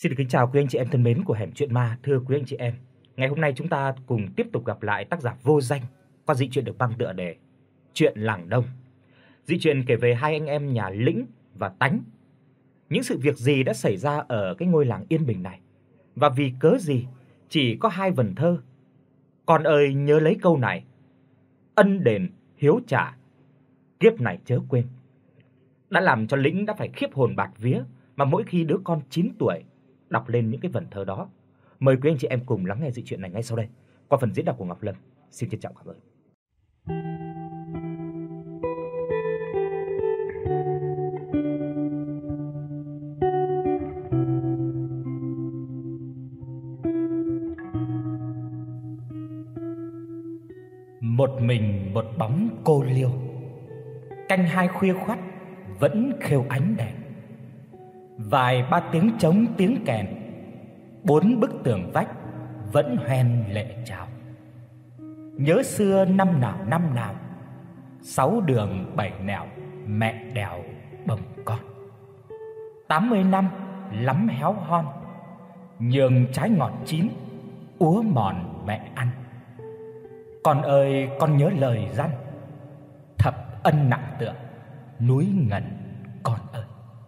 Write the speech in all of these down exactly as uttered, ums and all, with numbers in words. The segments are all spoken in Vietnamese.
Xin được kính chào quý anh chị em thân mến của Hẻm Chuyện Ma. Thưa quý anh chị em, ngày hôm nay chúng ta cùng tiếp tục gặp lại tác giả Vô Danh qua dị truyện được mang tựa đề Chuyện Làng Đông. Dị truyện kể về hai anh em nhà Lĩnh và Tánh. Những sự việc gì đã xảy ra ở cái ngôi làng yên bình này, và vì cớ gì chỉ có hai vần thơ. Con ơi nhớ lấy câu này, ân đền hiếu trả, kiếp này chớ quên, đã làm cho Lĩnh đã phải khiếp hồn bạt vía mà mỗi khi đứa con chín tuổi đọc lên những cái vần thơ đó. Mời quý anh chị em cùng lắng nghe dị truyện này ngay sau đây qua phần diễn đọc của Ngọc Lâm. Xin trân trọng cảm ơn. Một mình một bóng cô liêu, canh hai khuya khoắt vẫn khêu ánh đèn. Vài ba tiếng trống tiếng kèn, bốn bức tường vách vẫn hoen lệ chào. Nhớ xưa năm nào năm nào, sáu đường bảy nẻo mẹ đèo bồng con. Tám mươi năm lắm héo hon, nhường trái ngọt chín úa mòn mẹ ăn. Con ơi con nhớ lời răn, thập ân nặng tựa núi ngần con ơi.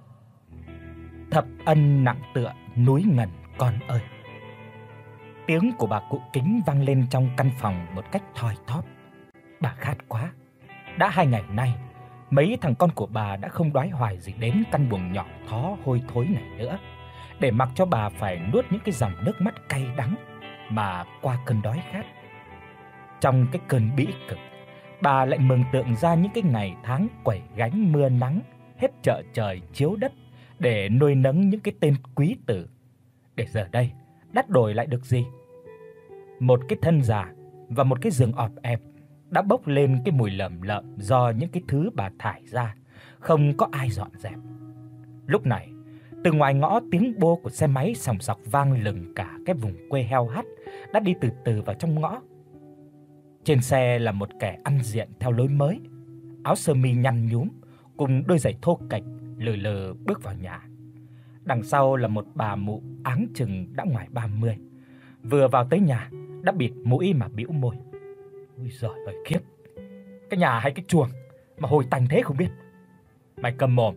Thập ân nặng tựa núi ngần con ơi. Tiếng của bà cụ Kính vang lên trong căn phòng một cách thoi thóp. Bà khát quá. Đã hai ngày nay, mấy thằng con của bà đã không đói hoài gì đến căn buồng nhỏ thó hôi thối này nữa, để mặc cho bà phải nuốt những cái dòng nước mắt cay đắng mà qua cơn đói khát. Trong cái cơn bĩ cực, bà lại mường tượng ra những cái ngày tháng quẩy gánh mưa nắng, hết chợ trời chiếu đất để nuôi nấng những cái tên quý tử. Để giờ đây đắt đổi lại được gì? Một cái thân già và một cái giường ọp ẹp đã bốc lên cái mùi lởm lợm do những cái thứ bà thải ra, không có ai dọn dẹp. Lúc này, từ ngoài ngõ tiếng bô của xe máy sòng sọc vang lừng cả cái vùng quê heo hắt đã đi từ từ vào trong ngõ. Trên xe là một kẻ ăn diện theo lối mới, áo sơ mi nhăn nhúm cùng đôi giày thô kệch lừ lừ bước vào nhà. Đằng sau là một bà mụ áng chừng đã ngoài ba mươi, vừa vào tới nhà đã bịt mũi mà bĩu môi. Ôi giời ơi khiếp, cái nhà hay cái chuồng mà hôi tanh thế không biết. Mày cầm mồm.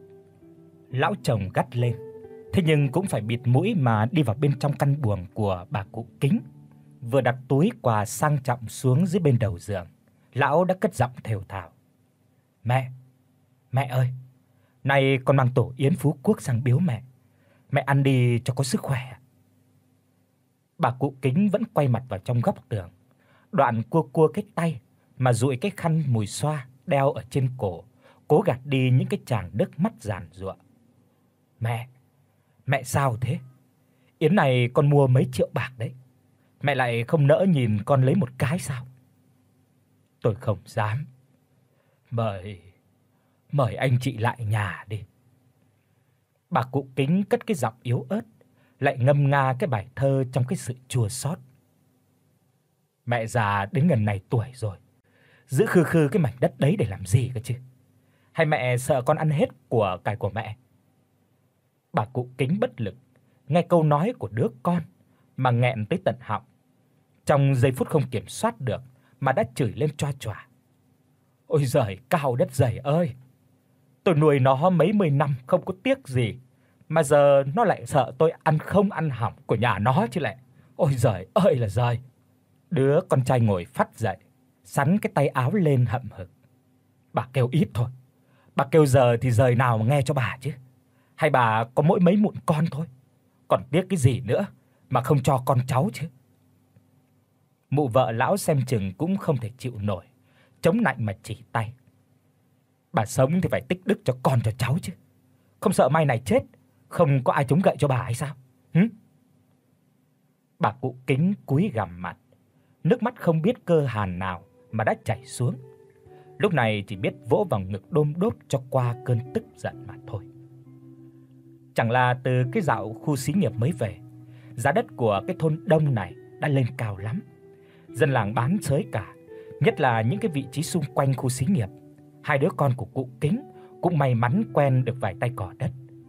Lão chồng gắt lên, thế nhưng cũng phải bịt mũi mà đi vào bên trong căn buồng của bà cụ Kính. Vừa đặt túi quà sang trọng xuống dưới bên đầu giường, lão đã cất giọng thều thào. Mẹ, mẹ ơi, nay con mang tổ yến Phú Quốc sang biếu mẹ. Mẹ ăn đi cho có sức khỏe. Bà cụ Kính vẫn quay mặt vào trong góc tường, đoạn cua cua cái tay mà dụi cái khăn mùi xoa đeo ở trên cổ, cố gạt đi những cái tràng nước mắt giàn giụa. Mẹ, mẹ sao thế? Yến này con mua mấy triệu bạc đấy. Mẹ lại không nỡ nhìn con lấy một cái sao? Tôi không dám. Mời, mời anh chị lại nhà đi. Bà cụ Kính cất cái giọng yếu ớt, lại ngâm nga cái bài thơ trong cái sự chua xót. Mẹ già đến gần này tuổi rồi, giữ khư khư cái mảnh đất đấy để làm gì cơ chứ? Hay mẹ sợ con ăn hết của cải của mẹ? Bà cụ Kính bất lực nghe câu nói của đứa con mà nghẹn tới tận họng. Trong giây phút không kiểm soát được mà đã chửi lên choa choa. Ôi giời cao đất dày ơi, tôi nuôi nó mấy mươi năm không có tiếc gì, mà giờ nó lại sợ tôi ăn không ăn hỏng của nhà nó chứ lại. Ôi giời ơi là giời. Đứa con trai ngồi phắt dậy, sắn cái tay áo lên hậm hực. Bà kêu ít thôi, bà kêu giờ thì giời nào mà nghe cho bà chứ. Hay bà có mỗi mấy mụn con thôi, còn tiếc cái gì nữa mà không cho con cháu chứ. Mụ vợ lão xem chừng cũng không thể chịu nổi, chống nạnh mà chỉ tay. Bà sống thì phải tích đức cho con cho cháu chứ. Không sợ mai này chết không có ai chống gậy cho bà hay sao? Hử? Bà cụ Kính cúi gằm mặt, nước mắt không biết cơ hàn nào mà đã chảy xuống. Lúc này chỉ biết vỗ vào ngực đôm đốp cho qua cơn tức giận mà thôi. Chẳng là từ cái dạo khu xí nghiệp mới về, giá đất của cái thôn Đông này đã lên cao lắm. Dân làng bán xới cả, nhất là những cái vị trí xung quanh khu xí nghiệp. Hai đứa con của cụ Kính cũng may mắn quen được vài tay cỏ đất.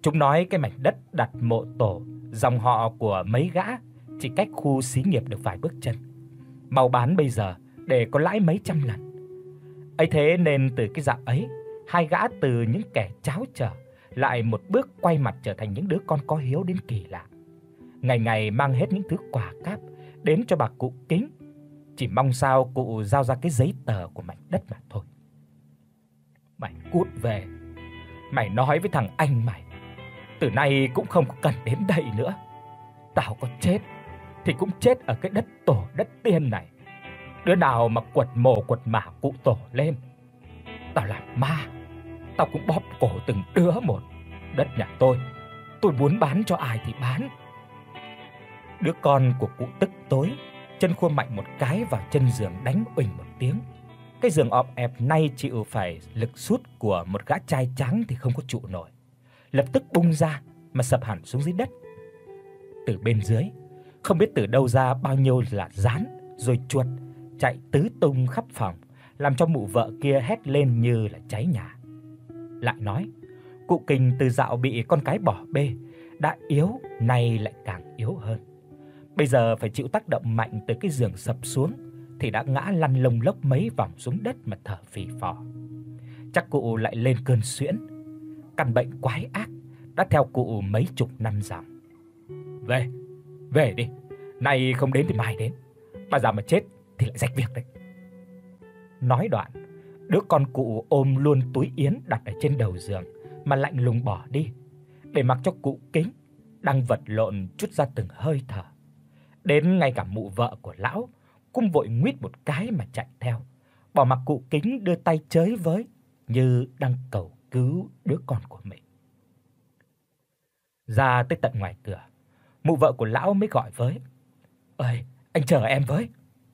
Chúng nói cái mảnh đất đặt mộ tổ dòng họ của mấy gã chỉ cách khu xí nghiệp được vài bước chân. Mau bán bây giờ để có lãi mấy trăm lần. Ấy thế nên từ cái dạo ấy, hai gã từ những kẻ cháo trở lại một bước quay mặt trở thành những đứa con có hiếu đến kỳ lạ. Ngày ngày mang hết những thứ quà cáp đến cho bà cụ Kính, chỉ mong sao cụ giao ra cái giấy tờ của mảnh đất mà thôi. Mày cút về. Mày nói với thằng anh mày, từ nay cũng không có cần đến đây nữa. Tao có chết thì cũng chết ở cái đất tổ đất tiên này. Đứa nào mà quật mồ quật mả cụ tổ lên, tao làm ma, tao cũng bóp cổ từng đứa một. Đất nhà tôi, tôi muốn bán cho ai thì bán. Đứa con của cụ tức tối, chân khua mạnh một cái vào chân giường đánh uỳnh một tiếng. Cái giường ọp ẹp nay chịu phải lực sút của một gã trai trắng thì không có trụ nổi, lập tức bung ra mà sập hẳn xuống dưới đất. Từ bên dưới, không biết từ đâu ra bao nhiêu là gián rồi chuột chạy tứ tung khắp phòng, làm cho mụ vợ kia hét lên như là cháy nhà. Lại nói, cụ Kình từ dạo bị con cái bỏ bê, đã yếu nay lại càng yếu hơn. Bây giờ phải chịu tác động mạnh từ cái giường sập xuống thì đã ngã lăn lông lốc mấy vòng xuống đất mà thở phì phò. Chắc cụ lại lên cơn suyễn. Căn bệnh quái ác đã theo cụ mấy chục năm dòng. Về, về đi. Nay không đến thì mai đến. Bà già mà chết thì lại rách việc đấy. Nói đoạn, đứa con cụ ôm luôn túi yến đặt ở trên đầu giường mà lạnh lùng bỏ đi, để mặc cho cụ Kính đang vật lộn trút ra từng hơi thở. Đến ngay cả mụ vợ của lão cũng vội nguýt một cái mà chạy theo, bỏ mặc cụ Kính đưa tay chới với như đang cầu cứu đứa con của mình. Ra tới tận ngoài cửa, mụ vợ của lão mới gọi với: "Ơi, anh chờ em với."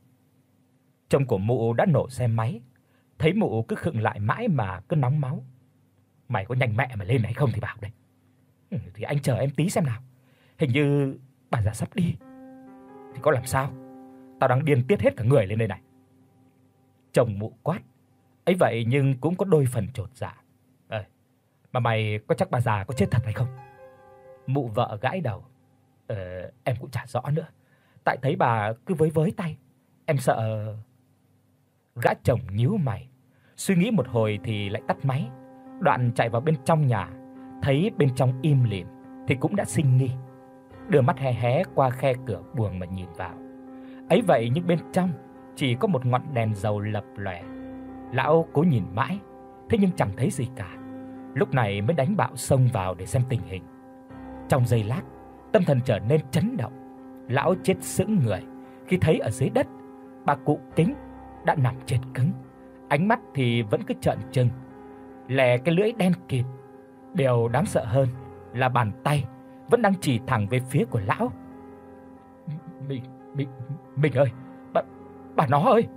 Chồng của mụ đã nổ xe máy, thấy mụ cứ khựng lại mãi mà cứ nóng máu. "Mày có nhanh mẹ mà lên hay không thì bảo đây." "Ừ, thì anh chờ em tí xem nào. Hình như bà già sắp đi." "Thì có làm sao? Tao đang điên tiết hết cả người lên đây này." Chồng mụ quát. Ấy vậy nhưng cũng có đôi phần chột dạ. "Ê, mà mày có chắc bà già có chết thật hay không?" Mụ vợ gãi đầu. "Ờ, em cũng chả rõ nữa. Tại thấy bà cứ với với tay, em sợ." Gã chồng nhíu mày, suy nghĩ một hồi thì lại tắt máy, đoạn chạy vào bên trong nhà, thấy bên trong im lìm thì cũng đã sinh nghi, đưa mắt hé hé qua khe cửa buồng mà nhìn vào. Ấy vậy nhưng bên trong chỉ có một ngọn đèn dầu lập lòe. Lão cố nhìn mãi, thế nhưng chẳng thấy gì cả. Lúc này mới đánh bạo xông vào để xem tình hình. Trong giây lát, tâm thần trở nên chấn động. Lão chết sững người khi thấy ở dưới đất bà cụ Kính đã nằm chết cứng, ánh mắt thì vẫn cứ trợn trừng, lè cái lưỡi đen kịt. Điều đáng sợ hơn là bàn tay vẫn đang chỉ thẳng về phía của lão. "Mình, mình, mình ơi, bà, bà nó ơi!"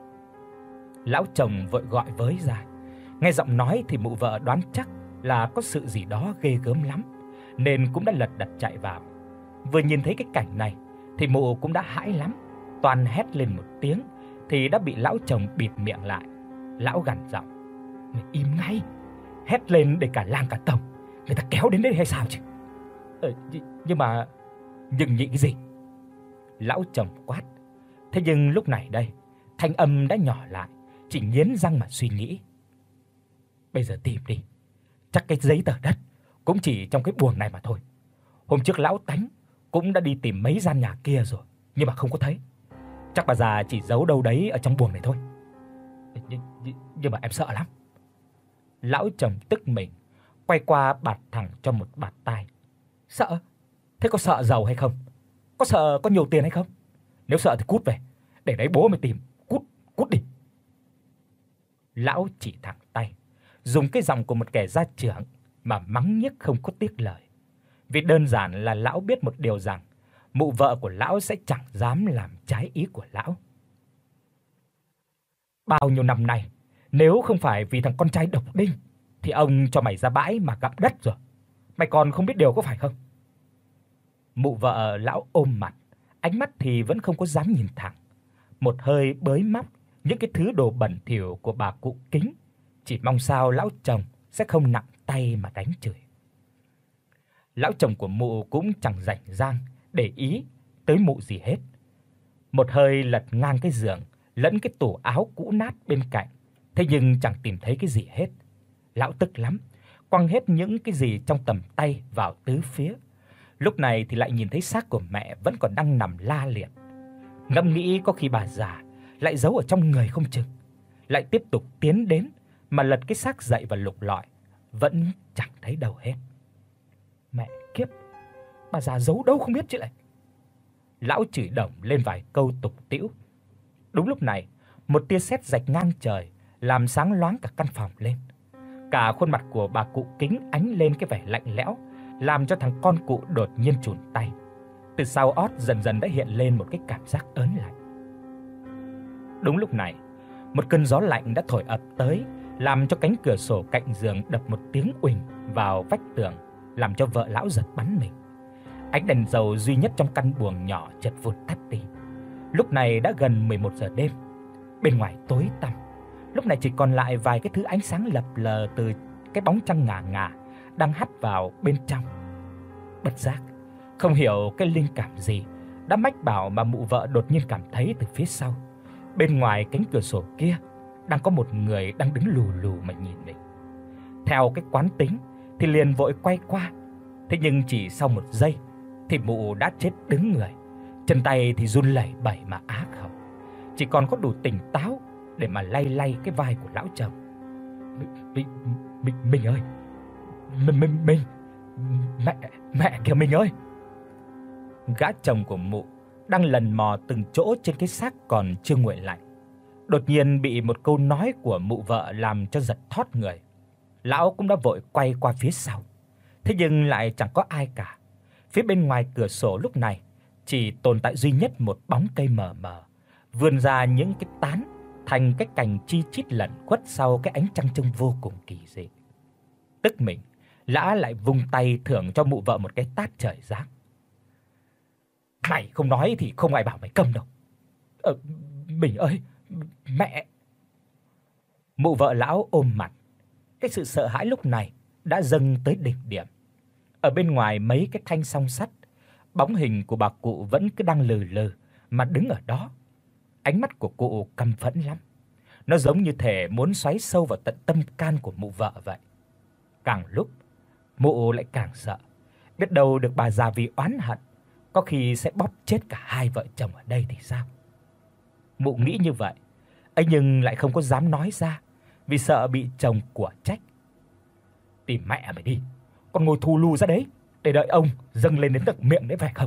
Lão chồng vội gọi với ra. Nghe giọng nói thì mụ vợ đoán chắc là có sự gì đó ghê gớm lắm, nên cũng đã lật đật chạy vào. Vừa nhìn thấy cái cảnh này thì mụ cũng đã hãi lắm, toàn hét lên một tiếng thì đã bị lão chồng bịt miệng lại. Lão gằn giọng: "Mày im ngay, hét lên để cả làng cả tổng người ta kéo đến đây hay sao chứ?" "Ờ, nhưng mà nhưng nhị cái gì?" Lão chồng quát. Thế nhưng lúc này đây, thanh âm đã nhỏ lại, chỉ nghiến răng mà suy nghĩ. "Bây giờ tìm đi, chắc cái giấy tờ đất cũng chỉ trong cái buồng này mà thôi. Hôm trước lão Tánh cũng đã đi tìm mấy gian nhà kia rồi, nhưng mà không có thấy. Chắc bà già chỉ giấu đâu đấy ở trong buồng này thôi." Nhưng, nhưng mà em sợ lắm." Lão chồng tức mình, quay qua bạt thẳng cho một bạt tai. "Sợ? Thế có sợ giàu hay không? Có sợ có nhiều tiền hay không? Nếu sợ thì cút về, để đấy bố mày tìm, cút, cút đi." Lão chỉ thẳng tay, dùng cái giọng của một kẻ gia trưởng mà mắng nhiếc không có tiếc lời. Vì đơn giản là lão biết một điều rằng mụ vợ của lão sẽ chẳng dám làm trái ý của lão. "Bao nhiêu năm nay, nếu không phải vì thằng con trai độc đinh thì ông cho mày ra bãi mà gặm đất rồi. Mày còn không biết điều có phải không?" Mụ vợ lão ôm mặt, ánh mắt thì vẫn không có dám nhìn thẳng, một hơi bới móc những cái thứ đồ bẩn thỉu của bà cụ Kính, chỉ mong sao lão chồng sẽ không nặng tay mà đánh chửi. Lão chồng của mụ cũng chẳng rảnh rang để ý tới mụ gì hết. Một hơi lật ngang cái giường lẫn cái tủ áo cũ nát bên cạnh, thế nhưng chẳng tìm thấy cái gì hết. Lão tức lắm, quăng hết những cái gì trong tầm tay vào tứ phía. Lúc này thì lại nhìn thấy xác của mẹ vẫn còn đang nằm la liệt. Ngẫm nghĩ có khi bà già lại giấu ở trong người không chừng. Lại tiếp tục tiến đến mà lật cái xác dậy và lục lọi, vẫn chẳng thấy đâu hết. Mẹ kiếp, bà già giấu đâu không biết chứ lại. Lão chửi đổng lên vài câu tục tĩu. Đúng lúc này, một tia sét rạch ngang trời, làm sáng loáng cả căn phòng lên. Cả khuôn mặt của bà cụ Kính ánh lên cái vẻ lạnh lẽo, làm cho thằng con cụ đột nhiên chùn tay. Từ sau ót dần dần đã hiện lên một cái cảm giác ớn lạnh. Đúng lúc này, một cơn gió lạnh đã thổi ập tới, làm cho cánh cửa sổ cạnh giường đập một tiếng uỳnh vào vách tường, làm cho vợ lão giật bắn mình. Ánh đèn dầu duy nhất trong căn buồng nhỏ chợt vụt tắt đi. Lúc này đã gần mười một giờ đêm. Bên ngoài tối tăm, lúc này chỉ còn lại vài cái thứ ánh sáng lập lờ từ cái bóng trăng ngà ngà đang hắt vào bên trong. Bất giác, không hiểu cái linh cảm gì đã mách bảo mà mụ vợ đột nhiên cảm thấy từ phía sau, bên ngoài cánh cửa sổ kia đang có một người đang đứng lù lù mà nhìn mình. Theo cái quán tính thì liền vội quay qua, thế nhưng chỉ sau một giây thì mụ đã chết đứng người, chân tay thì run lẩy bẩy mà á khẩu, chỉ còn có đủ tỉnh táo để mà lay lay cái vai của lão chồng. Mình mình mình ơi. Mình mình mình mẹ mẹ kìa mình ơi. Gã chồng của mụ đang lần mò từng chỗ trên cái xác còn chưa nguội lạnh, đột nhiên bị một câu nói của mụ vợ làm cho giật thót người. Lão cũng đã vội quay qua phía sau, thế nhưng lại chẳng có ai cả. Phía bên ngoài cửa sổ lúc này chỉ tồn tại duy nhất một bóng cây mờ mờ, vươn ra những cái tán thành cái cành chi chít lẩn khuất sau cái ánh trăng trông vô cùng kỳ dị. Tức mình, Lã lại vung tay thưởng cho mụ vợ một cái tát trời giáng. Mày không nói thì không ai bảo mày câm đâu. Ờ, mình ơi, mẹ. Mụ vợ lão ôm mặt. Cái sự sợ hãi lúc này đã dâng tới đỉnh điểm. Ở bên ngoài mấy cái thanh song sắt, bóng hình của bà cụ vẫn cứ đang lừ lừ mà đứng ở đó. Ánh mắt của cụ căm phẫn lắm. Nó giống như thể muốn xoáy sâu vào tận tâm can của mụ vợ vậy. Càng lúc, mụ lại càng sợ, biết đâu được bà già vì oán hận có khi sẽ bóp chết cả hai vợ chồng ở đây thì sao. Mụ nghĩ như vậy, ấy nhưng lại không có dám nói ra, vì sợ bị chồng của trách. Tìm mẹ mày đi, con ngồi thu lu ra đấy để đợi ông dâng lên đến tận miệng đấy phải không?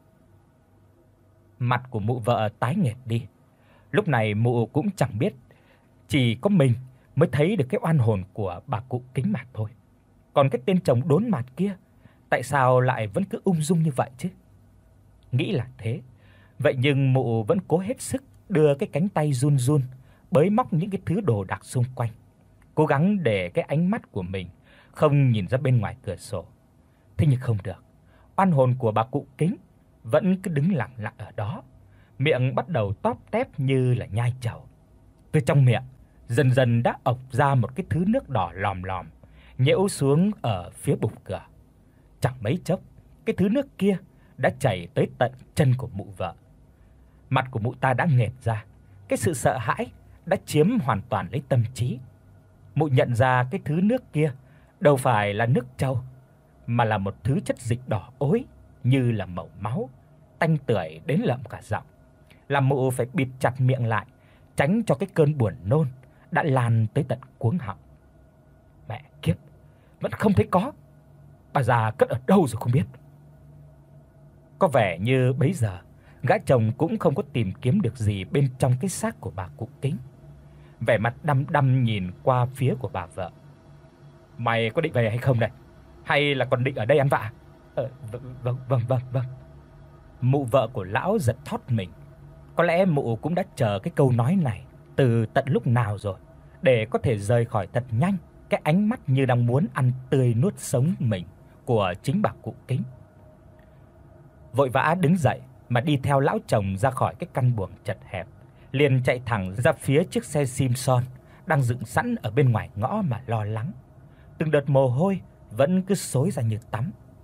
Mặt của mụ vợ tái nhợt đi. Lúc này mụ cũng chẳng biết, chỉ có mình mới thấy được cái oan hồn của bà cụ Kính mà thôi. Còn cái tên chồng đốn mặt kia, tại sao lại vẫn cứ ung dung như vậy chứ? Nghĩ là thế, vậy nhưng mụ vẫn cố hết sức đưa cái cánh tay run run bới móc những cái thứ đồ đạc xung quanh, cố gắng để cái ánh mắt của mình không nhìn ra bên ngoài cửa sổ. Thế nhưng không được. Oan hồn của bà cụ Kính vẫn cứ đứng lặng lặng ở đó, miệng bắt đầu tóp tép như là nhai trầu. Từ trong miệng dần dần đã ộc ra một cái thứ nước đỏ lòm lòm, nhễu xuống ở phía bục cửa. Chẳng mấy chốc, cái thứ nước kia đã chảy tới tận chân của mụ vợ. Mặt của mụ ta đã nghệt ra, cái sự sợ hãi đã chiếm hoàn toàn lấy tâm trí. Mụ nhận ra cái thứ nước kia đâu phải là nước trâu, mà là một thứ chất dịch đỏ ối như là màu máu, tanh tưởi đến lợm cả giọng, làm mụ phải bịt chặt miệng lại, tránh cho cái cơn buồn nôn đã lan tới tận cuống họng. Mẹ kiếp, vẫn không thấy có. Bà già cất ở đâu rồi không biết. Có vẻ như bấy giờ gã chồng cũng không có tìm kiếm được gì bên trong cái xác của bà cụ Kính. Vẻ mặt đăm đăm nhìn qua phía của bà vợ. Mày có định về hay không đây? Hay là còn định ở đây ăn vạ? Ờ, vâng vâng vâng vâng. Mụ vợ của lão giật thót mình. Có lẽ mụ cũng đã chờ cái câu nói này từ tận lúc nào rồi, để có thể rời khỏi thật nhanh cái ánh mắt như đang muốn ăn tươi nuốt sống mình của chính bà cụ Kính. Vội vã đứng dậy mà đi theo lão chồng ra khỏi cái căn buồng chật hẹp, liền chạy thẳng ra phía chiếc xe Simpson đang dựng sẵn ở bên ngoài ngõ mà lo lắng. Từng đợt mồ hôi vẫn cứ xối ra như tắm.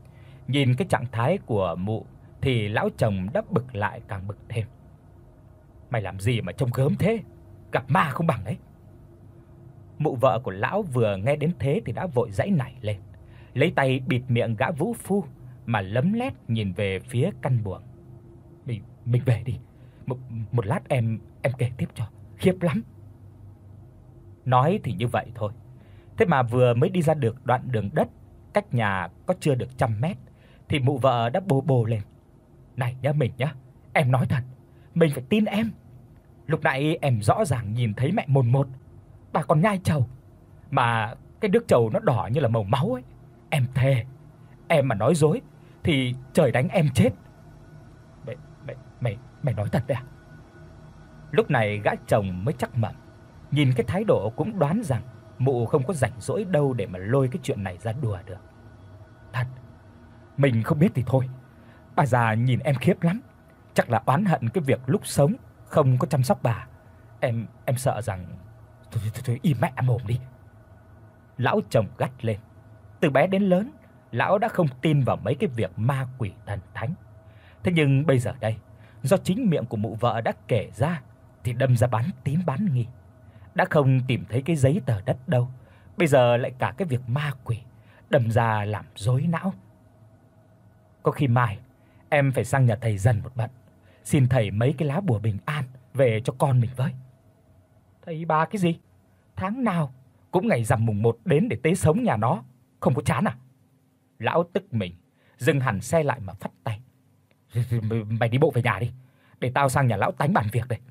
Nhìn cái trạng thái của mụ thì lão chồng đã bực lại càng bực thêm. Mày làm gì mà trông gớm thế? Gặp ma không bằng đấy. Mụ vợ của lão vừa nghe đến thế thì đã vội giãy nảy lên, lấy tay bịt miệng gã vũ phu mà lấm lét nhìn về phía căn buồng. Mình mình về đi. Một, một lát em em kể tiếp cho, khiếp lắm. Nói thì như vậy thôi. Thế mà vừa mới đi ra được đoạn đường đất cách nhà có chưa được trăm mét thì mụ vợ đã bồ bồ lên. Này nhá mình nhá, em nói thật, mình phải tin em. Lúc nãy em rõ ràng nhìn thấy mẹ mồn một, bà còn nhai trầu, mà cái nước trầu nó đỏ như là màu máu ấy. Em thề, em mà nói dối thì trời đánh em chết. Mày mày mày mày nói thật đấy à? Lúc này gã chồng mới chắc mẩm, nhìn cái thái độ cũng đoán rằng mụ không có rảnh rỗi đâu để mà lôi cái chuyện này ra đùa được. Thật, mình không biết thì thôi. Bà già nhìn em khiếp lắm, chắc là oán hận cái việc lúc sống không có chăm sóc bà. Em em sợ rằng thôi thôi, thôi im mẹ mồm đi. Lão chồng gắt lên. Từ bé đến lớn, lão đã không tin vào mấy cái việc ma quỷ thần thánh. Thế nhưng bây giờ đây, do chính miệng của mụ vợ đã kể ra thì đâm ra bán tín bán nghi. Đã không tìm thấy cái giấy tờ đất đâu, bây giờ lại cả cái việc ma quỷ, đâm ra làm rối não. Có khi mai em phải sang nhà thầy Dần một bận, xin thầy mấy cái lá bùa bình an về cho con mình với. Thầy bà cái gì? Tháng nào cũng ngày rằm mùng một đến để tế sống nhà nó, không có chán à? Lão tức mình, dừng hẳn xe lại mà phất tay. Mày đi bộ về nhà đi, để tao sang nhà lão tánh bàn việc đây.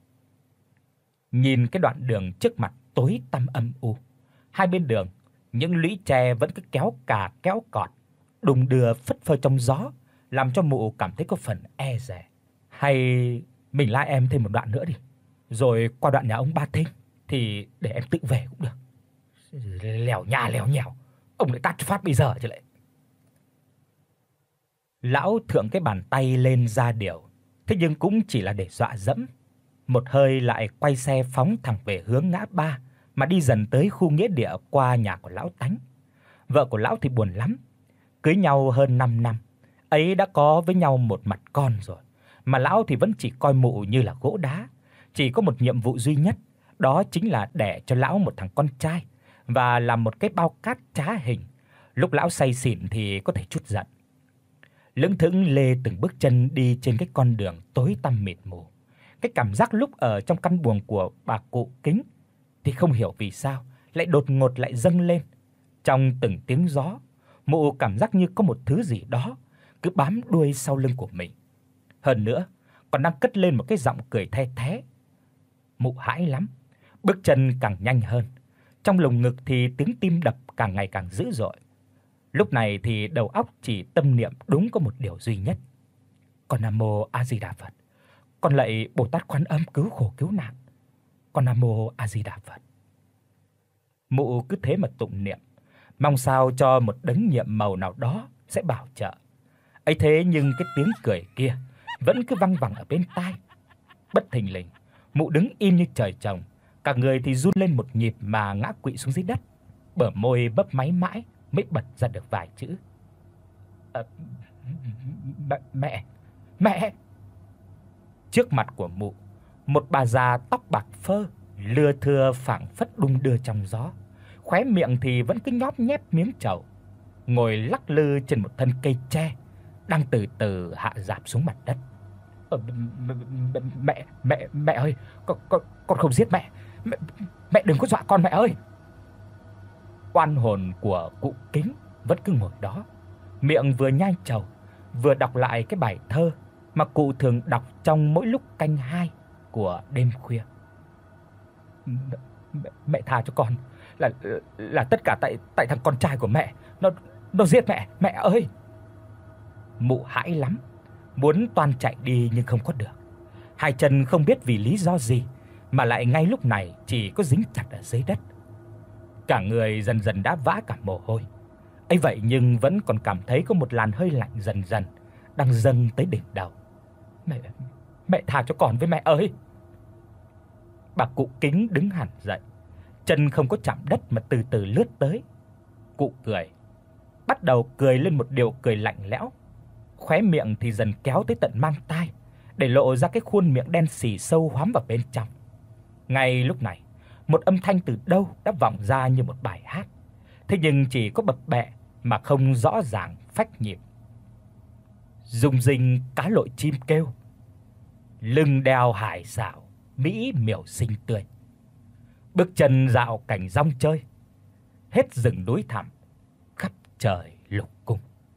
Nhìn cái đoạn đường trước mặt tối tăm âm u, hai bên đường những lũy tre vẫn cứ kéo cà kéo cọt, đùng đưa phất phơ trong gió, làm cho mụ cảm thấy có phần e dè. Hay mình lái em thêm một đoạn nữa đi, rồi qua đoạn nhà ông Ba Thinh thì để em tự về cũng được. Lèo nhà lèo nhèo, ông lại tát phát bây giờ chứ lại. Lão thượng cái bàn tay lên ra điều, thế nhưng cũng chỉ là để dọa dẫm. Một hơi lại quay xe phóng thẳng về hướng ngã ba mà đi dần tới khu nghĩa địa qua nhà của lão Tánh. Vợ của lão thì buồn lắm, cưới nhau hơn năm năm, ấy đã có với nhau một mặt con rồi, mà lão thì vẫn chỉ coi mụ như là gỗ đá, chỉ có một nhiệm vụ duy nhất, đó chính là đẻ cho lão một thằng con trai và làm một cái bao cát trá hình. Lúc lão say xỉn thì có thể chút giận. Lững thững lê từng bước chân đi trên cái con đường tối tăm mịt mù. Cái cảm giác lúc ở trong căn buồng của bà cụ Kính thì không hiểu vì sao lại đột ngột lại dâng lên. Trong từng tiếng gió, mụ cảm giác như có một thứ gì đó cứ bám đuôi sau lưng của mình. Hơn nữa, còn đang cất lên một cái giọng cười the thé. Mụ hãi lắm, bước chân càng nhanh hơn. Trong lồng ngực thì tiếng tim đập càng ngày càng dữ dội. Lúc này thì đầu óc chỉ tâm niệm đúng có một điều duy nhất. Con Nam Mô A Di Đà Phật. Con lạy Bồ Tát Quan Âm cứu khổ cứu nạn. Con Nam Mô A Di Đà Phật. Mụ cứ thế mà tụng niệm, mong sao cho một đấng nhiệm màu nào đó sẽ bảo trợ. Ấy thế nhưng cái tiếng cười kia vẫn cứ văng vẳng ở bên tai. Bất thình lình, mụ đứng im như trời trồng, cả người thì run lên một nhịp mà ngã quỵ xuống dưới đất, bờ môi bấp máy mãi mới bật ra được vài chữ. À, mẹ, mẹ. Trước mặt của mụ, một bà già tóc bạc phơ, lưa thưa phảng phất đung đưa trong gió, khóe miệng thì vẫn cứ nhóp nhép miếng trầu, ngồi lắc lư trên một thân cây tre đang từ từ hạ rạp xuống mặt đất. Ờ, mẹ, mẹ, mẹ ơi, con con con không giết mẹ. Mẹ, mẹ đừng có dọa con mẹ ơi. Oan hồn của cụ Kính vẫn cứ ngồi đó, miệng vừa nhai trầu, vừa đọc lại cái bài thơ mà cụ thường đọc trong mỗi lúc canh hai của đêm khuya. Mẹ, mẹ tha cho con, là là tất cả tại tại thằng con trai của mẹ, nó nó giết mẹ, mẹ ơi. Mụ hãi lắm, muốn toan chạy đi nhưng không có được. Hai chân không biết vì lý do gì mà lại ngay lúc này chỉ có dính chặt ở dưới đất. Cả người dần dần đã vã cả mồ hôi. Ấy vậy nhưng vẫn còn cảm thấy có một làn hơi lạnh dần dần đang dâng tới đỉnh đầu. Mẹ, mẹ tha cho con với mẹ ơi. Bà cụ Kính đứng hẳn dậy, chân không có chạm đất mà từ từ lướt tới. Cụ cười. bắt đầu cười lên một điệu cười lạnh lẽo, khóe miệng thì dần kéo tới tận mang tai, để lộ ra cái khuôn miệng đen sì sâu hoắm vào bên trong. Ngay lúc này, một âm thanh từ đâu đã vọng ra như một bài hát, thế nhưng chỉ có bập bẹ mà không rõ ràng phách nhịp. Rung rinh cá lội chim kêu, lưng đeo hải xảo, mỹ miều xinh tươi. Bước chân dạo cảnh rong chơi, hết rừng núi thẳm, khắp trời lục cung.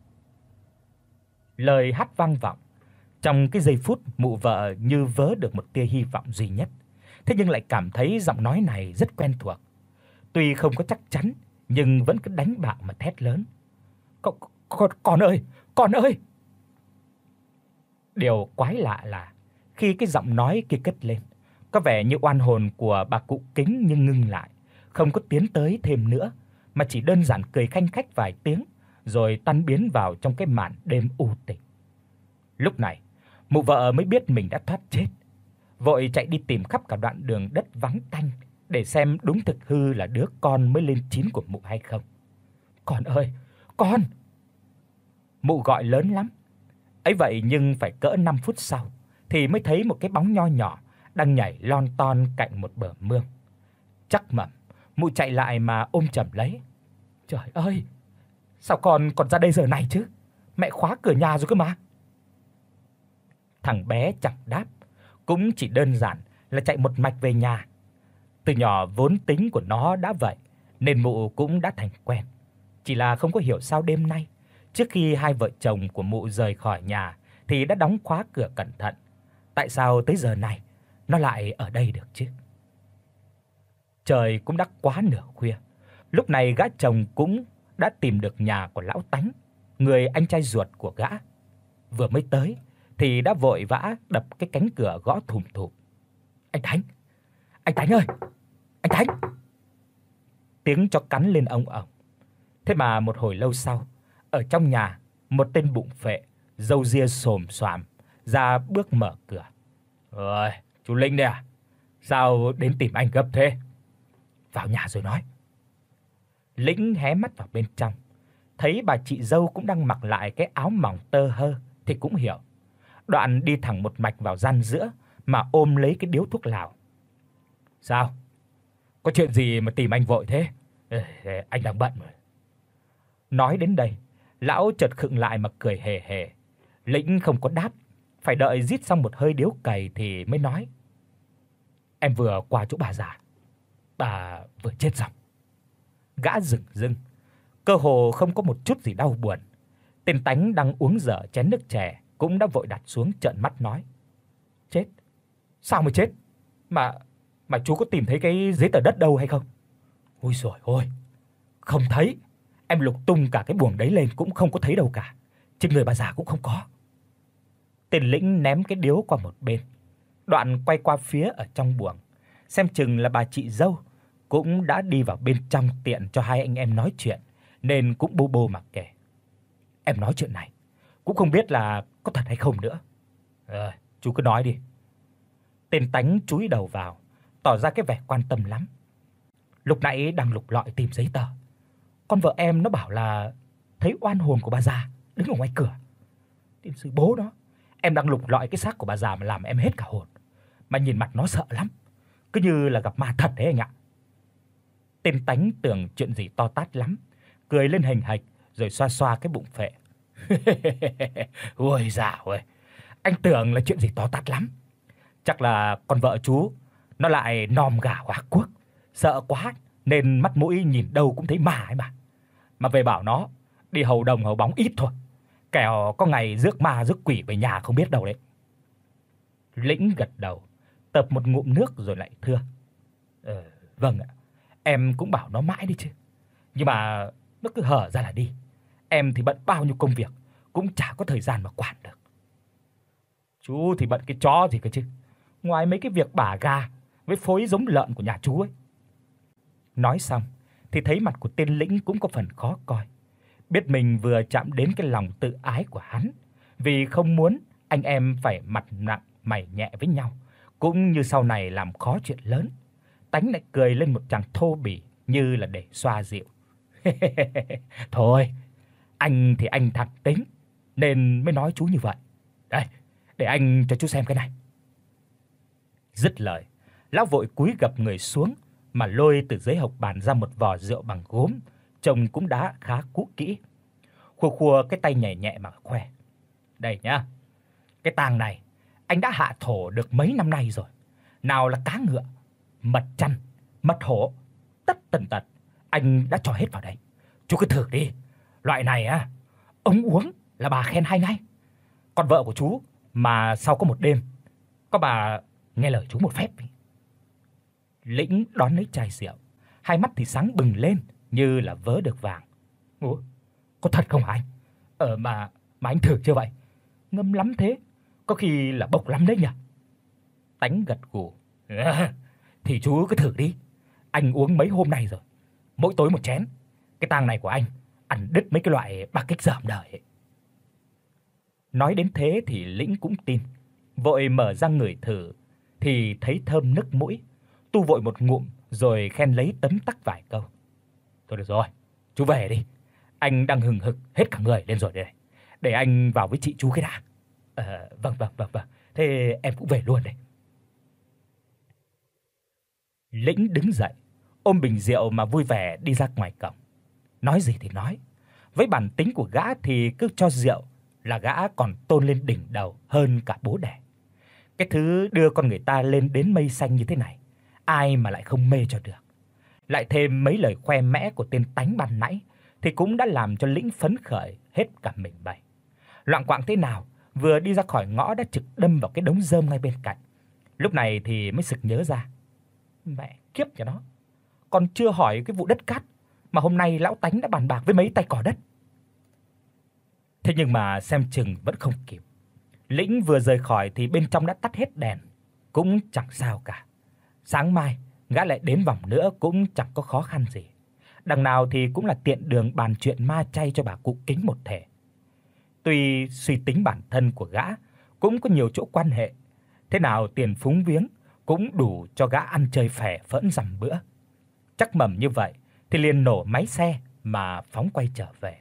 Lời hát vang vọng, trong cái giây phút mụ vợ như vớ được một tia hy vọng duy nhất, thế nhưng lại cảm thấy giọng nói này rất quen thuộc. Tuy không có chắc chắn, nhưng vẫn cứ đánh bạo mà thét lớn. "Con con con ơi, con ơi!" Điều quái lạ là khi cái giọng nói kia cất lên, có vẻ như oan hồn của bà cụ Kính nhưng ngưng lại, không có tiến tới thêm nữa, mà chỉ đơn giản cười khanh khách vài tiếng rồi tan biến vào trong cái màn đêm u tịch. Lúc này, mụ vợ mới biết mình đã thoát chết, vội chạy đi tìm khắp cả đoạn đường đất vắng tanh để xem đúng thực hư là đứa con mới lên chín của mụ hay không. "Con ơi, con!" Mụ gọi lớn lắm. Ấy vậy nhưng phải cỡ năm phút sau thì mới thấy một cái bóng nho nhỏ đang nhảy lon ton cạnh một bờ mương. Chắc mẩm, mụ chạy lại mà ôm chầm lấy. "Trời ơi, sao con còn ra đây giờ này chứ? Mẹ khóa cửa nhà rồi cơ mà." Thằng bé chẳng đáp, cũng chỉ đơn giản là chạy một mạch về nhà. Từ nhỏ vốn tính của nó đã vậy, nên mụ cũng đã thành quen. Chỉ là không có hiểu sao đêm nay, trước khi hai vợ chồng của mụ rời khỏi nhà thì đã đóng khóa cửa cẩn thận. Tại sao tới giờ này nó lại ở đây được chứ? Trời cũng đã quá nửa khuya. Lúc này gã chồng cũng đã tìm được nhà của lão Tánh, người anh trai ruột của gã. Vừa mới tới thì đã vội vã đập cái cánh cửa gõ thùm thụp. "Anh Tánh! Anh Tánh ơi! Anh Tánh!" Tiếng chó cắn lên ong ong. Thế mà một hồi lâu sau, ở trong nhà, một tên bụng phệ, râu ria xồm xoàm ra bước mở cửa. "Ơi, chú Linh đây à? Sao đến tìm anh gấp thế?" "Vào nhà rồi nói." Lĩnh hé mắt vào bên trong, thấy bà chị dâu cũng đang mặc lại cái áo mỏng tơ hơ thì cũng hiểu. Đoạn đi thẳng một mạch vào gian giữa mà ôm lấy cái điếu thuốc lào. "Sao? Có chuyện gì mà tìm anh vội thế? Ê, anh đang bận rồi." Nói đến đây, lão chợt khựng lại mà cười hề hề. Lĩnh không có đáp, phải đợi rít xong một hơi điếu cày thì mới nói: "Em vừa qua chỗ bà già, bà vừa chết xong." Gã dửng dưng, cơ hồ không có một chút gì đau buồn. Tên Tánh đang uống dở chén nước chè cũng đã vội đặt xuống trợn mắt nói: "Chết? Sao mà chết? Mà mà chú có tìm thấy cái giấy tờ đất đâu hay không?" "Ôi giời ơi, không thấy. Em lục tung cả cái buồng đấy lên cũng không có thấy đâu cả. Trên người bà già cũng không có." Tên Lĩnh ném cái điếu qua một bên, đoạn quay qua phía ở trong buồng, xem chừng là bà chị dâu cũng đã đi vào bên trong tiện cho hai anh em nói chuyện, nên cũng bô bô mà kể: "Em nói chuyện này cũng không biết là có thật hay không nữa." "Ờ, chú cứ nói đi." Tên Tánh chúi đầu vào, tỏ ra cái vẻ quan tâm lắm. "Lúc nãy đang lục lọi tìm giấy tờ, con vợ em nó bảo là thấy oan hồn của bà già đứng ở ngoài cửa. Tiên sư bố nó, em đang lục lọi cái xác của bà già mà làm em hết cả hồn. Mà nhìn mặt nó sợ lắm, cứ như là gặp ma thật đấy anh ạ." Tên Tánh tưởng chuyện gì to tát lắm, cười lên hình hạch rồi xoa xoa cái bụng phệ. "Ôi dạo ơi, anh tưởng là chuyện gì to tát lắm. Chắc là con vợ chú nó lại nom gà hóa quốc, sợ quá nên mắt mũi nhìn đâu cũng thấy ma ấy mà. Mà về bảo nó đi hầu đồng hầu bóng ít thôi, kẻo có ngày rước ma rước quỷ về nhà không biết đâu đấy." Lĩnh gật đầu, tập một ngụm nước rồi lại thưa: "Ờ, vâng ạ. Em cũng bảo nó mãi đi chứ. Nhưng mà nó cứ hở ra là đi. Em thì bận bao nhiêu công việc, cũng chả có thời gian mà quản được." "Chú thì bận cái chó gì cơ chứ, ngoài mấy cái việc bả gà với phối giống lợn của nhà chú ấy." Nói xong thì thấy mặt của tên Lĩnh cũng có phần khó coi. Biết mình vừa chạm đến cái lòng tự ái của hắn, vì không muốn anh em phải mặt nặng mày nhẹ với nhau, cũng như sau này làm khó chuyện lớn. Tánh lại cười lên một tràng thô bỉ như là để xoa dịu. "Thôi, Anh thì anh thẳng tính nên mới nói chú như vậy. Đây, để anh cho chú xem cái này." Dứt lời, lão vội cúi gập người xuống mà lôi từ dưới hộc bàn ra một vò rượu bằng gốm, trông cũng đã khá cũ kỹ. Khua khua cái tay nhẹ nhẹ mà khoe. "Đây nhá. Cái tang này anh đã hạ thổ được mấy năm nay rồi. Nào là cá ngựa, mật chăn, mật hổ, tất tần tật anh đã cho hết vào đây. Chú cứ thử đi. Loại này á, ông uống là bà khen hay ngay. Con vợ của chú mà sau có một đêm, có bà nghe lời chú một phép." Lĩnh đón lấy chai rượu, hai mắt thì sáng bừng lên như là vớ được vàng. "Ủa, có thật không hả anh? Ờ mà mà anh thử chưa vậy? Ngâm lắm thế, có khi là bốc lắm đấy nhỉ?" Tánh gật gù. À, "Thì chú cứ thử đi. Anh uống mấy hôm nay rồi, mỗi tối một chén. Cái tang này của anh ăn đứt mấy cái loại bạc kích dởm đời ấy." Nói đến thế thì Lĩnh cũng tin, vội mở ra ngửi thử thì thấy thơm nức mũi, tu vội một ngụm rồi khen lấy tấm tắc vài câu. "Thôi được rồi, chú về đi. Anh đang hừng hực hết cả người lên rồi đây. Để anh vào với chị chú cái đã." "Ờ vâng vâng vâng vâng, thế em cũng về luôn đây." Lĩnh đứng dậy, ôm bình rượu mà vui vẻ đi ra ngoài cổng. Nói gì thì nói, với bản tính của gã thì cứ cho rượu là gã còn tôn lên đỉnh đầu hơn cả bố đẻ. Cái thứ đưa con người ta lên đến mây xanh như thế này, ai mà lại không mê cho được. Lại thêm mấy lời khoe mẽ của tên tánh ban nãy thì cũng đã làm cho Lĩnh phấn khởi hết cả mình bày. Loạng quạng thế nào, vừa đi ra khỏi ngõ đã trực đâm vào cái đống rơm ngay bên cạnh. Lúc này thì mới sực nhớ ra. Mẹ kiếp nhà nó, còn chưa hỏi cái vụ đất cát mà hôm nay lão tánh đã bàn bạc với mấy tay cò đất. Thế nhưng mà xem chừng vẫn không kịp. Lĩnh vừa rời khỏi thì bên trong đã tắt hết đèn, cũng chẳng sao cả. Sáng mai gã lại đến vòng nữa cũng chẳng có khó khăn gì. Đằng nào thì cũng là tiện đường bàn chuyện ma chay cho bà cụ Kính một thể. Tuy suy tính bản thân của gã cũng có nhiều chỗ quan hệ, thế nào tiền phúng viếng cũng đủ cho gã ăn chơi phè phỡn dằm bữa. Chắc mẩm như vậy thì liền nổ máy xe mà phóng quay trở về.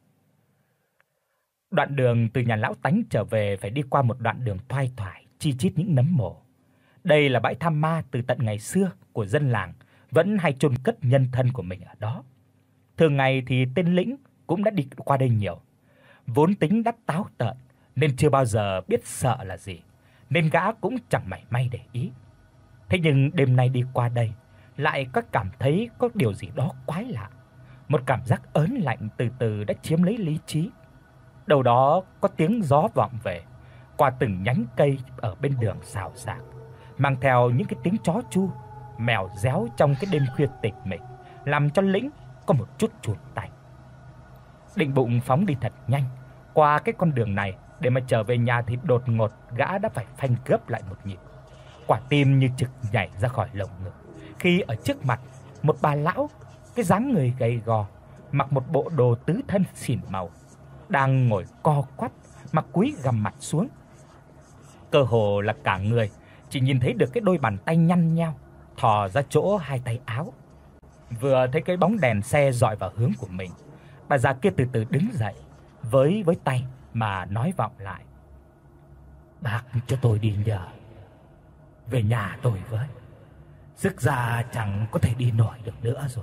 Đoạn đường từ nhà lão tánh trở về phải đi qua một đoạn đường thoai thoải chi chít những nấm mồ. Đây là bãi thăm ma từ tận ngày xưa của dân làng vẫn hay chôn cất nhân thân của mình ở đó. Thường ngày thì tên Lĩnh cũng đã đi qua đây nhiều. Vốn tính đắc táo tợn nên chưa bao giờ biết sợ là gì, nên gã cũng chẳng mảy may để ý. Thế nhưng đêm nay đi qua đây, lại có cảm thấy có điều gì đó quái lạ. Một cảm giác ớn lạnh từ từ đã chiếm lấy lý trí. Đầu đó có tiếng gió vọng về qua từng nhánh cây ở bên đường xào xạc, mang theo những cái tiếng chó chu, mèo réo trong cái đêm khuya tịch mịch, làm cho Lĩnh có một chút chùn tay. Định bụng phóng đi thật nhanh qua cái con đường này để mà trở về nhà thì đột ngột gã đã phải phanh gấp lại một nhịp. Quả tim như trực nhảy ra khỏi lồng ngực khi ở trước mặt một bà lão, cái dáng người gầy gò, mặc một bộ đồ tứ thân xỉn màu, đang ngồi co quắp mà cúi gằm mặt xuống. Cơ hồ là cả người chỉ nhìn thấy được cái đôi bàn tay nhăn nheo thò ra chỗ hai tay áo. Vừa thấy cái bóng đèn xe dọi vào hướng của mình, bà già kia từ từ đứng dậy, với với tay mà nói vọng lại: "Bác cho tôi đi nhờ, về nhà tôi với. Sức già chẳng có thể đi nổi được nữa rồi."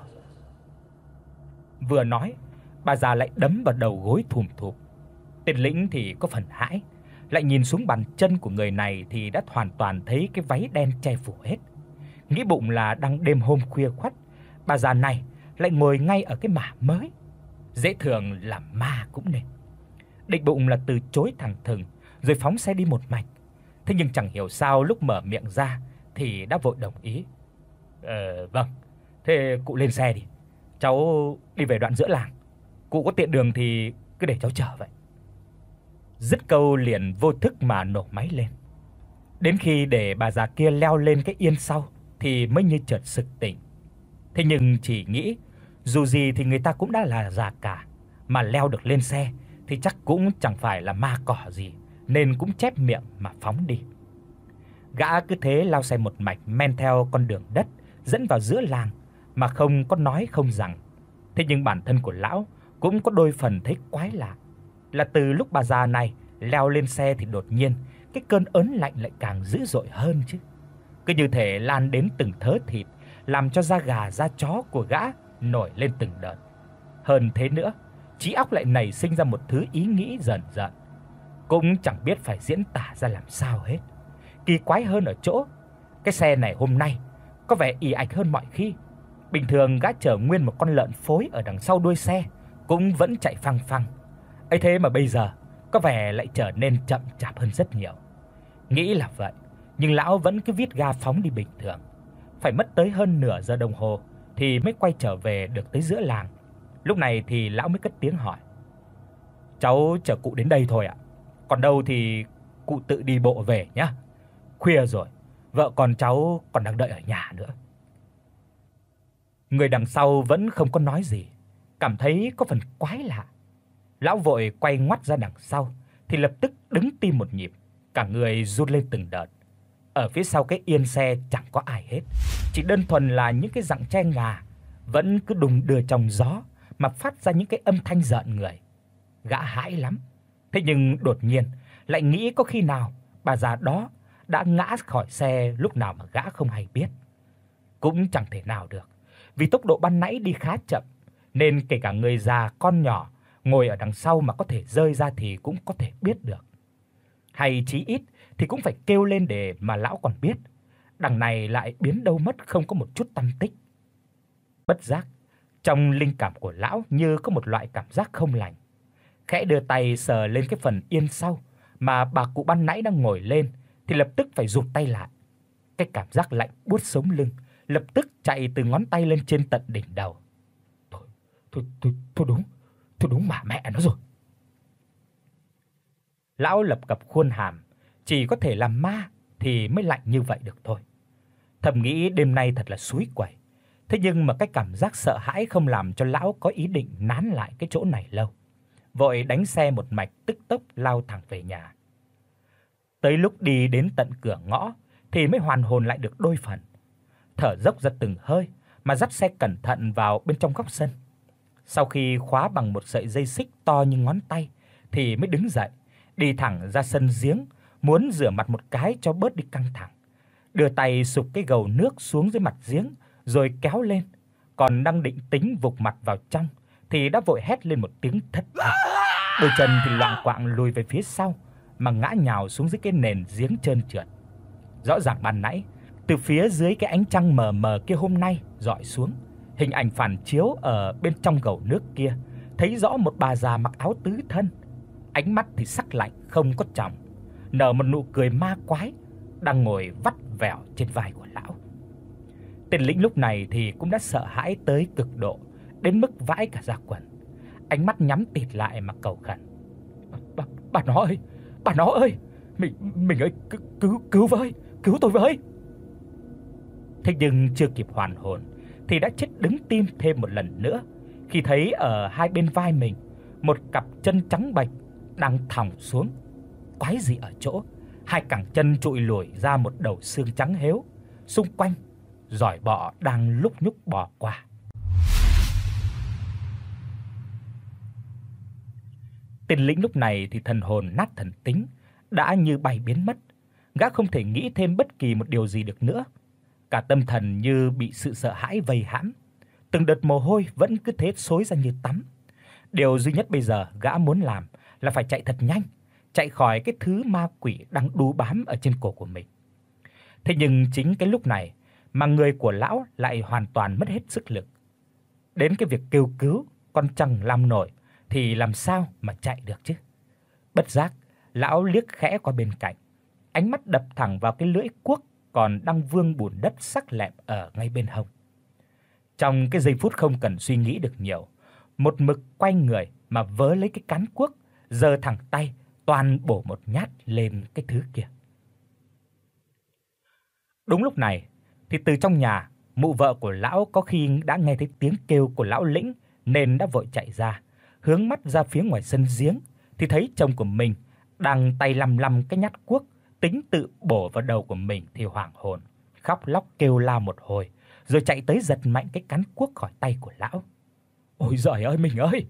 Vừa nói, bà già lại đấm vào đầu gối thùm thụp. Tên Lĩnh thì có phần hãi, lại nhìn xuống bàn chân của người này thì đã hoàn toàn thấy cái váy đen che phủ hết. Nghĩ bụng là đang đêm hôm khuya khoắt, bà già này lại ngồi ngay ở cái mả mới. Dễ thường là ma cũng nên. Định bụng là từ chối thẳng thừng rồi phóng xe đi một mạch. Thế nhưng chẳng hiểu sao lúc mở miệng ra thì đã vội đồng ý. "Ờ vâng, thế cụ lên xe đi. Cháu đi về đoạn giữa làng. Cụ có tiện đường thì cứ để cháu chở vậy." Dứt câu liền vô thức mà nổ máy lên. Đến khi để bà già kia leo lên cái yên sau thì mới như chợt sực tỉnh. Thế nhưng chỉ nghĩ dù gì thì người ta cũng đã là già cả, mà leo được lên xe thì chắc cũng chẳng phải là ma cỏ gì, nên cũng chép miệng mà phóng đi. Gã cứ thế lao xe một mạch men theo con đường đất dẫn vào giữa làng mà không có nói không rằng. Thế nhưng bản thân của lão cũng có đôi phần thấy quái lạ, là từ lúc bà già này leo lên xe thì đột nhiên cái cơn ớn lạnh lại càng dữ dội hơn chứ. Cứ như thể lan đến từng thớ thịt, làm cho da gà da chó của gã nổi lên từng đợt. Hơn thế nữa, trí óc lại nảy sinh ra một thứ ý nghĩ dần dần, cũng chẳng biết phải diễn tả ra làm sao hết. Kỳ quái hơn ở chỗ, cái xe này hôm nay có vẻ ì ạch hơn mọi khi. Bình thường gã chở nguyên một con lợn phối ở đằng sau đuôi xe cũng vẫn chạy phăng phăng. Ấy thế mà bây giờ có vẻ lại trở nên chậm chạp hơn rất nhiều. Nghĩ là vậy, nhưng lão vẫn cứ vít ga phóng đi bình thường. Phải mất tới hơn nửa giờ đồng hồ thì mới quay trở về được tới giữa làng. Lúc này thì lão mới cất tiếng hỏi: "Cháu chở cụ đến đây thôi ạ. Còn đâu thì cụ tự đi bộ về nhé. Khuya rồi, vợ con cháu còn đang đợi ở nhà nữa." Người đằng sau vẫn không có nói gì, cảm thấy có phần quái lạ. Lão vội quay ngoắt ra đằng sau thì lập tức đứng tim một nhịp, cả người run lên từng đợt. Ở phía sau cái yên xe chẳng có ai hết, chỉ đơn thuần là những cái rặng tre ngà vẫn cứ đùng đưa trong gió mà phát ra những cái âm thanh rợn người. Gã hãi lắm, thế nhưng đột nhiên lại nghĩ có khi nào bà già đó đã ngã khỏi xe lúc nào mà gã không hay biết. Cũng chẳng thể nào được, vì tốc độ ban nãy đi khá chậm, nên kể cả người già con nhỏ ngồi ở đằng sau mà có thể rơi ra thì cũng có thể biết được. Hay chí ít thì cũng phải kêu lên để mà lão còn biết. Đằng này lại biến đâu mất không có một chút tăm tích. Bất giác, trong linh cảm của lão như có một loại cảm giác không lành. Khẽ đưa tay sờ lên cái phần yên sau mà bà cụ ban nãy đang ngồi lên thì lập tức phải rụt tay lại. Cái cảm giác lạnh buốt sống lưng lập tức chạy từ ngón tay lên trên tận đỉnh đầu. Thôi, thôi, thôi, thôi đúng, thôi đúng mà mẹ nó rồi. Lão lập cập khuôn hàm, chỉ có thể làm ma thì mới lạnh như vậy được thôi. Thầm nghĩ đêm nay thật là xúi quẩy. Thế nhưng mà cái cảm giác sợ hãi không làm cho lão có ý định nán lại cái chỗ này lâu. Vội đánh xe một mạch tức tốc lao thẳng về nhà. Tới lúc đi đến tận cửa ngõ thì mới hoàn hồn lại được đôi phần. Thở dốc ra từng hơi mà dắt xe cẩn thận vào bên trong góc sân. Sau khi khóa bằng một sợi dây xích to như ngón tay thì mới đứng dậy, đi thẳng ra sân giếng, muốn rửa mặt một cái cho bớt đi căng thẳng. Đưa tay sụp cái gầu nước xuống dưới mặt giếng rồi kéo lên, còn đang định tính vụt mặt vào trong thì đã vội hét lên một tiếng thất thanh. Đôi chân thì loạng choạng lùi về phía sau mà ngã nhào xuống dưới cái nền giếng trơn trượt. Rõ ràng ban nãy, từ phía dưới cái ánh trăng mờ mờ kia hôm nay rọi xuống, hình ảnh phản chiếu ở bên trong gầu nước kia, thấy rõ một bà già mặc áo tứ thân, ánh mắt thì sắc lạnh không có tròng, nở một nụ cười ma quái, đang ngồi vắt vẻo trên vai của lão. Tên lĩnh lúc này thì cũng đã sợ hãi tới cực độ, đến mức vãi cả da quần. Ánh mắt nhắm tịt lại mà cầu khẩn: "Bà, bà nó ơi, bà nó ơi, mình mình ơi, cứu cứu cứu với, cứu tôi với." Thế nhưng chưa kịp hoàn hồn thì đã chết đứng tim thêm một lần nữa khi thấy ở hai bên vai mình một cặp chân trắng bệch đang thòng xuống. Quái gì ở chỗ hai cẳng chân trụi lủi ra một đầu xương trắng héo, xung quanh giỏi bọ đang lúc nhúc bò qua. Tên lĩnh lúc này thì thần hồn nát thần tính, đã như bay biến mất. Gã không thể nghĩ thêm bất kỳ một điều gì được nữa. Cả tâm thần như bị sự sợ hãi vây hãm, từng đợt mồ hôi vẫn cứ thế xối ra như tắm. Điều duy nhất bây giờ gã muốn làm là phải chạy thật nhanh, chạy khỏi cái thứ ma quỷ đang đú bám ở trên cổ của mình. Thế nhưng chính cái lúc này mà người của lão lại hoàn toàn mất hết sức lực. Đến cái việc kêu cứu con chẳng làm nổi thì làm sao mà chạy được chứ. Bất giác, lão liếc khẽ qua bên cạnh, ánh mắt đập thẳng vào cái lưỡi cuốc còn đang vương bùn đất sắc lẹm ở ngay bên hông. Trong cái giây phút không cần suy nghĩ được nhiều, một mực quay người mà vớ lấy cái cán cuốc, giơ thẳng tay toàn bổ một nhát lên cái thứ kia. Đúng lúc này thì từ trong nhà, mụ vợ của lão có khi đã nghe thấy tiếng kêu của lão lĩnh nên đã vội chạy ra, hướng mắt ra phía ngoài sân giếng thì thấy chồng của mình đang tay lăm lăm cái nhát cuốc, tính tự bổ vào đầu của mình thì hoảng hồn, khóc lóc kêu la một hồi, rồi chạy tới giật mạnh cái cán cuốc khỏi tay của lão. "Ôi giời ơi mình ơi,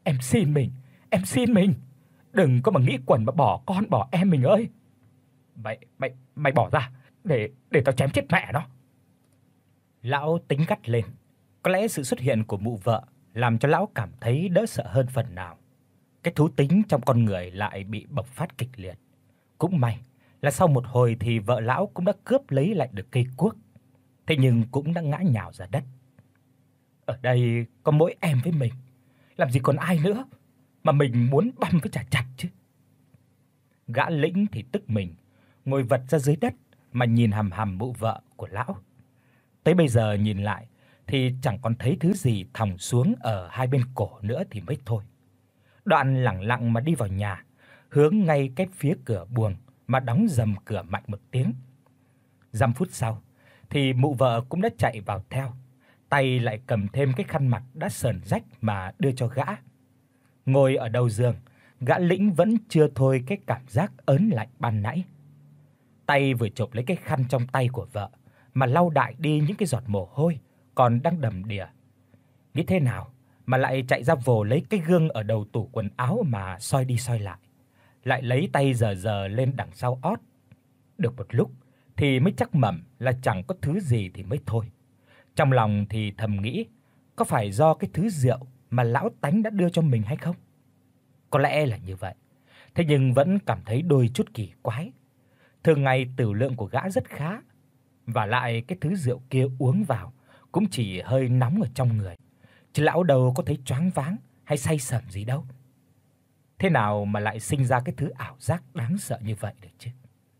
Em xin mình, em xin mình, đừng có mà nghĩ quẩn mà bỏ con bỏ em mình ơi. Mày mày mày bỏ ra để để tao chém chết mẹ nó." Lão tính gắt lên. Có lẽ sự xuất hiện của mụ vợ làm cho lão cảm thấy đỡ sợ hơn phần nào. Cái thú tính trong con người lại bị bộc phát kịch liệt. Cũng may là sau một hồi thì vợ lão cũng đã cướp lấy lại được cây cuốc. Thế nhưng cũng đã ngã nhào ra đất. Ở đây có mỗi em với mình, làm gì còn ai nữa mà mình muốn băm với chả chặt chứ. Gã Lĩnh thì tức mình, ngồi vật ra dưới đất mà nhìn hằm hằm mụ vợ của lão. Tới bây giờ nhìn lại thì chẳng còn thấy thứ gì thòng xuống ở hai bên cổ nữa thì mới thôi. Đoạn lẳng lặng mà đi vào nhà, hướng ngay cái phía cửa buồng mà đóng rầm cửa mạnh một tiếng. Dăm phút sau thì mụ vợ cũng đã chạy vào theo, tay lại cầm thêm cái khăn mặt đã sờn rách mà đưa cho gã. Ngồi ở đầu giường, gã Lĩnh vẫn chưa thôi cái cảm giác ớn lạnh ban nãy. Tay vừa chộp lấy cái khăn trong tay của vợ mà lau đại đi những cái giọt mồ hôi còn đang đầm đìa. Nghĩ thế nào mà lại chạy ra vồ lấy cái gương ở đầu tủ quần áo mà soi đi soi lại, lại lấy tay dờ dờ lên đằng sau ót. Được một lúc thì mới chắc mẩm là chẳng có thứ gì thì mới thôi. Trong lòng thì thầm nghĩ, có phải do cái thứ rượu mà lão Tánh đã đưa cho mình hay không? Có lẽ là như vậy. Thế nhưng vẫn cảm thấy đôi chút kỳ quái. Thường ngày tửu lượng của gã rất khá, và lại cái thứ rượu kia uống vào cũng chỉ hơi nóng ở trong người, chứ lão đâu có thấy choáng váng hay say sẩm gì đâu. Thế nào mà lại sinh ra cái thứ ảo giác đáng sợ như vậy được chứ?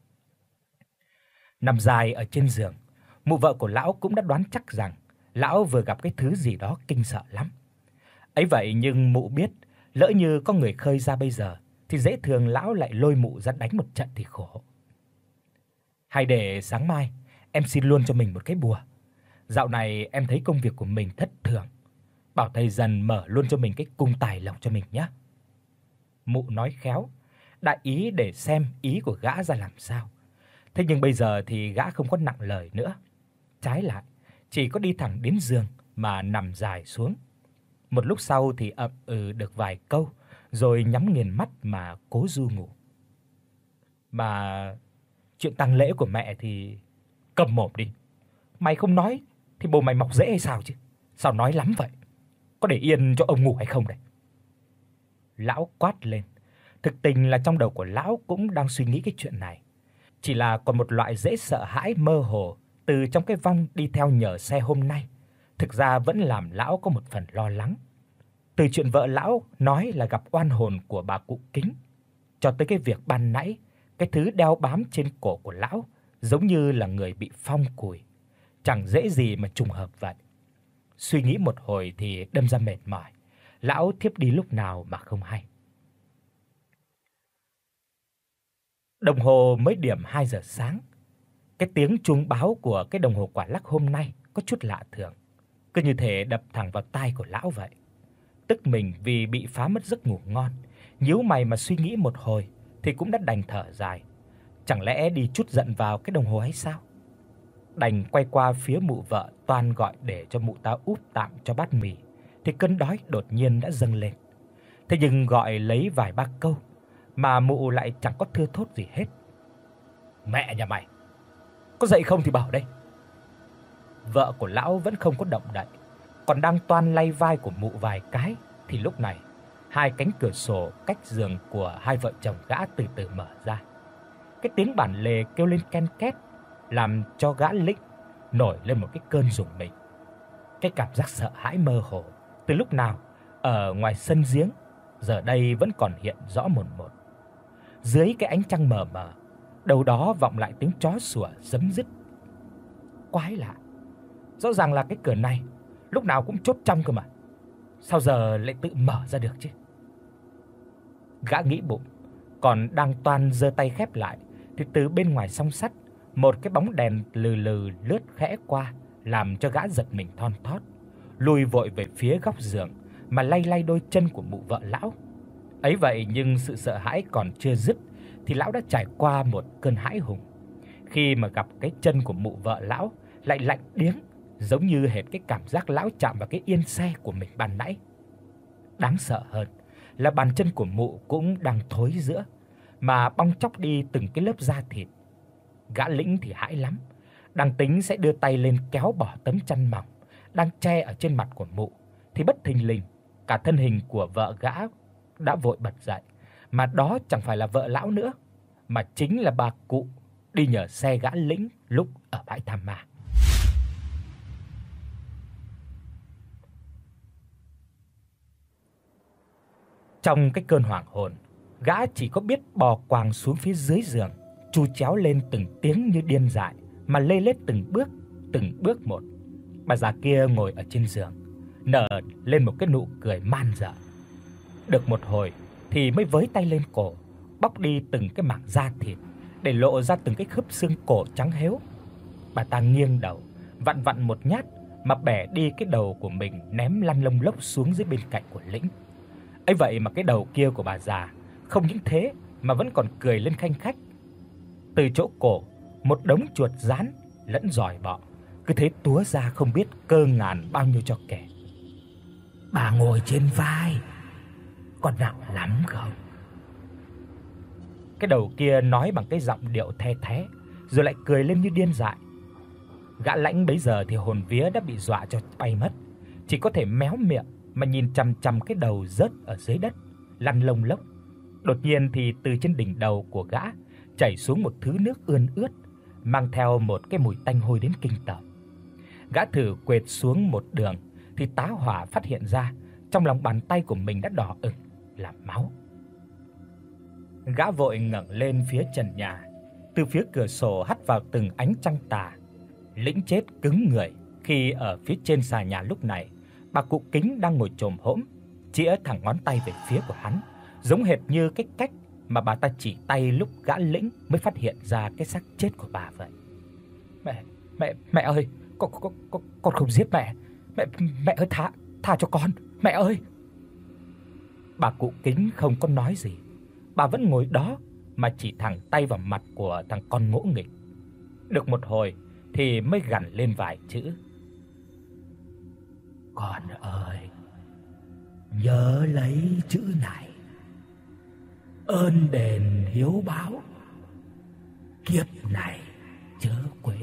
Nằm dài ở trên giường, mụ vợ của lão cũng đã đoán chắc rằng lão vừa gặp cái thứ gì đó kinh sợ lắm. Ấy vậy nhưng mụ biết, lỡ như có người khơi ra bây giờ thì dễ thường lão lại lôi mụ ra đánh một trận thì khổ. Hay để sáng mai em xin luôn cho mình một cái bùa. Dạo này em thấy công việc của mình thất thường, bảo thầy dần mở luôn cho mình cái cung tài lộc cho mình nhé. Mụ nói khéo, đại ý để xem ý của gã ra làm sao. Thế nhưng bây giờ thì gã không có nặng lời nữa. Trái lại, chỉ có đi thẳng đến giường mà nằm dài xuống. Một lúc sau thì ậm ừ được vài câu, rồi nhắm nghiền mắt mà cố ru ngủ. Mà chuyện tang lễ của mẹ thì câm mồm đi. Mày không nói thì bồ mày mọc rễ hay sao chứ? Sao nói lắm vậy? Có để yên cho ông ngủ hay không đây? Lão quát lên. Thực tình là trong đầu của lão cũng đang suy nghĩ cái chuyện này, chỉ là còn một loại dễ sợ hãi mơ hồ từ trong cái vong đi theo nhờ xe hôm nay, thực ra vẫn làm lão có một phần lo lắng. Từ chuyện vợ lão nói là gặp oan hồn của bà cụ Kính, cho tới cái việc ban nãy cái thứ đeo bám trên cổ của lão giống như là người bị phong cùi, chẳng dễ gì mà trùng hợp vậy. Suy nghĩ một hồi thì đâm ra mệt mỏi, lão thiếp đi lúc nào mà không hay. Đồng hồ mới điểm hai giờ sáng. Cái tiếng chuông báo của cái đồng hồ quả lắc hôm nay có chút lạ thường, cứ như thể đập thẳng vào tai của lão vậy. Tức mình vì bị phá mất giấc ngủ ngon, nhíu mày mà suy nghĩ một hồi thì cũng đã đành thở dài. Chẳng lẽ đi trút giận vào cái đồng hồ hay sao? Đành quay qua phía mụ vợ toan gọi để cho mụ ta úp tạm cho bát mì, thì cơn đói đột nhiên đã dâng lên. Thế nhưng gọi lấy vài ba câu mà mụ lại chẳng có thưa thốt gì hết. Mẹ nhà mày, có dậy không thì bảo đây. Vợ của lão vẫn không có động đậy, còn đang toan lay vai của mụ vài cái thì lúc này hai cánh cửa sổ cách giường của hai vợ chồng gã từ từ mở ra. Cái tiếng bản lề kêu lên ken két làm cho gã Lĩnh nổi lên một cái cơn rùng mình. Cái cảm giác sợ hãi mơ hồ từ lúc nào ở ngoài sân giếng giờ đây vẫn còn hiện rõ mồn một. Dưới cái ánh trăng mờ mờ, đâu đó vọng lại tiếng chó sủa rấm rứt. Quái lạ, rõ ràng là cái cửa này lúc nào cũng chốt trong cơ mà, sao giờ lại tự mở ra được chứ? Gã nghĩ bụng, còn đang toan giơ tay khép lại thì từ bên ngoài song sắt, một cái bóng đèn lừ lừ lướt khẽ qua, làm cho gã giật mình thon thót, lùi vội về phía góc giường mà lay lay đôi chân của mụ vợ lão. Ấy vậy nhưng sự sợ hãi còn chưa dứt thì lão đã trải qua một cơn hãi hùng, khi mà gặp cái chân của mụ vợ lão lại lạnh điếng, giống như hệt cái cảm giác lão chạm vào cái yên xe của mình ban nãy. Đáng sợ hơn là bàn chân của mụ cũng đang thối rữa, mà bong tróc đi từng cái lớp da thịt. Gã Lĩnh thì hãi lắm, đang tính sẽ đưa tay lên kéo bỏ tấm chăn mỏng đang che ở trên mặt của mụ, thì bất thình lình cả thân hình của vợ gã đã vội bật dậy, mà đó chẳng phải là vợ lão nữa, mà chính là bà cụ đi nhờ xe gã Lĩnh lúc ở bãi Tham Ma. Trong cái cơn hoảng hồn, gã chỉ có biết bò quàng xuống phía dưới giường, chu chéo lên từng tiếng như điên dại mà lê lết từng bước, từng bước một. Bà già kia ngồi ở trên giường, nở lên một cái nụ cười man dợ. Được một hồi thì mới với tay lên cổ, bóc đi từng cái mảng da thịt để lộ ra từng cái khớp xương cổ trắng héo. Bà ta nghiêng đầu, vặn vặn một nhát mà bẻ đi cái đầu của mình, ném lăn lông lốc xuống dưới bên cạnh của Lĩnh. Ấy vậy mà cái đầu kia của bà già không những thế mà vẫn còn cười lên khanh khách. Từ chỗ cổ, một đống chuột rán lẫn giòi bọ cứ thế túa ra không biết cơ ngàn bao nhiêu cho kể. Bà ngồi trên vai, có nặng lắm không? Cái đầu kia nói bằng cái giọng điệu the thé, rồi lại cười lên như điên dại. Gã Lãnh bấy giờ thì hồn vía đã bị dọa cho bay mất, chỉ có thể méo miệng mà nhìn chằm chằm cái đầu rớt ở dưới đất, lăn lông lốc. Đột nhiên thì từ trên đỉnh đầu của gã chảy xuống một thứ nước ươn ướt, mang theo một cái mùi tanh hôi đến kinh tởm. Gã thử quệt xuống một đường thì tá hỏa phát hiện ra trong lòng bàn tay của mình đã đỏ ửng là máu. Gã vội ngẩng lên phía trần nhà, từ phía cửa sổ hắt vào từng ánh trăng tà. Lĩnh chết cứng người khi ở phía trên xà nhà lúc này, bà cụ Kính đang ngồi chồm hổm, chĩa thẳng ngón tay về phía của hắn, giống hệt như cái cách mà bà ta chỉ tay lúc gã Lĩnh mới phát hiện ra cái xác chết của bà vậy. Mẹ, mẹ, mẹ ơi, con con con con không giết mẹ. Mẹ mẹ ơi, tha tha cho con, mẹ ơi. Bà cụ Kính không có nói gì. Bà vẫn ngồi đó mà chỉ thẳng tay vào mặt của thằng con ngỗ nghịch. Được một hồi thì mới gằn lên vài chữ. Con ơi, nhớ lấy chữ này. Ơn đền hiếu báo, kiếp này chớ quên.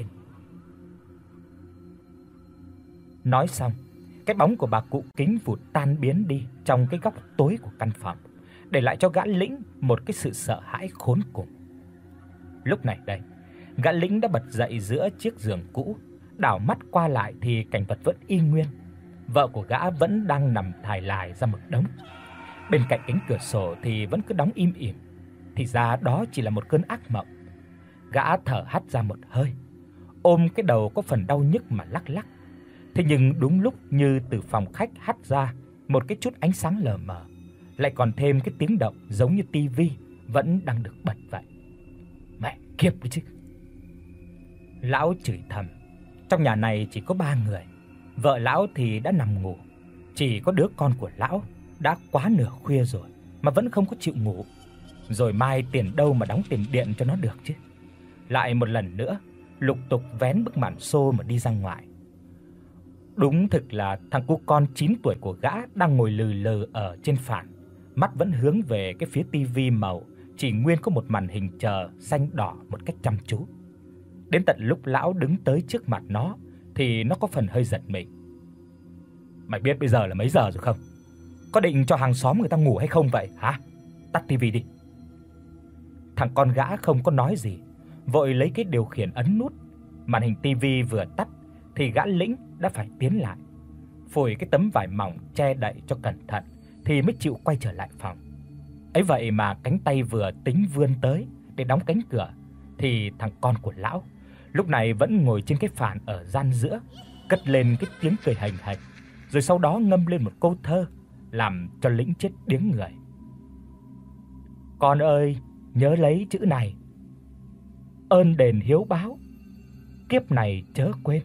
Nói xong, cái bóng của bà cụ Kính vụt tan biến đi trong cái góc tối của căn phòng, để lại cho gã Lĩnh một cái sự sợ hãi khốn cùng. Lúc này đây, gã Lĩnh đã bật dậy giữa chiếc giường cũ, đảo mắt qua lại thì cảnh vật vẫn y nguyên. Vợ của gã vẫn đang nằm thải lải ra một đống. Bên cạnh cánh cửa sổ thì vẫn cứ đóng im ỉm, thì ra đó chỉ là một cơn ác mộng. Gã thở hắt ra một hơi, ôm cái đầu có phần đau nhức mà lắc lắc. Thế nhưng đúng lúc như từ phòng khách hắt ra một cái chút ánh sáng lờ mờ, lại còn thêm cái tiếng động giống như tivi vẫn đang được bật vậy. Mẹ kiếp đấy chứ. Lão chửi thầm. Trong nhà này chỉ có ba người. Vợ lão thì đã nằm ngủ, chỉ có đứa con của lão đã quá nửa khuya rồi mà vẫn không có chịu ngủ. Rồi mai tiền đâu mà đóng tiền điện cho nó được chứ. Lại một lần nữa lục tục vén bức màn xô mà đi ra ngoài. Đúng thực là thằng cu con chín tuổi của gã đang ngồi lừ lừ ở trên phản, mắt vẫn hướng về cái phía tivi màu chỉ nguyên có một màn hình chờ xanh đỏ một cách chăm chú. Đến tận lúc lão đứng tới trước mặt nó thì nó có phần hơi giật mình. Mày biết bây giờ là mấy giờ rồi không? Có định cho hàng xóm người ta ngủ hay không vậy hả? Tắt tivi đi. Thằng con gã không có nói gì, vội lấy cái điều khiển ấn nút. Màn hình tivi vừa tắt thì gã Lĩnh đã phải tiến lại, phủi cái tấm vải mỏng che đậy cho cẩn thận thì mới chịu quay trở lại phòng. Ấy vậy mà cánh tay vừa tính vươn tới để đóng cánh cửa thì thằng con của lão lúc này vẫn ngồi trên cái phản ở gian giữa, cất lên cái tiếng cười hành hạch, rồi sau đó ngâm lên một câu thơ làm cho Lĩnh chết điếng người. Con ơi, nhớ lấy chữ này. Ơn đền hiếu báo, kiếp này chớ quên.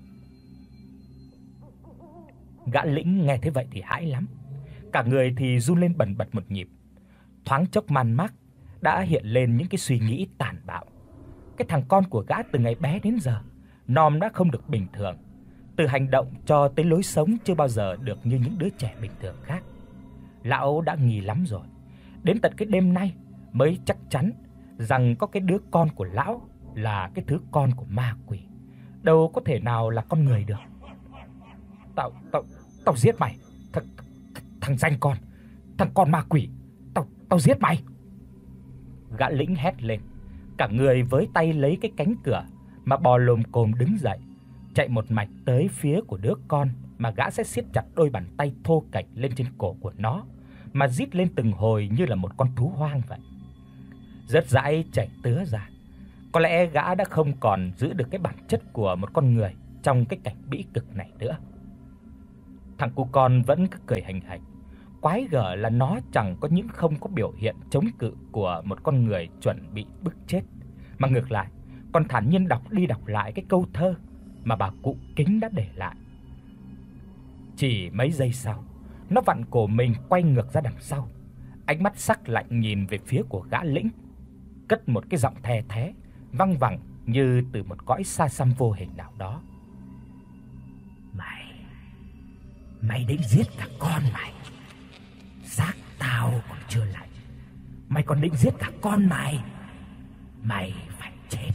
Gã Lĩnh nghe thế vậy thì hãi lắm, cả người thì run lên bần bật một nhịp. Thoáng chốc man mác đã hiện lên những cái suy nghĩ tàn bạo. Cái thằng con của gã từ ngày bé đến giờ, nom đã không được bình thường, từ hành động cho tới lối sống chưa bao giờ được như những đứa trẻ bình thường khác. Lão đã nghi lắm rồi, đến tận cái đêm nay mới chắc chắn rằng có cái đứa con của lão là cái thứ con của ma quỷ, đâu có thể nào là con người được. Tao tao tao giết mày, thằng thằng danh con, thằng con ma quỷ, tao tao giết mày." Gã lĩnh hét lên, cả người với tay lấy cái cánh cửa mà bò lồm cồm đứng dậy, chạy một mạch tới phía của đứa con mà gã sẽ siết chặt đôi bàn tay thô kệch lên trên cổ của nó, mà rít lên từng hồi như là một con thú hoang vậy. Rất dãi chảy tứa ra. Có lẽ gã đã không còn giữ được cái bản chất của một con người trong cái cảnh bĩ cực này nữa. Thằng cu con vẫn cứ cười hành hành. Quái gở là nó chẳng có những không có biểu hiện chống cự của một con người chuẩn bị bức chết, mà ngược lại còn thản nhiên đọc đi đọc lại cái câu thơ mà bà cụ Kính đã để lại. Chỉ mấy giây sau, nó vặn cổ mình quay ngược ra đằng sau, ánh mắt sắc lạnh nhìn về phía của gã lĩnh, cất một cái giọng the thé văng vẳng như từ một cõi xa xăm vô hình nào đó. "Mày, mày định giết cả con mày. Xác tao còn chưa lạnh, mày còn định giết cả con mày. Mày phải chết."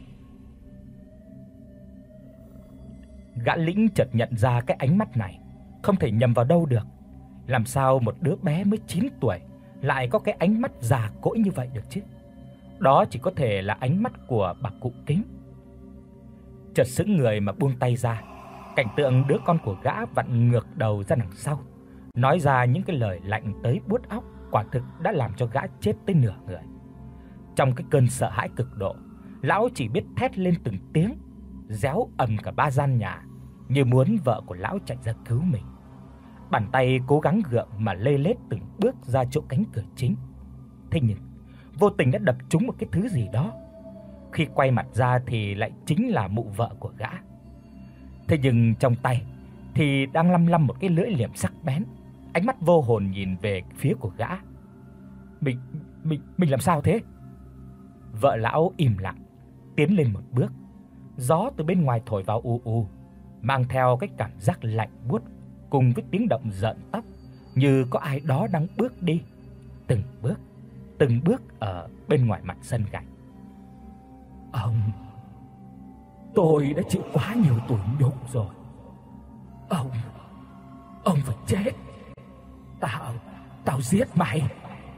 Gã lĩnh chợt nhận ra cái ánh mắt này không thể nhầm vào đâu được. Làm sao một đứa bé mới chín tuổi lại có cái ánh mắt già cỗi như vậy được chứ? Đó chỉ có thể là ánh mắt của bà cụ Kính. Chợt sững người mà buông tay ra, cảnh tượng đứa con của gã vặn ngược đầu ra đằng sau, nói ra những cái lời lạnh tới buốt óc, quả thực đã làm cho gã chết tới nửa người. Trong cái cơn sợ hãi cực độ, lão chỉ biết thét lên từng tiếng, réo ầm cả ba gian nhà, như muốn vợ của lão chạy ra cứu mình. Bàn tay cố gắng gượng mà lê lết từng bước ra chỗ cánh cửa chính. Thế nhưng vô tình đã đập trúng một cái thứ gì đó. Khi quay mặt ra thì lại chính là mụ vợ của gã. Thế nhưng trong tay thì đang lăm lăm một cái lưỡi liềm sắc bén, ánh mắt vô hồn nhìn về phía của gã. Mình mình mình làm sao thế?" Vợ lão im lặng, tiến lên một bước. Gió từ bên ngoài thổi vào u u, mang theo cái cảm giác lạnh buốt cùng với tiếng động rợn tóc, như có ai đó đang bước đi, từng bước, từng bước ở bên ngoài mặt sân gạch. "Ông, tôi đã chịu quá nhiều tủi nhục rồi. Ông, ông phải chết. Tao, tao giết mày."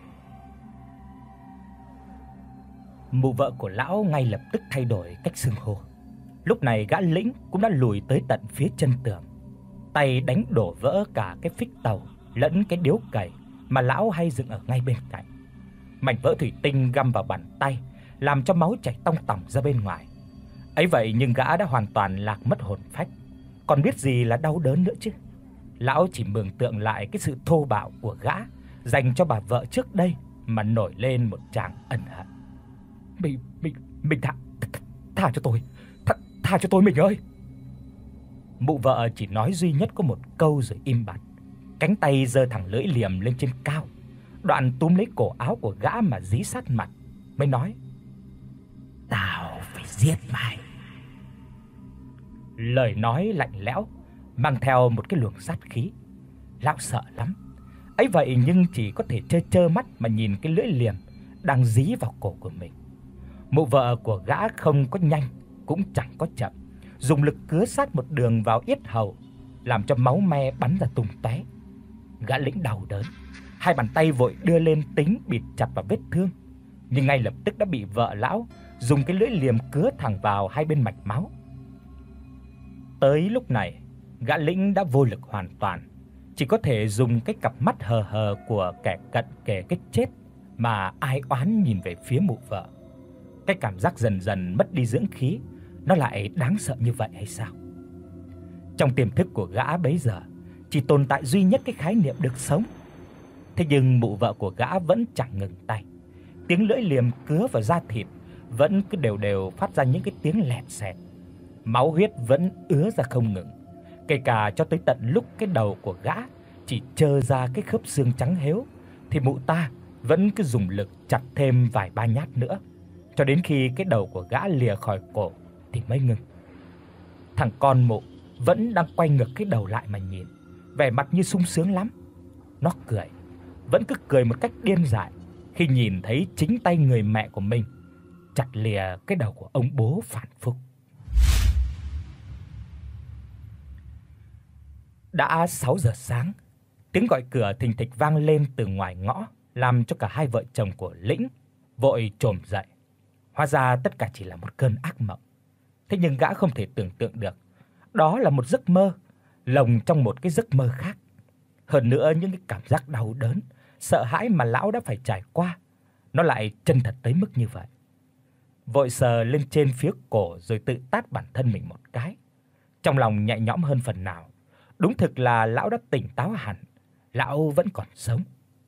Mụ vợ của lão ngay lập tức thay đổi cách xưng hô. Lúc này gã lĩnh cũng đã lùi tới tận phía chân tường, tay đánh đổ vỡ cả cái phích tàu lẫn cái điếu cày mà lão hay dựng ở ngay bên cạnh. Mảnh vỡ thủy tinh găm vào bàn tay, làm cho máu chảy tong tỏng ra bên ngoài. Ấy vậy nhưng gã đã hoàn toàn lạc mất hồn phách, còn biết gì là đau đớn nữa chứ. Lão chỉ mường tượng lại cái sự thô bạo của gã dành cho bà vợ trước đây mà nổi lên một tràng ân hận. "Mình mình mình tha tha cho tôi, tha, tha cho tôi mình ơi." Mụ vợ chỉ nói duy nhất có một câu rồi im bặt, cánh tay giơ thẳng lưỡi liềm lên trên cao, đoạn túm lấy cổ áo của gã mà dí sát mặt, mới nói: "Tao phải giết mày." Lời nói lạnh lẽo mang theo một cái luồng sát khí. Lão sợ lắm. Ấy vậy nhưng chỉ có thể trơ trơ mắt mà nhìn cái lưỡi liềm đang dí vào cổ của mình. Mụ vợ của gã không có nhanh cũng chẳng có chậm, dùng lực cứa sát một đường vào yết hầu, làm cho máu me bắn ra tung tóe. Gã lĩnh đau đớn, hai bàn tay vội đưa lên tính bịt chặt vào vết thương, nhưng ngay lập tức đã bị vợ lão dùng cái lưỡi liềm cứa thẳng vào hai bên mạch máu. Tới lúc này, gã lĩnh đã vô lực hoàn toàn, chỉ có thể dùng cái cặp mắt hờ hờ của kẻ cận kề cái chết mà ai oán nhìn về phía mụ vợ. Cái cảm giác dần dần mất đi dưỡng khí, nó lại đáng sợ như vậy hay sao? Trong tiềm thức của gã bấy giờ chỉ tồn tại duy nhất cái khái niệm được sống. Thế nhưng mụ vợ của gã vẫn chẳng ngừng tay. Tiếng lưỡi liềm cứa vào da thịt vẫn cứ đều đều phát ra những cái tiếng lẹt xẹt. Máu huyết vẫn ứa ra không ngừng, kể cả cho tới tận lúc cái đầu của gã chỉ trơ ra cái khớp xương trắng héo thì mụ ta vẫn cứ dùng lực chặt thêm vài ba nhát nữa, cho đến khi cái đầu của gã lìa khỏi cổ thì mới ngừng. Thằng con mụ vẫn đang quay ngược cái đầu lại mà nhìn, vẻ mặt như sung sướng lắm. Nó cười, vẫn cứ cười một cách điên dại, khi nhìn thấy chính tay người mẹ của mình chặt lìa cái đầu của ông bố phản phúc. Đã sáu giờ sáng, tiếng gọi cửa thình thịch vang lên từ ngoài ngõ, làm cho cả hai vợ chồng của Lĩnh vội chồm dậy. Hóa ra tất cả chỉ là một cơn ác mộng. Thế nhưng gã không thể tưởng tượng được, đó là một giấc mơ, lồng trong một cái giấc mơ khác. Hơn nữa những cái cảm giác đau đớn, sợ hãi mà lão đã phải trải qua, nó lại chân thật tới mức như vậy. Vội sờ lên trên phía cổ rồi tự tát bản thân mình một cái. Trong lòng nhẹ nhõm hơn phần nào. Đúng thực là lão đã tỉnh táo hẳn, lão vẫn còn sống.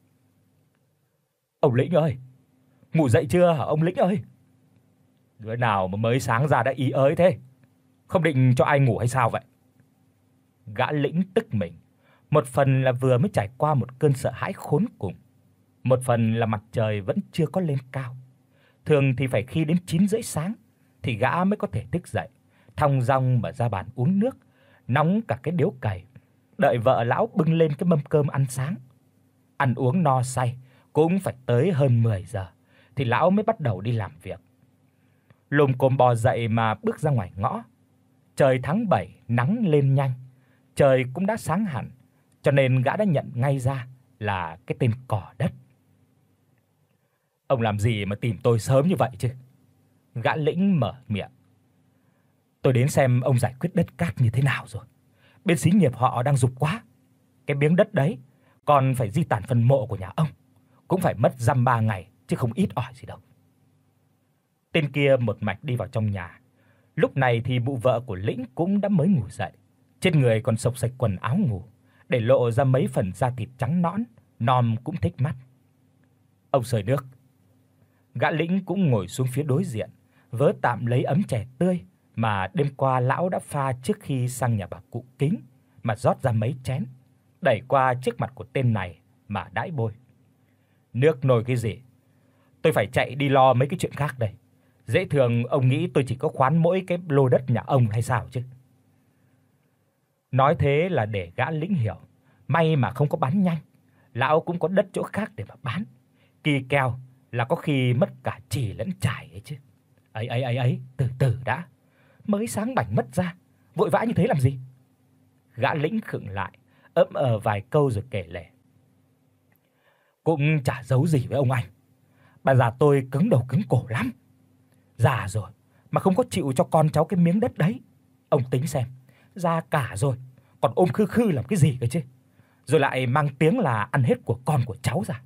Ông Lĩnh ơi, ngủ dậy chưa hả ông Lĩnh ơi? Đứa nào mà mới sáng ra đã ý ới thế? Không định cho ai ngủ hay sao vậy? Gã Lĩnh tức mình, một phần là vừa mới trải qua một cơn sợ hãi khốn cùng, một phần là mặt trời vẫn chưa có lên cao. Thường thì phải khi đến chín rưỡi sáng thì gã mới có thể thức dậy, thong dong mà ra bàn uống nước, nóng cả cái điếu cày, đợi vợ lão bưng lên cái mâm cơm ăn sáng. Ăn uống no say cũng phải tới hơn mười giờ thì lão mới bắt đầu đi làm việc. Lồm cồm bò dậy mà bước ra ngoài ngõ. Trời tháng bảy nắng lên nhanh, trời cũng đã sáng hẳn, cho nên gã đã nhận ngay ra là cái tên Cỏ Đất. Ông làm gì mà tìm tôi sớm như vậy chứ? Gã Lĩnh mở miệng. Tôi đến xem ông giải quyết đất cát như thế nào rồi. Bên xí nghiệp họ đang giục quá. Cái miếng đất đấy còn phải di tản phần mộ của nhà ông, cũng phải mất dăm ba ngày chứ không ít ỏi gì đâu. Tên kia một mạch đi vào trong nhà. Lúc này thì mụ vợ của Lĩnh cũng đã mới ngủ dậy, trên người còn xộc xệch quần áo ngủ, để lộ ra mấy phần da thịt trắng nõn, nom cũng thích mắt. Ông sơi nước. Gã Lĩnh cũng ngồi xuống phía đối diện, vớ tạm lấy ấm chè tươi mà đêm qua lão đã pha trước khi sang nhà bà cụ Kính, mà rót ra mấy chén, đẩy qua trước mặt của tên này mà đãi bôi. Nước nồi cái gì? Tôi phải chạy đi lo mấy cái chuyện khác đây. Dễ thường ông nghĩ tôi chỉ có khoán mỗi cái lô đất nhà ông hay sao chứ? Nói thế là để gã Lĩnh hiểu, may mà không có bán nhanh, lão cũng có đất chỗ khác để mà bán. Kỳ kèo là có khi mất cả chỉ lẫn trải ấy chứ. Ấy ấy ấy ấy, từ từ đã. Mới sáng bảnh mất ra, vội vã như thế làm gì? Gã Lĩnh khựng lại, ậm ờ vài câu rồi kể lể. Cũng chả giấu gì với ông anh. Bà già tôi cứng đầu cứng cổ lắm. Già rồi mà không có chịu cho con cháu cái miếng đất đấy. Ông tính xem, già cả rồi còn ôm khư khư làm cái gì cơ chứ? Rồi lại mang tiếng là ăn hết của con của cháu ra.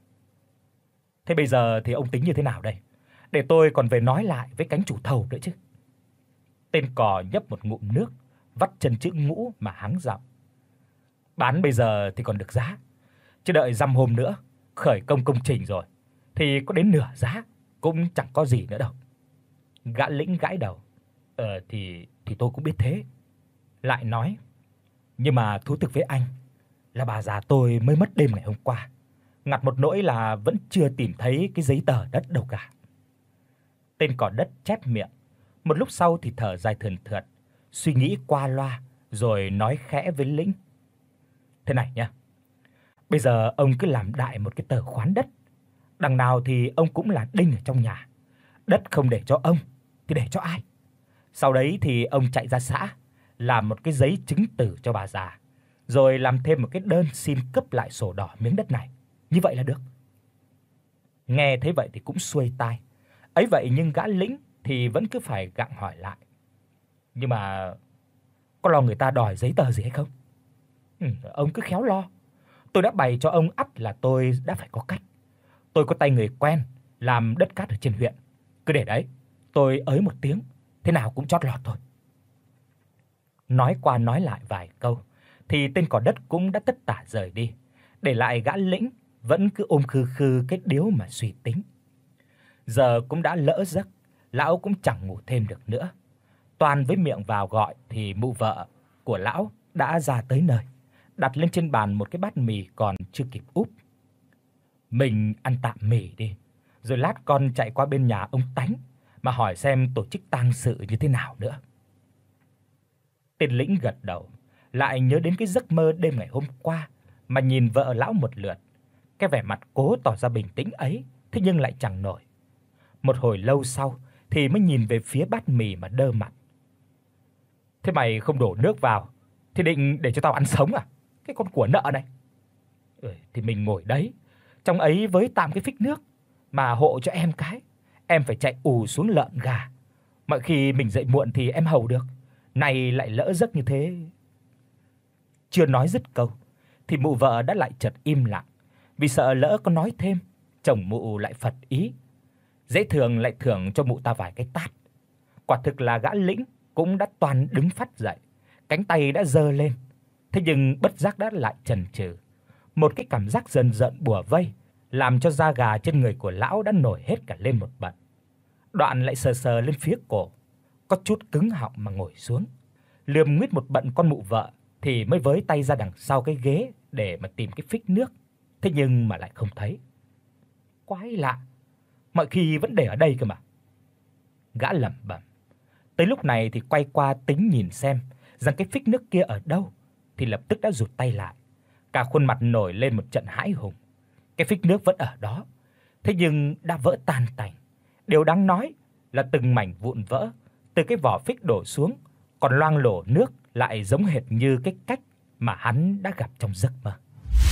Thế bây giờ thì ông tính như thế nào đây? Để tôi còn về nói lại với cánh chủ thầu nữa chứ. Tên Cò nhấp một ngụm nước, vắt chân chữ ngũ mà hắng giọng. Bán bây giờ thì còn được giá, chứ đợi dăm hôm nữa khởi công công trình rồi thì có đến nửa giá cũng chẳng có gì nữa đâu. Gã Lĩnh gãi đầu. Ờ thì thì tôi cũng biết thế. Lại nói, nhưng mà thú thực với anh là bà già tôi mới mất đêm ngày hôm qua, ngặt một nỗi là vẫn chưa tìm thấy cái giấy tờ đất đâu cả. Tên Cỏ Đất chép miệng, một lúc sau thì thở dài thườn thượt, suy nghĩ qua loa rồi nói khẽ với Lĩnh. Thế này nhá, bây giờ ông cứ làm đại một cái tờ khoán đất, đằng nào thì ông cũng là đinh ở trong nhà. Đất không để cho ông thì để cho ai? Sau đấy thì ông chạy ra xã làm một cái giấy chứng từ cho bà già, rồi làm thêm một cái đơn xin cấp lại sổ đỏ miếng đất này. Như vậy là được. Nghe thấy vậy thì cũng xuôi tai. Ấy vậy nhưng gã Lĩnh thì vẫn cứ phải gặng hỏi lại. Nhưng mà có lo người ta đòi giấy tờ gì hay không? Ừ, ông cứ khéo lo. Tôi đã bày cho ông ắt là tôi đã phải có cách. Tôi có tay người quen làm đất cát ở trên huyện. Cứ để đấy, tôi ới một tiếng, thế nào cũng chót lọt thôi. Nói qua nói lại vài câu thì tên Cỏ Đất cũng đã tất tả rời đi, để lại gã Lĩnh vẫn cứ ôm khư khư cái điếu mà suy tính. Giờ cũng đã lỡ giấc, lão cũng chẳng ngủ thêm được nữa. Toàn với miệng vào gọi thì mụ vợ của lão đã ra tới nơi, đặt lên trên bàn một cái bát mì còn chưa kịp úp. Mình ăn tạm mì đi, rồi lát con chạy qua bên nhà ông Tánh mà hỏi xem tổ chức tang sự như thế nào nữa. Tên Lĩnh gật đầu, lại nhớ đến cái giấc mơ đêm ngày hôm qua mà nhìn vợ lão một lượt, Cái vẻ mặt cố tỏ ra bình tĩnh ấy, thế nhưng lại chẳng nổi. Một hồi lâu sau thì mới nhìn về phía bát mì mà đơ mặt. Thế mày không đổ nước vào thì định để cho tao ăn sống à? Cái con của nợ này. Ừ, thì mình ngồi đấy, trong ấy với tạm cái phích nước mà hộ cho em cái. Em phải chạy ù xuống lợn gà. Mọi khi mình dậy muộn thì em hầu được, này lại lỡ giấc như thế. Chưa nói dứt câu thì mụ vợ đã lại chợt im lặng, vì sợ lỡ có nói thêm, chồng mụ lại phật ý. Dễ thường lại thưởng cho mụ ta vài cái tát. Quả thực là gã Lĩnh cũng đã toan đứng phắt dậy, cánh tay đã giơ lên, thế nhưng bất giác đã lại chần chừ. Một cái cảm giác dần dần bủa vây, làm cho da gà trên người của lão đã nổi hết cả lên một bận. Đoạn lại sờ sờ lên phía cổ, có chút cứng họng mà ngồi xuống. Lườm nguyết một bận con mụ vợ thì mới với tay ra đằng sau cái ghế để mà tìm cái phích nước, thế nhưng mà lại không thấy. Quái lạ, mọi khi vẫn để ở đây cơ mà. Gã lẩm bẩm. Tới lúc này thì quay qua tính nhìn xem rằng cái phích nước kia ở đâu, thì lập tức đã rụt tay lại, cả khuôn mặt nổi lên một trận hãi hùng. Cái phích nước vẫn ở đó, thế nhưng đã vỡ tan tành. Điều đáng nói là từng mảnh vụn vỡ từ cái vỏ phích đổ xuống, còn loang lổ nước lại giống hệt như cái cách mà hắn đã gặp trong giấc mơ.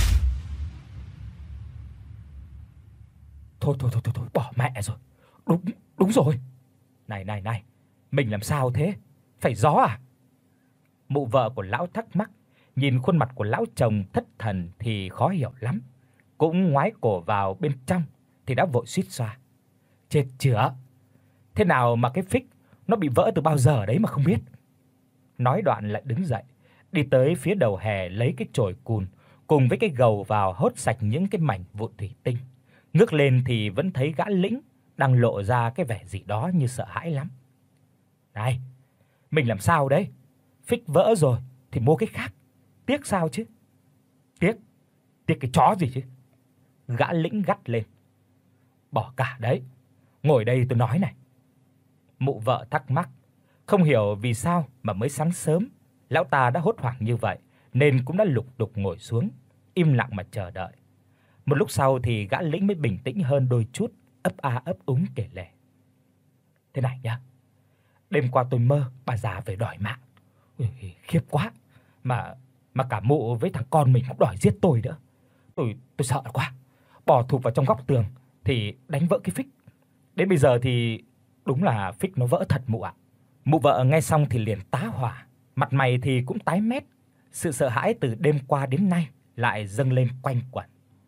Thôi thôi thôi thôi, bỏ mẹ rồi. Đúng, đúng rồi. Này này này, mình làm sao thế? Phải gió à? Mụ vợ của lão thắc mắc, nhìn khuôn mặt của lão chồng thất thần thì khó hiểu lắm, cũng ngoái cổ vào bên trong thì đã vội suýt xoa. Chết chửa. Thế nào mà cái phích nó bị vỡ từ bao giờ đấy mà không biết. Nói đoạn lại đứng dậy, đi tới phía đầu hè lấy cái chổi cùn cùng với cái gầu vào hốt sạch những cái mảnh vụn thủy tinh. Ngước lên thì vẫn thấy gã Lĩnh đang lộ ra cái vẻ gì đó như sợ hãi lắm. Này, mình làm sao đấy? Phích vỡ rồi thì mua cái khác. Tiếc sao chứ? Tiếc? Tiếc cái chó gì chứ? Gã Lĩnh gắt lên. Bỏ cả đấy. Ngồi đây tôi nói này. Mụ vợ thắc mắc, không hiểu vì sao mà mới sáng sớm lão ta đã hốt hoảng như vậy, nên cũng đã lục đục ngồi xuống, im lặng mà chờ đợi. Một lúc sau thì gã Lĩnh mới bình tĩnh hơn đôi chút, ấp a ấp úng kể lể. Thế này nhá, đêm qua tôi mơ bà già về đòi mạng. Ui, khiếp quá. Mà mà cả mụ với thằng con mình cũng đòi giết tôi nữa. Tôi tôi sợ quá. Bỏ thụp vào trong góc tường thì đánh vỡ cái phích. Đến bây giờ thì đúng là phích nó vỡ thật mụ ạ. Mụ vợ nghe xong thì liền tá hỏa, mặt mày thì cũng tái mét. Sự sợ hãi từ đêm qua đến nay lại dâng lên quanh quẩn.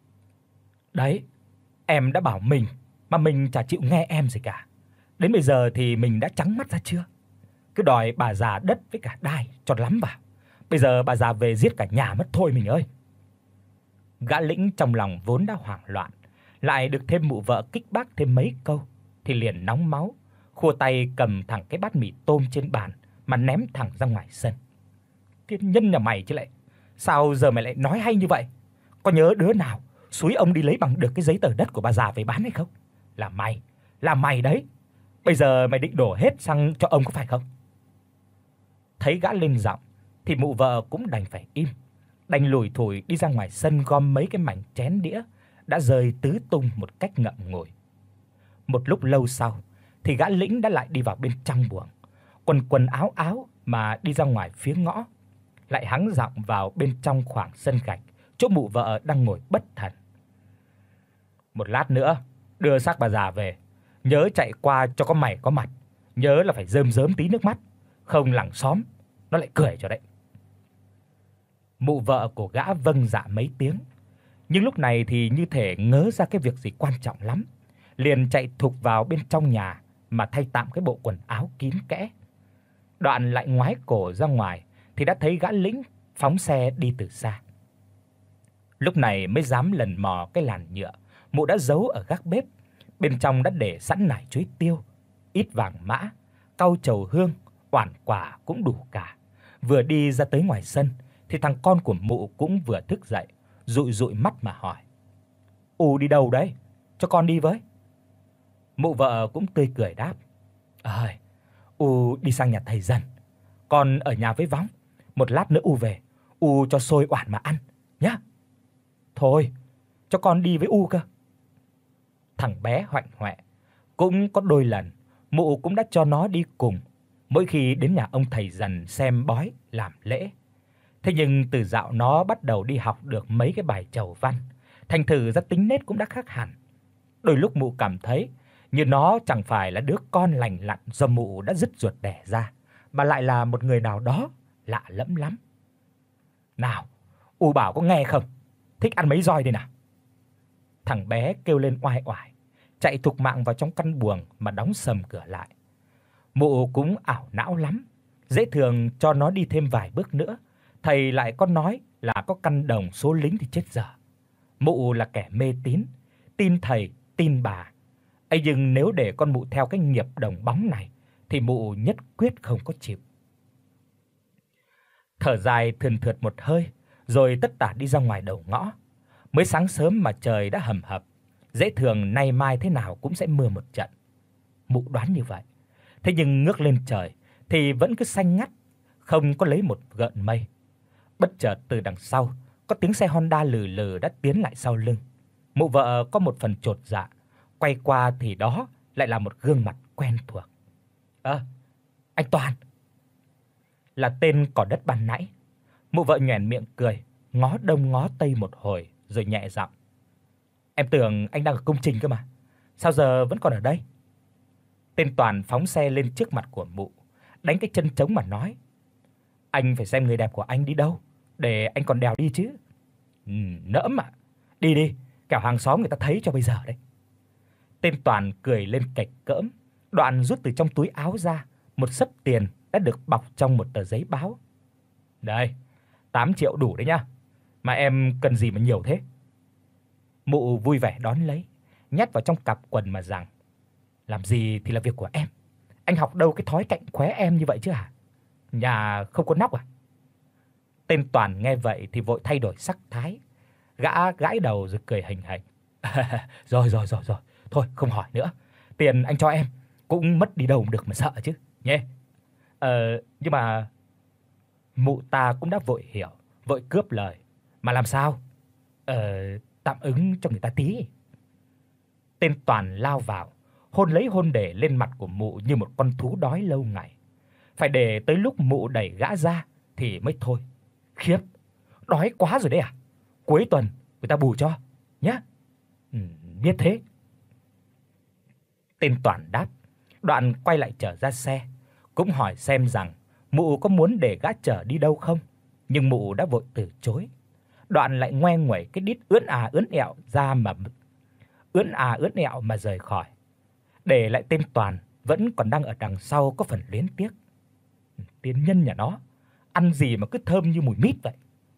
Đấy, em đã bảo mình mà mình chả chịu nghe em gì cả. Đến bây giờ thì mình đã trắng mắt ra chưa? Cứ đòi bà già đất với cả đai cho lắm vào. Bây giờ bà già về giết cả nhà mất thôi mình ơi. Gã Lĩnh trong lòng vốn đã hoảng loạn, lại được thêm mụ vợ kích bác thêm mấy câu thì liền nóng máu, khua tay cầm thẳng cái bát mì tôm trên bàn mà ném thẳng ra ngoài sân. Thiên nhân nhà mày chứ lại. Sao giờ mày lại nói hay như vậy? Có nhớ đứa nào xúi ông đi lấy bằng được cái giấy tờ đất của bà già về bán hay không? Là mày, là mày đấy. Bây giờ mày định đổ hết sang cho ông có phải không? Thấy gã lên giọng thì mụ vợ cũng đành phải im, đành lủi thủi đi ra ngoài sân gom mấy cái mảnh chén đĩa đã rơi tứ tung một cách ngậm ngùi. Một lúc lâu sau thì gã Lĩnh đã lại đi vào bên trong buồng, quần quần áo áo mà đi ra ngoài phía ngõ, lại hắng giọng vào bên trong khoảng sân gạch chỗ mụ vợ đang ngồi bất thần. Một lát nữa đưa xác bà già về, nhớ chạy qua cho có mày có mặt, nhớ là phải rơm rớm tí nước mắt, không làng xóm nó lại cười cho đấy. Mụ vợ của gã vâng dạ mấy tiếng, nhưng lúc này thì như thể ngớ ra cái việc gì quan trọng lắm, liền chạy thục vào bên trong nhà mà thay tạm cái bộ quần áo kín kẽ. Đoạn lại ngoái cổ ra ngoài thì đã thấy gã Lĩnh phóng xe đi từ xa. Lúc này mới dám lần mò cái làn nhựa mụ đã giấu ở gác bếp, bên trong đã để sẵn nải chuối tiêu, ít vàng mã, cau trầu hương, oản quả cũng đủ cả. Vừa đi ra tới ngoài sân thì thằng con của mụ cũng vừa thức dậy, dụi dụi mắt mà hỏi: "U đi đâu đấy? Cho con đi với." Mụ vợ cũng tươi cười đáp: "Ơi, U đi sang nhà thầy Dần, con ở nhà với Võng, một lát nữa U về, U cho xôi oản mà ăn nhá." "Thôi, cho con đi với U cơ. Thằng bé hoạnh hoẹ, cũng có đôi lần mụ cũng đã cho nó đi cùng, mỗi khi đến nhà ông thầy dần xem bói, làm lễ. Thế nhưng từ dạo nó bắt đầu đi học được mấy cái bài chầu văn, thành thử ra tính nết cũng đã khác hẳn. Đôi lúc mụ cảm thấy như nó chẳng phải là đứa con lành lặn do mụ đã dứt ruột đẻ ra, mà lại là một người nào đó lạ lẫm lắm. Nào, U bảo có nghe không? Thích ăn mấy roi đây nào. Thằng bé kêu lên oai oải, chạy thục mạng vào trong căn buồng mà đóng sầm cửa lại. Mụ cũng ảo não lắm, dễ thường cho nó đi thêm vài bước nữa, thầy lại có nói là có căn đồng số lính thì chết dở. Mụ là kẻ mê tín, tin thầy, tin bà. Ấy nhưng nếu để con mụ theo cái nghiệp đồng bóng này thì mụ nhất quyết không có chịu. Thở dài thườn thượt một hơi, rồi tất tả đi ra ngoài đầu ngõ. Mới sáng sớm mà trời đã hầm hập, dễ thường nay mai thế nào cũng sẽ mưa một trận. Mụ đoán như vậy. Thế nhưng ngước lên trời thì vẫn cứ xanh ngắt, không có lấy một gợn mây. Bất chợt từ đằng sau, có tiếng xe Honda lừ lừ đã tiến lại sau lưng. Mụ vợ có một phần chột dạ, quay qua thì đó lại là một gương mặt quen thuộc. "Ơ, anh Toàn." Là tên cỏ đất ban nãy. Mụ vợ nhoẻn miệng cười, ngó đông ngó tây một hồi rồi nhẹ giọng: "Em tưởng anh đang ở công trình cơ mà, sao giờ vẫn còn ở đây?" Tên Toàn phóng xe lên trước mặt của mụ, đánh cái chân trống mà nói: "Anh phải xem người đẹp của anh đi đâu, để anh còn đèo đi chứ." "Ừm, nỡm à. Đi đi, kẻo hàng xóm người ta thấy cho bây giờ đấy." Tên Toàn cười lên cạch cỡm, đoạn rút từ trong túi áo ra một xấp tiền đã được bọc trong một tờ giấy báo. "Đây, tám triệu đủ đấy nhá. Mà em cần gì mà nhiều thế?" Mụ vui vẻ đón lấy, nhét vào trong cặp quần mà rằng: "Làm gì thì là việc của em. Anh học đâu cái thói cạnh khóe em như vậy chứ hả? Nhà không có nóc à?" Tên Toàn nghe vậy thì vội thay đổi sắc thái, gã gãi đầu rồi cười hình hạch. "Rồi rồi rồi rồi, thôi không hỏi nữa. Tiền anh cho em cũng mất đi đâu được mà sợ chứ, nhé." Ờ nhưng mà mụ ta cũng đã vội hiểu, vội cướp lời: "Mà làm sao? Ờ tạm ứng cho người ta tí." Tên Toàn lao vào, hôn lấy hôn để lên mặt của mụ như một con thú đói lâu ngày. Phải để tới lúc mụ đẩy gã ra thì mới thôi. "Khiếp, đói quá rồi đấy à? Cuối tuần người ta bù cho nhá." "Ừ, biết thế." Tên Toàn đáp, đoạn quay lại trở ra xe, cũng hỏi xem rằng mụ có muốn để gã chở đi đâu không, nhưng mụ đã vội từ chối. Đoạn lại ngoe nguẩy cái đít ưỡn à ưỡn ẹo ra mà ưỡn à ưỡn ẹo mà rời khỏi, để lại tên Toàn vẫn còn đang ở đằng sau có phần luyến tiếc. Tiên nhân nhà nó, ăn gì mà cứ thơm như mùi mít vậy.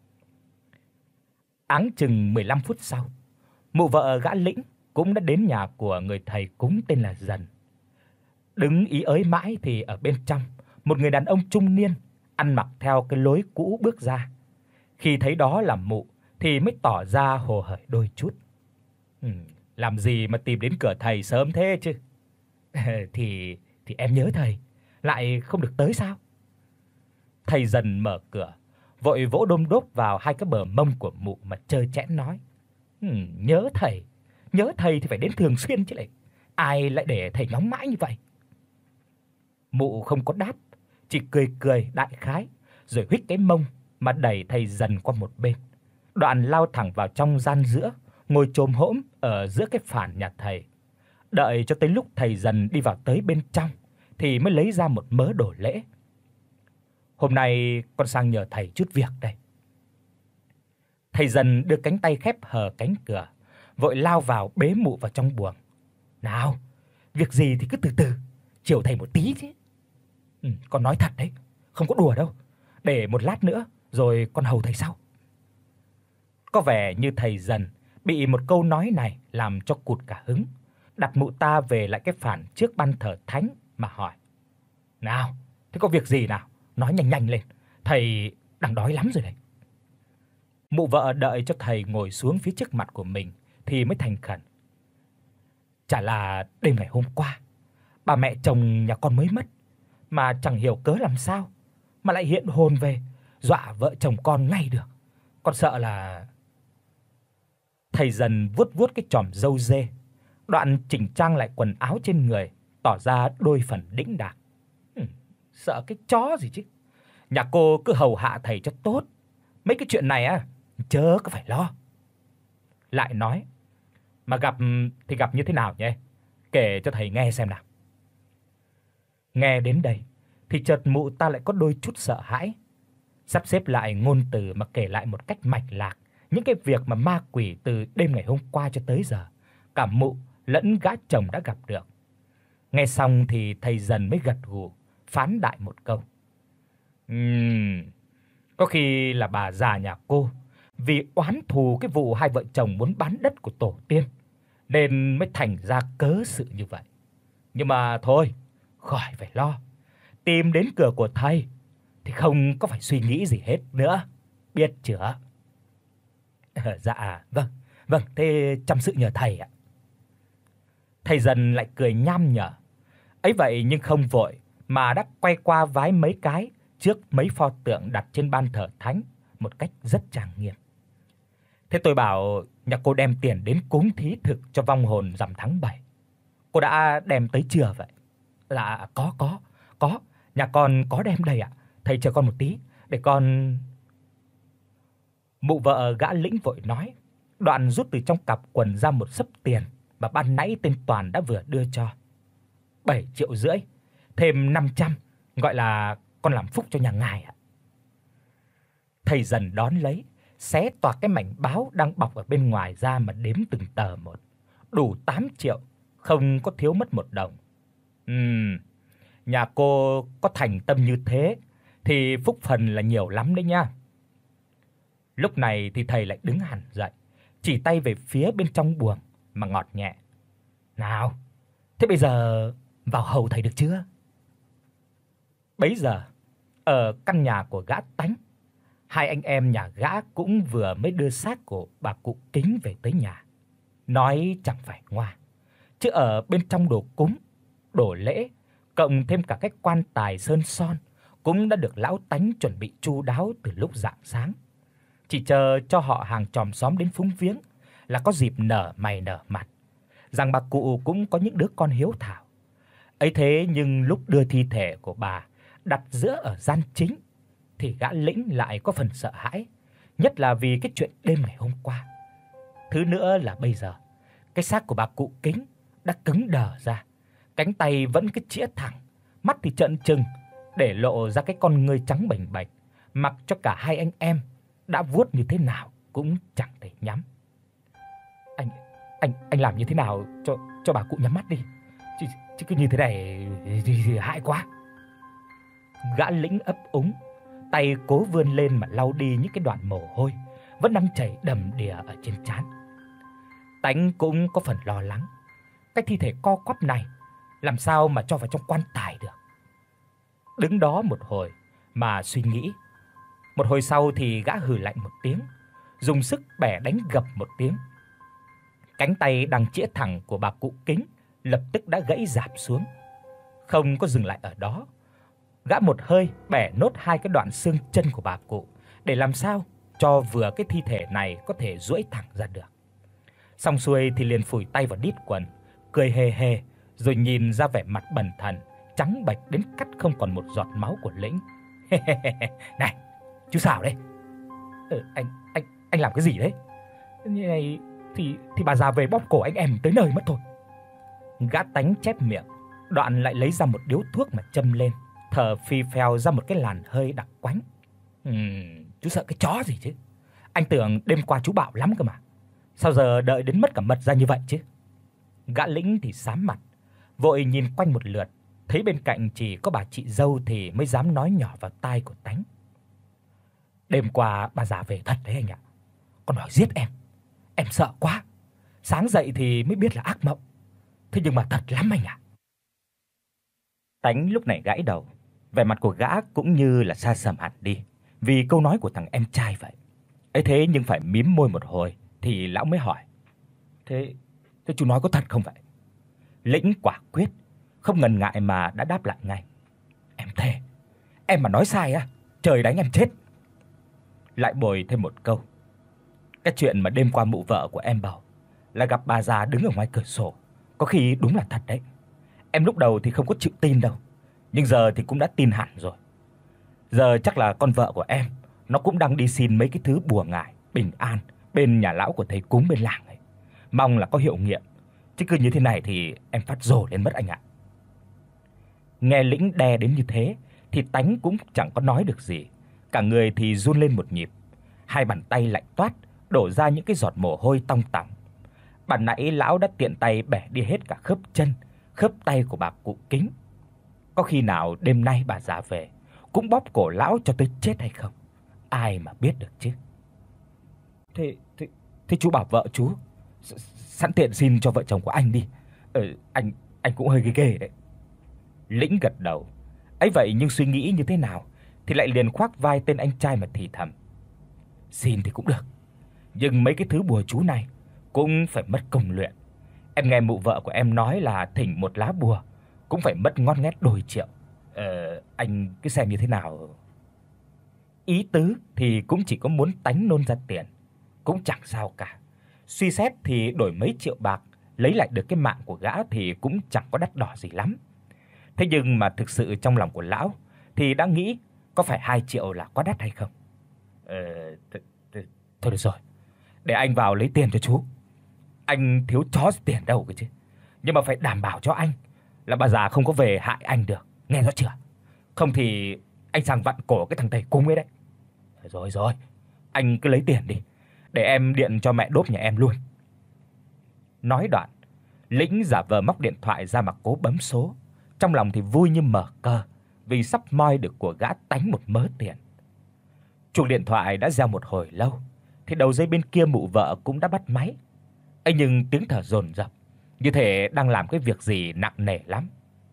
Áng chừng mười lăm phút sau, mụ vợ gã Lĩnh cũng đã đến nhà của người thầy cúng tên là Dần. Đứng ý ới mãi thì ở bên trong, một người đàn ông trung niên ăn mặc theo cái lối cũ bước ra. Khi thấy đó là mụ thì mới tỏ ra hồ hởi đôi chút. "Ừm, làm gì mà tìm đến cửa thầy sớm thế chứ?" thì thì em nhớ thầy, lại không được tới sao?" Thầy Dần mở cửa, vội vỗ đôm đốp vào hai cái bờ mông của mụ mà trơ trẽn nói: "Ừm, nhớ thầy, nhớ thầy thì phải đến thường xuyên chứ lại. Ai lại để thầy ngóng mãi như vậy?" Mụ không có đáp, chỉ cười cười đại khái, rồi huých cái mông mà đẩy thầy Dần qua một bên. Đoạn lao thẳng vào trong gian giữa, ngồi chồm hổm ở giữa cái phản nhà thầy. Đợi cho tới lúc thầy Dần đi vào tới bên trong thì mới lấy ra một mớ đồ lễ. "Hôm nay con sang nhờ thầy chút việc đây." Thầy Dần đưa cánh tay khép hờ cánh cửa, vội lao vào bế mụ vào trong buồng. "Nào, việc gì thì cứ từ từ, chiều thầy một tí chứ." "Ừ, con nói thật đấy, không có đùa đâu. Để một lát nữa rồi con hầu thầy sau." Có vẻ như thầy Dần bị một câu nói này làm cho cụt cả hứng, đặt mụ ta về lại cái phản trước ban thờ thánh mà hỏi: "Nào, thế có việc gì nào? Nói nhanh nhanh lên, thầy đang đói lắm rồi đấy." Mụ vợ đợi cho thầy ngồi xuống phía trước mặt của mình thì mới thành khẩn: "Chả là đêm ngày hôm qua, bà mẹ chồng nhà con mới mất, mà chẳng hiểu cớ làm sao mà lại hiện hồn về, dọa vợ chồng con ngay được. Con sợ là..." Thầy dần vuốt vuốt cái chòm râu dê, đoạn chỉnh trang lại quần áo trên người, tỏ ra đôi phần đĩnh đạc. Ừm, sợ cái chó gì chứ. Nhà cô cứ hầu hạ thầy cho tốt. Mấy cái chuyện này á, chớ có phải lo. Lại nói, mà gặp thì gặp như thế nào nhỉ? Kể cho thầy nghe xem nào. Nghe đến đây thì chợt mụ ta lại có đôi chút sợ hãi, sắp xếp lại ngôn từ mà kể lại một cách mạch lạc những cái việc mà ma quỷ từ đêm ngày hôm qua cho tới giờ cả mụ lẫn gã chồng đã gặp được. Nghe xong thì thầy dần mới gật gù, phán đại một câu. Ừm, có khi là bà già nhà cô vì oán thù cái vụ hai vợ chồng muốn bán đất của tổ tiên nên mới thành ra cớ sự như vậy. Nhưng mà thôi, khỏi phải lo. Tìm đến cửa của thầy thì không có phải suy nghĩ gì hết nữa, biết chưa? Dạ, vâng, vâng, thế chăm sự nhờ thầy ạ. Thầy dần lại cười nham nhở. Ấy vậy nhưng không vội mà đã quay qua vái mấy cái trước mấy pho tượng đặt trên ban thờ thánh một cách rất trang nghiêm. Thế tôi bảo nhà cô đem tiền đến cúng thí thực cho vong hồn rằm tháng bảy. Cô đã đem tới chưa vậy? Dạ có có, có, nhà con có đem đây ạ. Thầy chờ con một tí để con. Mụ vợ gã Lĩnh vội nói, đoạn rút từ trong cặp quần ra một xấp tiền mà ban nãy tên Toàn đã vừa đưa cho. bảy triệu rưỡi, thêm năm trăm, gọi là con làm phúc cho nhà ngài ạ. Thầy dần đón lấy, xé toạc cái mảnh báo đang bọc ở bên ngoài ra mà đếm từng tờ một. Đủ tám triệu, không có thiếu mất một đồng. Ừm, nhà cô có thành tâm như thế thì phúc phần là nhiều lắm đấy nha. Lúc này thì thầy lại đứng hẳn dậy, chỉ tay về phía bên trong buồng mà ngọt nhẹ. Nào, thế bây giờ vào hầu thầy được chưa? Bấy giờ, ở căn nhà của gã Tánh, hai anh em nhà gã cũng vừa mới đưa xác của bà cụ Kính về tới nhà. Nói chẳng phải ngoa, chứ ở bên trong đồ cúng, đồ lễ, cộng thêm cả cái quan tài sơn son cũng đã được lão Tánh chuẩn bị chu đáo từ lúc rạng sáng. Chỉ chờ cho họ hàng chòm xóm đến phúng viếng là có dịp nở mày nở mặt, rằng bà cụ cũng có những đứa con hiếu thảo. Ấy thế nhưng lúc đưa thi thể của bà đặt giữa ở gian chính thì gã Lĩnh lại có phần sợ hãi, nhất là vì cái chuyện đêm ngày hôm qua. Thứ nữa là bây giờ, cái xác của bà cụ Kính đã cứng đờ ra, cánh tay vẫn cứ chĩa thẳng, mắt thì trợn trừng để lộ ra cái con ngươi trắng bềnh bạch, mặc cho cả hai anh em đã vuốt như thế nào cũng chẳng thể nhắm. Anh anh anh làm như thế nào cho cho bà cụ nhắm mắt đi. Chứ, chứ cứ như thế này thì, thì hại quá. Gã Lĩnh ấp úng, tay cố vươn lên mà lau đi những cái đoạn mồ hôi vẫn đang chảy đầm đìa ở trên trán. Tánh cũng có phần lo lắng, cái thi thể co quắp này làm sao mà cho vào trong quan tài được. Đứng đó một hồi mà suy nghĩ. Một hồi sau thì gã hừ lạnh một tiếng, dùng sức bẻ đánh gập một tiếng. Cánh tay đang chĩa thẳng của bà cụ Kính lập tức đã gãy rạp xuống. Không có dừng lại ở đó, gã một hơi bẻ nốt hai cái đoạn xương chân của bà cụ để làm sao cho vừa cái thi thể này có thể duỗi thẳng ra được. Xong xuôi thì liền phủi tay vào đít quần, cười hề hề rồi nhìn ra vẻ mặt bần thần, trắng bệch đến cắt không còn một giọt máu của Lĩnh. Này, chú Sảo đây. Ừ, anh anh anh làm cái gì đấy? Như này thì thì bà già về bóp cổ anh em tới nơi mất thôi. Gã Tánh chép miệng, đoạn lại lấy ra một điếu thuốc mà châm lên, thở phì phèo ra một cái làn hơi đặc quánh. Ừm, chú sợ cái chó gì chứ? Anh tưởng đêm qua chú bạo lắm cơ mà. Sao giờ đợi đến mất cả mật ra như vậy chứ? Gã Lĩnh thì xám mặt, vội nhìn quanh một lượt, thấy bên cạnh chỉ có bà chị dâu thì mới dám nói nhỏ vào tai của Tánh. Đêm qua bà già về thật đấy anh ạ. Con đòi giết em. Em sợ quá. Sáng dậy thì mới biết là ác mộng. Thế nhưng mà thật lắm anh ạ. Tánh lúc này gãi đầu, vẻ mặt của gã cũng như là sa sầm hẳn đi vì câu nói của thằng em trai vậy. Ấy thế nhưng phải mím môi một hồi thì lão mới hỏi: "Thế thế chú nói có thật không vậy?" Lĩnh quả quyết, không ngần ngại mà đã đáp lại ngay: "Em thề, em mà nói sai á, trời đánh em chết." Lại bồi thêm một câu: Cái chuyện mà đêm qua mụ vợ của em bảo là gặp bà già đứng ở ngoài cửa sổ, có khi đúng là thật đấy. Em lúc đầu thì không có chịu tin đâu, nhưng giờ thì cũng đã tin hẳn rồi. Giờ chắc là con vợ của em nó cũng đang đi xin mấy cái thứ bùa ngải, bình an bên nhà lão của thầy cúng bên làng ấy. Mong là có hiệu nghiệm, chứ cứ như thế này thì em phát rồ lên mất anh ạ. Nghe Lĩnh đe đến như thế thì Tánh cũng chẳng có nói được gì, cả người thì run lên một nhịp, hai bàn tay lạnh toát đổ ra những cái giọt mồ hôi tong tỏng. Ban nãy lão đã tiện tay bẻ đi hết cả khớp chân, khớp tay của bà cụ Kính. Có khi nào đêm nay bà già về cũng bóp cổ lão cho tới chết hay không? Ai mà biết được chứ. Thế thế thế chú bảo vợ chú sẵn tiện xin cho vợ chồng của anh đi. Ờ anh anh cũng hơi ghê ghê đấy. Lĩnh gật đầu. Ấy vậy nhưng suy nghĩ như thế nào thì lại liền khoác vai tên anh trai mà thì thầm. Xin thì cũng được, nhưng mấy cái thứ bùa chú này cũng phải mất công luyện. Em nghe mụ vợ của em nói là thỉnh một lá bùa cũng phải mất ngon nghét đôi triệu. Ờ anh cứ xem như thế nào. Ý tứ thì cũng chỉ có muốn Tánh nôn ra tiền, cũng chẳng sao cả. Suy xét thì đổi mấy triệu bạc lấy lại được cái mạng của gã thì cũng chẳng có đắt đỏ gì lắm. Thế nhưng mà thực sự trong lòng của lão thì đã nghĩ có phải hai triệu là quá đắt hay không. Ờ th- th- thôi được rồi, để anh vào lấy tiền cho chú. Anh thiếu chó tiền đâu cơ chứ. Nhưng mà phải đảm bảo cho anh là bà già không có về hại anh được, nghe rõ chưa? Không thì anh sang vặn cổ cái thằng thầy cúng ấy đấy. Rồi rồi, anh cứ lấy tiền đi, để em điện cho mẹ đốp nhà em luôn. Nói đoạn, Lĩnh giả vờ móc điện thoại ra mà cố bấm số, trong lòng thì vui như mở cờ vì sắp moi được của gã Tánh một mớ tiền. Chuông điện thoại đã reo một hồi lâu thì đầu dây bên kia mụ vợ cũng đã bắt máy. Ấy nhưng tiếng thở dồn dập, như thể đang làm cái việc gì nặng nề lắm.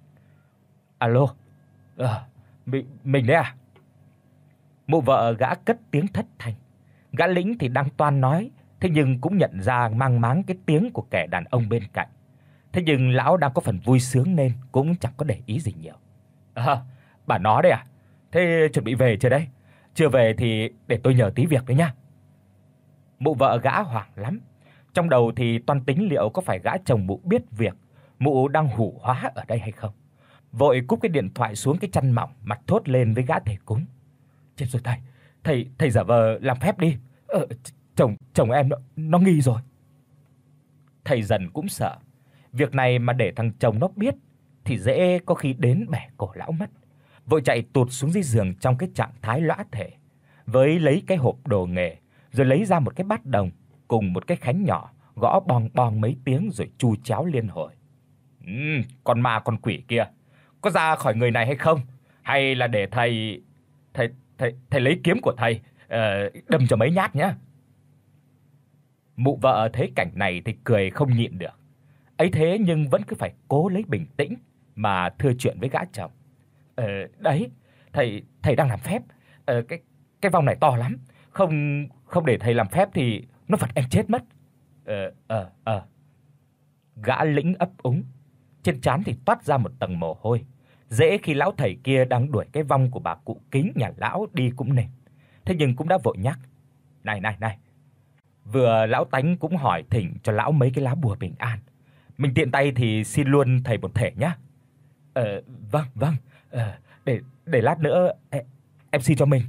Alo. Ờ, mình mình đấy à? Mụ vợ gã cất tiếng thất thanh. Gã Lĩnh thì đang toan nói, thế nhưng cũng nhận ra mang máng cái tiếng của kẻ đàn ông bên cạnh. Thế nhưng lão đang có phần vui sướng nên cũng chẳng có để ý gì nhiều. À, bà nó đấy à? Thế chuẩn bị về chưa đấy? Chưa về thì để tôi nhờ tí việc đấy nhá. Mụ vợ gã hoảng lắm. Trong đầu thì toan tính liệu có phải gã chồng mụ biết việc mụ đang hủ hóa ở đây hay không. Vội cúp cái điện thoại xuống cái chăn mỏng, mặt thốt lên với gã thầy cúng. Chết rồi thầy, thầy thầy giả vờ làm phép đi. Ờ chồng chồng em nó, nó nghi rồi. Thầy dần cũng sợ, việc này mà để thằng chồng nó biết thì dễ có khi đến bẻ cổ lão mất. Vội chạy tụt xuống dưới giường trong cái trạng thái lõa thể, với lấy cái hộp đồ nghề, rồi lấy ra một cái bát đồng cùng một cái khánh nhỏ, gõ bong bong mấy tiếng rồi chu chéo liên hồi. Ừm, con ma con quỷ kia, có ra khỏi người này hay không? Hay là để thầy thầy thầy thầy lấy kiếm của thầy ờ, đâm cho mấy nhát nhá. Mụ vợ thấy cảnh này thì cười không nhịn được. Ấy thế nhưng vẫn cứ phải cố lấy bình tĩnh mà thưa chuyện với gã chồng. Ờ đấy, thầy thầy đang làm phép. Ờ cái cái vong này to lắm, không không để thầy làm phép thì nó vật em chết mất. Ờ ờ ờ. Gã Lĩnh ấp úng, trên trán thì toát ra một tầng mồ hôi. Dễ khi lão thầy kia đang đuổi cái vong của bà cụ Kính nhà lão đi cũng nên. Thế nhưng cũng đã vội nhắc. Này này này. Vừa lão Tánh cũng hỏi thỉnh cho lão mấy cái lá bùa bình an. Mình tiện tay thì xin luôn thầy một thể nhá. Ờ vâng vâng, ờ để để lát nữa em, em xin cho mình.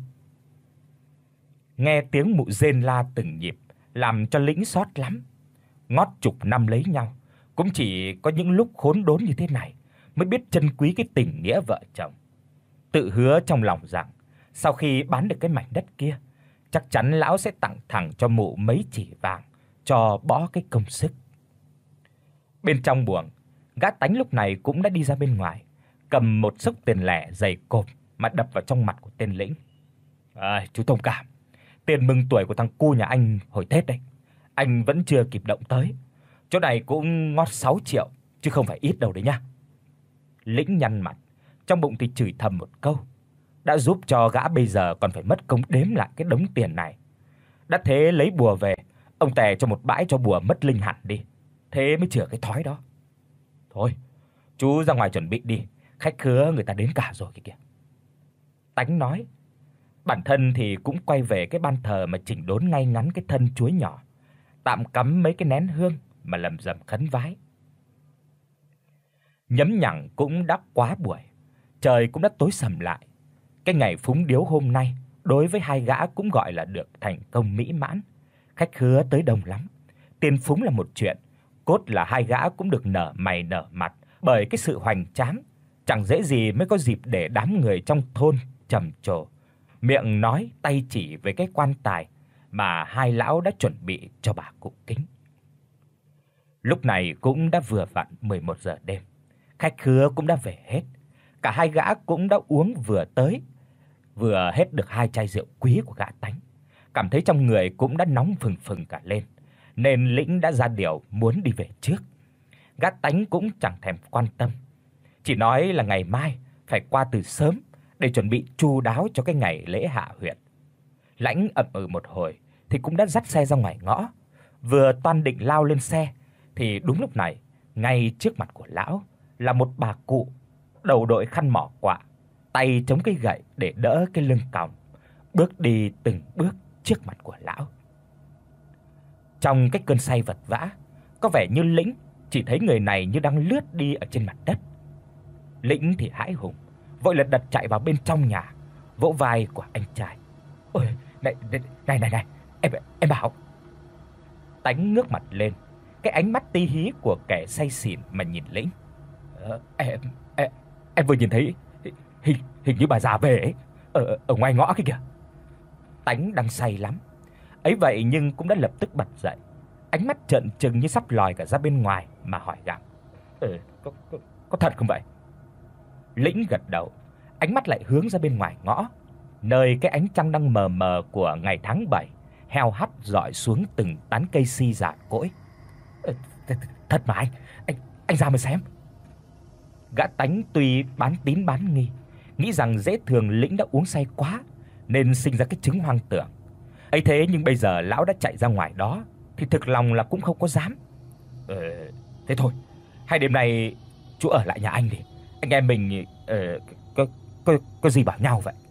Nghe tiếng mụ rên la từng nhịp làm cho Lĩnh xót lắm. Ngót chục năm lấy nhau, cũng chỉ có những lúc khốn đốn như thế này mới biết trân quý cái tình nghĩa vợ chồng. Tự hứa trong lòng rằng sau khi bán được cái mảnh đất kia, chắc chắn lão sẽ tặng thẳng cho mụ mấy chỉ vàng cho bỏ cái công sức. Bên trong buồng, gã Tánh lúc này cũng đã đi ra bên ngoài, cầm một xốc tiền lẻ dày cộp mà đập vào trong mặt của tên Lĩnh. "À, chú thông cảm, tiền mừng tuổi của thằng cu nhà anh hồi Tết đấy, anh vẫn chưa kịp động tới. Chỗ này cũng ngót sáu triệu chứ không phải ít đâu đấy nhá." Lĩnh nhăn mặt, trong bụng thì chửi thầm một câu. Đã giúp cho gã bây giờ còn phải mất công đếm lại cái đống tiền này. Đã thế lấy bùa về, ông tè cho một bãi cho bùa mất linh hẳn đi. Thế mới chữa cái thói đó. Thôi, chú ra ngoài chuẩn bị đi, khách khứa người ta đến cả rồi kìa kìa. Tánh nói. Bản thân thì cũng quay về cái ban thờ mà chỉnh đốn ngay ngắn cái thân chuối nhỏ, tạm cắm mấy cái nén hương mà lầm rầm khấn vái. Nhấm nhặng cũng đã quá buổi, trời cũng đã tối sầm lại. Cái ngày phúng điếu hôm nay đối với hai gã cũng gọi là được thành công mỹ mãn. Khách khứa tới đông lắm. Tiền phúng là một chuyện, cốt là hai gã cũng được nở mày nở mặt bởi cái sự hoành tráng, chẳng dễ gì mới có dịp để đám người trong thôn trầm trồ, miệng nói tay chỉ về cái quan tài mà hai lão đã chuẩn bị cho bà cụ Kính. Lúc này cũng đã vừa vặn mười một giờ đêm. Khách khứa cũng đã về hết. Cả hai gã cũng đã uống vừa tới, vừa hết được hai chai rượu quý của gã Tánh. Cảm thấy trong người cũng đã nóng phừng phừng cả lên, nên Lĩnh đã ra điều muốn đi về trước. Gã Tánh cũng chẳng thèm quan tâm, chỉ nói là ngày mai phải qua từ sớm để chuẩn bị chu đáo cho cái ngày lễ hạ huyệt. Lãnh ậm ừ một hồi thì cũng đã dắt xe ra ngoài ngõ. Vừa toan định lao lên xe thì đúng lúc này, ngay trước mặt của lão là một bà cụ, đầu đội khăn mỏ quạ, tay chống cây gậy để đỡ cái lưng còng, bước đi từng bước trước mặt của lão. Trong cái cơn say vật vã, có vẻ như Lĩnh chỉ thấy người này như đang lướt đi ở trên mặt đất. Lĩnh thì hãi hùng, vội lật đật chạy vào bên trong nhà, vỗ vai của anh trai. "Ôi, này này này này, em em bảo." Tánh ngước mặt lên, cái ánh mắt tí hí của kẻ say xỉn mà nhìn Lĩnh. Ờ, em, em em vừa nhìn thấy hình hình như bà già về ấy, ở ở ngoài ngõ kia kìa." Tánh đang say lắm, ấy vậy nhưng cũng đã lập tức bật dậy, ánh mắt trợn trừng như sắp lòi cả ra bên ngoài mà hỏi gặng: "Ờ, có, có có thật không vậy?" Lĩnh gật đầu, ánh mắt lại hướng ra bên ngoài ngõ, nơi cái ánh trăng đang mờ mờ của ngày tháng bảy heo hắt rọi xuống từng tán cây si già cỗi. "Ờ, thật mà anh, anh anh ra mà xem." Gã Tánh tuy bán tín bán nghi, nghĩ rằng dễ thường Lĩnh đã uống say quá nên sinh ra cái chứng hoang tưởng. Ấy thế nhưng bây giờ lão đã chạy ra ngoài đó thì thực lòng là cũng không có dám. "Ờ, thế thôi, hai đêm nay chú ở lại nhà anh đi. Anh em mình ờ có có có gì bảo nhau vậy."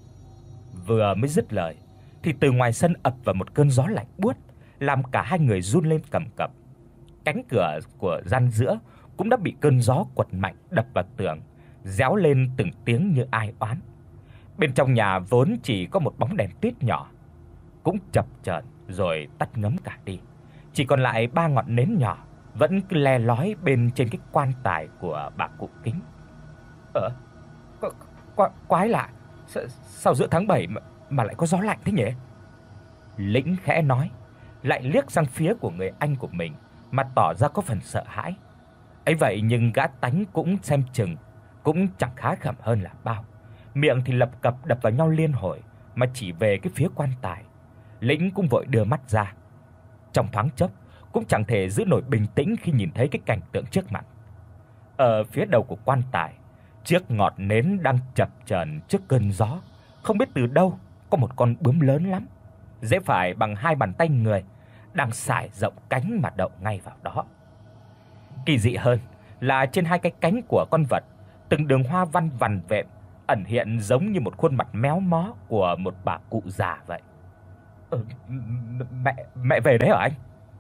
Vừa mới dứt lời thì từ ngoài sân ập vào một cơn gió lạnh buốt, làm cả hai người run lên cầm cập. Cánh cửa của gian giữa cũng đã bị cơn gió quật mạnh đập vào tường, réo lên từng tiếng như ai oán. Bên trong nhà vốn chỉ có một bóng đèn tuyết nhỏ, cũng chập chờn rồi tắt ngấm cả đi. Chỉ còn lại ba ngọn nến nhỏ vẫn cứ le lói bên trên cái quan tài của bà cụ Kính. Ờ, có, có quái lạ, sao, sao giữa tháng bảy mà, mà lại có gió lạnh thế nhỉ? Lĩnh khẽ nói, lại liếc sang phía của người anh của mình mà tỏ ra có phần sợ hãi. Ấy vậy nhưng gã Tánh cũng xem chừng, cũng chẳng khá khẩm hơn là bao. Miệng thì lập cập đập vào nhau liên hồi mà chỉ về cái phía quan tài. Lĩnh cũng vội đưa mắt ra. Trong thoáng chốc cũng chẳng thể giữ nổi bình tĩnh khi nhìn thấy cái cảnh tượng trước mặt. Ở phía đầu của quan tài, chiếc ngọn nến đang chập chờn trước cơn gió, không biết từ đâu có một con bướm lớn lắm, dễ phải bằng hai bàn tay người, đang sải rộng cánh mà đậu ngay vào đó. Kỳ dị hơn là trên hai cái cánh của con vật, từng đường hoa văn vằn vện ẩn hiện giống như một khuôn mặt méo mó của một bà cụ già vậy. "Ừ, mẹ mẹ về đấy hả anh?"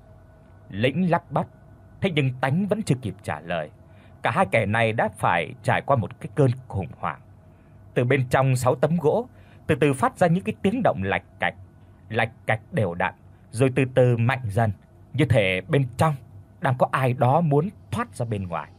Lĩnh lắp bắp, thế nhưng Tánh vẫn chưa kịp trả lời. Cả hai kẻ này đã phải trải qua một cái cơn khủng hoảng. Từ bên trong sáu tấm gỗ từ từ phát ra những cái tiếng động lạch cạch, lạch cạch đều đặn, rồi từ từ mạnh dần, như thể bên trong đang có ai đó muốn thoát ra bên ngoài.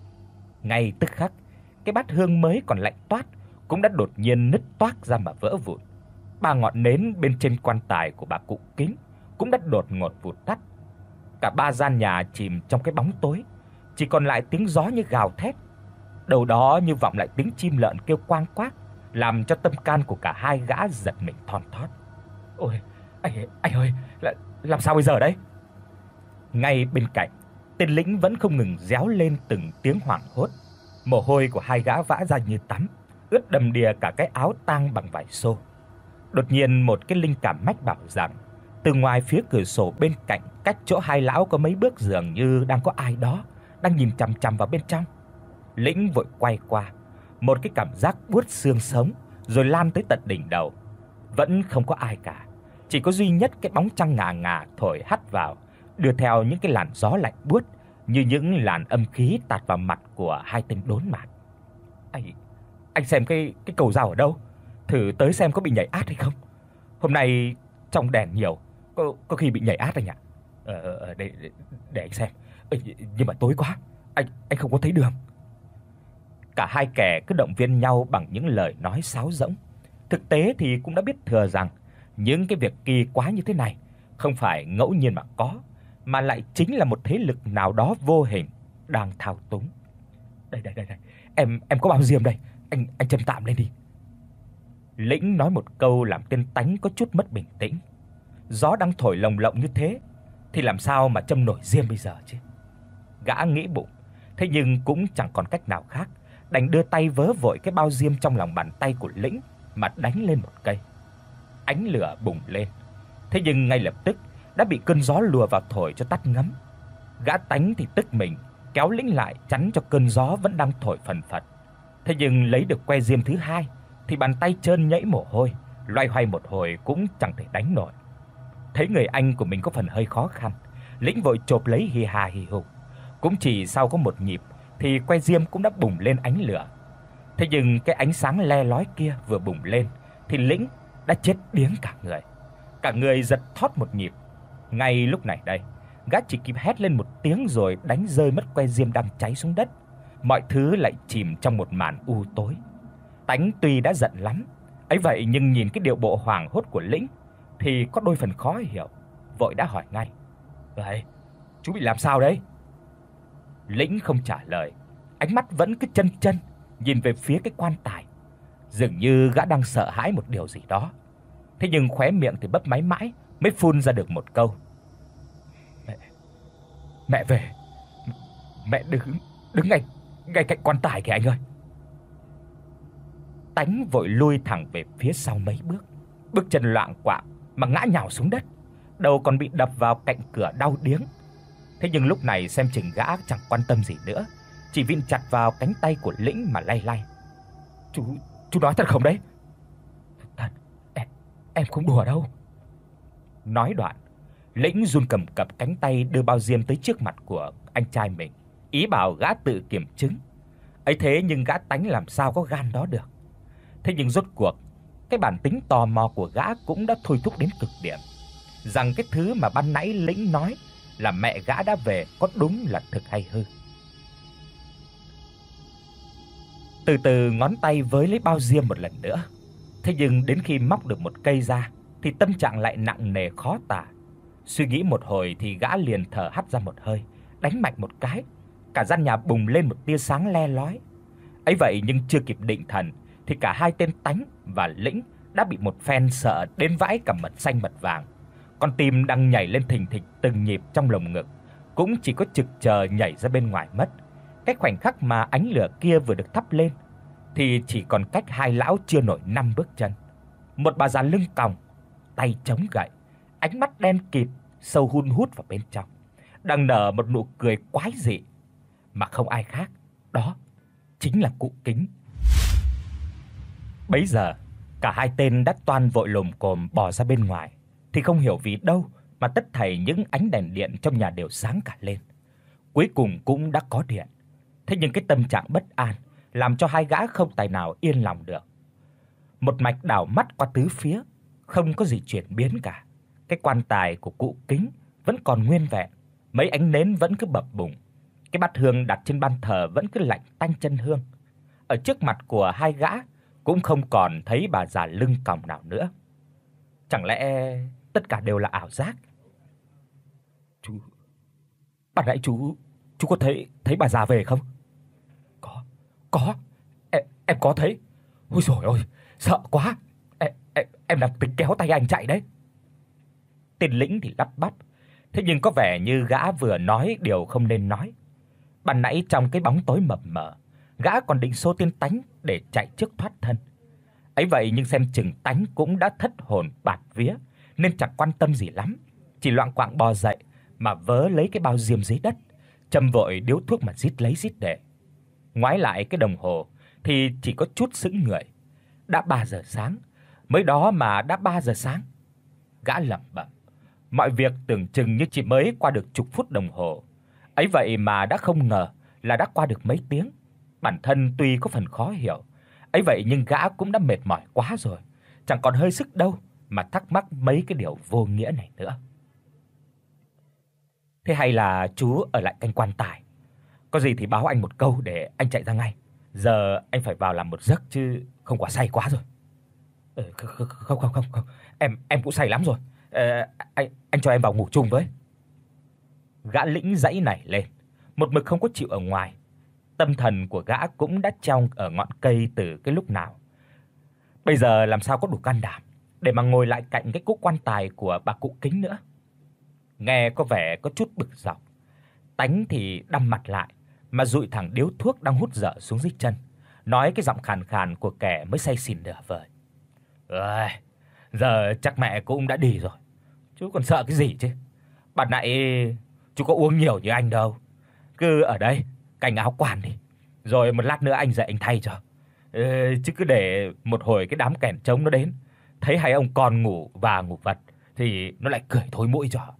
Ngay tức khắc, cái bát hương mới còn lạnh toát cũng đã đột nhiên nứt toác ra mà vỡ vụn. Ba ngọn nến bên trên quan tài của bà cụ Kính cũng đã đột ngột vụt tắt. Cả ba gian nhà chìm trong cái bóng tối, chỉ còn lại tiếng gió như gào thét. Đầu đó như vọng lại tiếng chim lợn kêu quang quác, làm cho tâm can của cả hai gã giật mình thon thót. "Ôi, anh anh ơi, là làm sao bây giờ đấy?" Ngay bên cạnh, tên Lĩnh vẫn không ngừng réo lên từng tiếng hoảng hốt. Mồ hôi của hai gã vã ra như tắm, ướt đầm đìa cả cái áo tang bằng vải xô. Đột nhiên một cái linh cảm mách bảo rằng từ ngoài phía cửa sổ bên cạnh, cách chỗ hai lão có mấy bước dường như đang có ai đó đang nhìn chằm chằm vào bên trong. Lĩnh vội quay qua, một cái cảm giác buốt xương sống rồi lan tới tận đỉnh đầu. vẫn không có ai cả, chỉ có duy nhất cái bóng trăng ngà ngà thổi hắt vào, đưa theo những cái làn gió lạnh buốt như những làn âm khí tạt vào mặt của hai tên đốn mạt. Anh anh xem cái cái cầu dao ở đâu? Thử tới xem có bị nhảy át hay không. Hôm nay trong đèn nhiều, có có khi bị nhảy át anh ạ. Ờ ờ để, để để anh xem. Ờ, nhưng mà tối quá, anh anh không có thấy đường. Cả hai kẻ cứ động viên nhau bằng những lời nói sáo rỗng. Thực tế thì cũng đã biết thừa rằng những cái việc kỳ quái như thế này không phải ngẫu nhiên mà có, mà lại chính là một thế lực nào đó vô hình đang thao túng. Đây đây đây đây, em em có bao diêm đây, anh anh châm tạm lên đi. Lĩnh nói một câu làm tên Tánh có chút mất bình tĩnh. Gió đang thổi lồng lộng như thế thì làm sao mà châm nổi diêm bây giờ chứ? Gã nghĩ bụng, thế nhưng cũng chẳng còn cách nào khác, đành đưa tay vớ vội cái bao diêm trong lòng bàn tay của Lĩnh mà đánh lên một cây. Ánh lửa bùng lên, thế nhưng ngay lập tức đã bị cơn gió lùa vào thổi cho tắt ngấm. Gã Tánh thì tức mình, kéo Lĩnh lại chắn cho cơn gió vẫn đang thổi phần phật. Thế nhưng lấy được que diêm thứ hai thì bàn tay trơn nhẫy mồ hôi, loay hoay một hồi cũng chẳng thể đánh nổi. Thấy người anh của mình có phần hơi khó khăn, Lĩnh vội chộp lấy hì hà hì hục. Cũng chỉ sau có một nhịp thì que diêm cũng đã bùng lên ánh lửa. Thế nhưng cái ánh sáng le lói kia vừa bùng lên thì Lĩnh đã chết điếng cả người. Cả người giật thót một nhịp. Ngay lúc này đây, gã chỉ kịp hét lên một tiếng rồi đánh rơi mất que diêm đang cháy xuống đất. Mọi thứ lại chìm trong một màn u tối. Tánh tuy đã giận lắm, ấy vậy nhưng nhìn cái điệu bộ hoảng hốt của Lĩnh thì có đôi phần khó hiểu, vội đã hỏi ngay: "Vậy, chú bị làm sao đấy?" Lĩnh không trả lời, ánh mắt vẫn cứ chân chân nhìn về phía cái quan tài, dường như gã đang sợ hãi một điều gì đó. Thế nhưng khóe miệng thì bấp máy mãi mới phun ra được một câu: "Mẹ, mẹ về. Mẹ đứng đứng ngay ngay cạnh quan tài kìa anh ơi." Tánh vội lui thẳng về phía sau mấy bước, bước chân loạng choạng mà ngã nhào xuống đất, đầu còn bị đập vào cạnh cửa đau điếng. Thế nhưng lúc này xem chừng gã chẳng quan tâm gì nữa, chỉ vịn chặt vào cánh tay của Lĩnh mà lay lay. "Chú chú nói thật không đấy?" "Thật, em em không đùa đâu." Nói đoạn, Lĩnh run cầm cập cánh tay đưa bao diêm tới trước mặt của anh trai mình, ý bảo gã tự kiểm chứng. Ấy thế nhưng gã Tánh làm sao có gan đó được. Thế nhưng rốt cuộc, cái bản tính tò mò của gã cũng đã thôi thúc đến cực điểm, rằng cái thứ mà ban nãy Lĩnh nói là mẹ gã đã về có đúng là thực hay hư. Từ từ ngón tay với lấy bao diêm một lần nữa. Thế nhưng đến khi móc được một cây ra thì tâm trạng lại nặng nề khó tả. Suy nghĩ một hồi thì gã liền thở hắt ra một hơi, đánh mạnh một cái, cả gian nhà bùng lên một tia sáng le lói. Ấy vậy nhưng chưa kịp định thần thì cả hai tên Tánh và Lĩnh đã bị một phen sợ đến vãi cả mật xanh mật vàng. Con tim đang nhảy lên thình thịch từng nhịp trong lồng ngực cũng chỉ có trực chờ nhảy ra bên ngoài mất. Cái khoảnh khắc mà ánh lửa kia vừa được thắp lên thì chỉ còn cách hai lão chưa nổi năm bước chân. Một bà già lưng còng, tay chống gậy, ánh mắt đen kịt sâu hun hút vào bên trong, đang nở một nụ cười quái dị, mà không ai khác, đó chính là cụ Kính. Bấy giờ, cả hai tên đã toan vội lồm cồm bò ra bên ngoài, thì không hiểu vì đâu mà tất thảy những ánh đèn điện trong nhà đều sáng cả lên. Cuối cùng cũng đã có điện. Thế nhưng cái tâm trạng bất an làm cho hai gã không tài nào yên lòng được. Một mạch đảo mắt qua tứ phía, không có gì chuyển biến cả. Cái quan tài của cụ Kính vẫn còn nguyên vẹn, mấy ánh nến vẫn cứ bập bùng. Cái bát hương đặt trên ban thờ vẫn cứ lạnh tanh chân hương. Ở trước mặt của hai gã cũng không còn thấy bà già lưng còng nào nữa. Chẳng lẽ tất cả đều là ảo giác? Chú, ban nãy chú chú có thấy thấy bà già về không? Có, có. Em em có thấy. Ôi giời ơi, sợ quá. Em em em đang tính kéo tay anh chạy đấy. Tên Lĩnh thì lắp bắp, thế nhưng có vẻ như gã vừa nói điều không nên nói. Ban nãy trong cái bóng tối mập mờ, gã còn định xô tên Tánh để chạy trước thoát thân. Ấy vậy nhưng xem chừng Tánh cũng đã thất hồn bạt vía nên chẳng quan tâm gì lắm, chỉ loạng choạng bò dậy mà vớ lấy cái bao diêm dưới đất, châm vội điếu thuốc mà rít lấy rít để. Ngoái lại cái đồng hồ thì chỉ có chút sững người. Đã ba giờ sáng, mới đó mà đã ba giờ sáng. Gã lẩm bẩm, mọi việc tưởng chừng như chỉ mới qua được chục phút đồng hồ. Ấy vậy mà đã không ngờ là đã qua được mấy tiếng. Bản thân tuy có phần khó hiểu, ấy vậy nhưng gã cũng đã mệt mỏi quá rồi, chẳng còn hơi sức đâu mà thắc mắc mấy cái điều vô nghĩa này nữa. Thế hay là chú ở lại canh quan tài. Có gì thì báo anh một câu để anh chạy ra ngay. Giờ anh phải vào làm một giấc chứ không quá say quá rồi. Ừ, không không không không, em em cũng say lắm rồi. Ờ, anh anh cho em vào ngủ chung với. Gã Lĩnh giãy nảy lên, một mực không có chịu ở ngoài. Tâm thần của gã cũng đã treo ở ngọn cây từ cái lúc nào. Bây giờ làm sao có đủ can đảm để mà ngồi lại cạnh cái cỗ quan tài của bà cụ Kính nữa. Nghe có vẻ có chút bực dọc. Tánh thì đăm mặt lại mà dụi thẳng điếu thuốc đang hút dở xuống dưới chân, nói cái giọng khàn khàn của kẻ mới say xỉn nửa vời. "Ơi, giờ chắc mẹ cũng đã đi rồi. Chú còn sợ cái gì chứ? Ban nãy chú có uống nhiều như anh đâu. Cứ ở đây canh áo quan đi, rồi một lát nữa anh dậy anh thay cho. Ừ, chứ cứ để một hồi cái đám kèn trống nó đến, thấy hai ông con ngủ và ngủ vật thì nó lại cười thối mũi cho."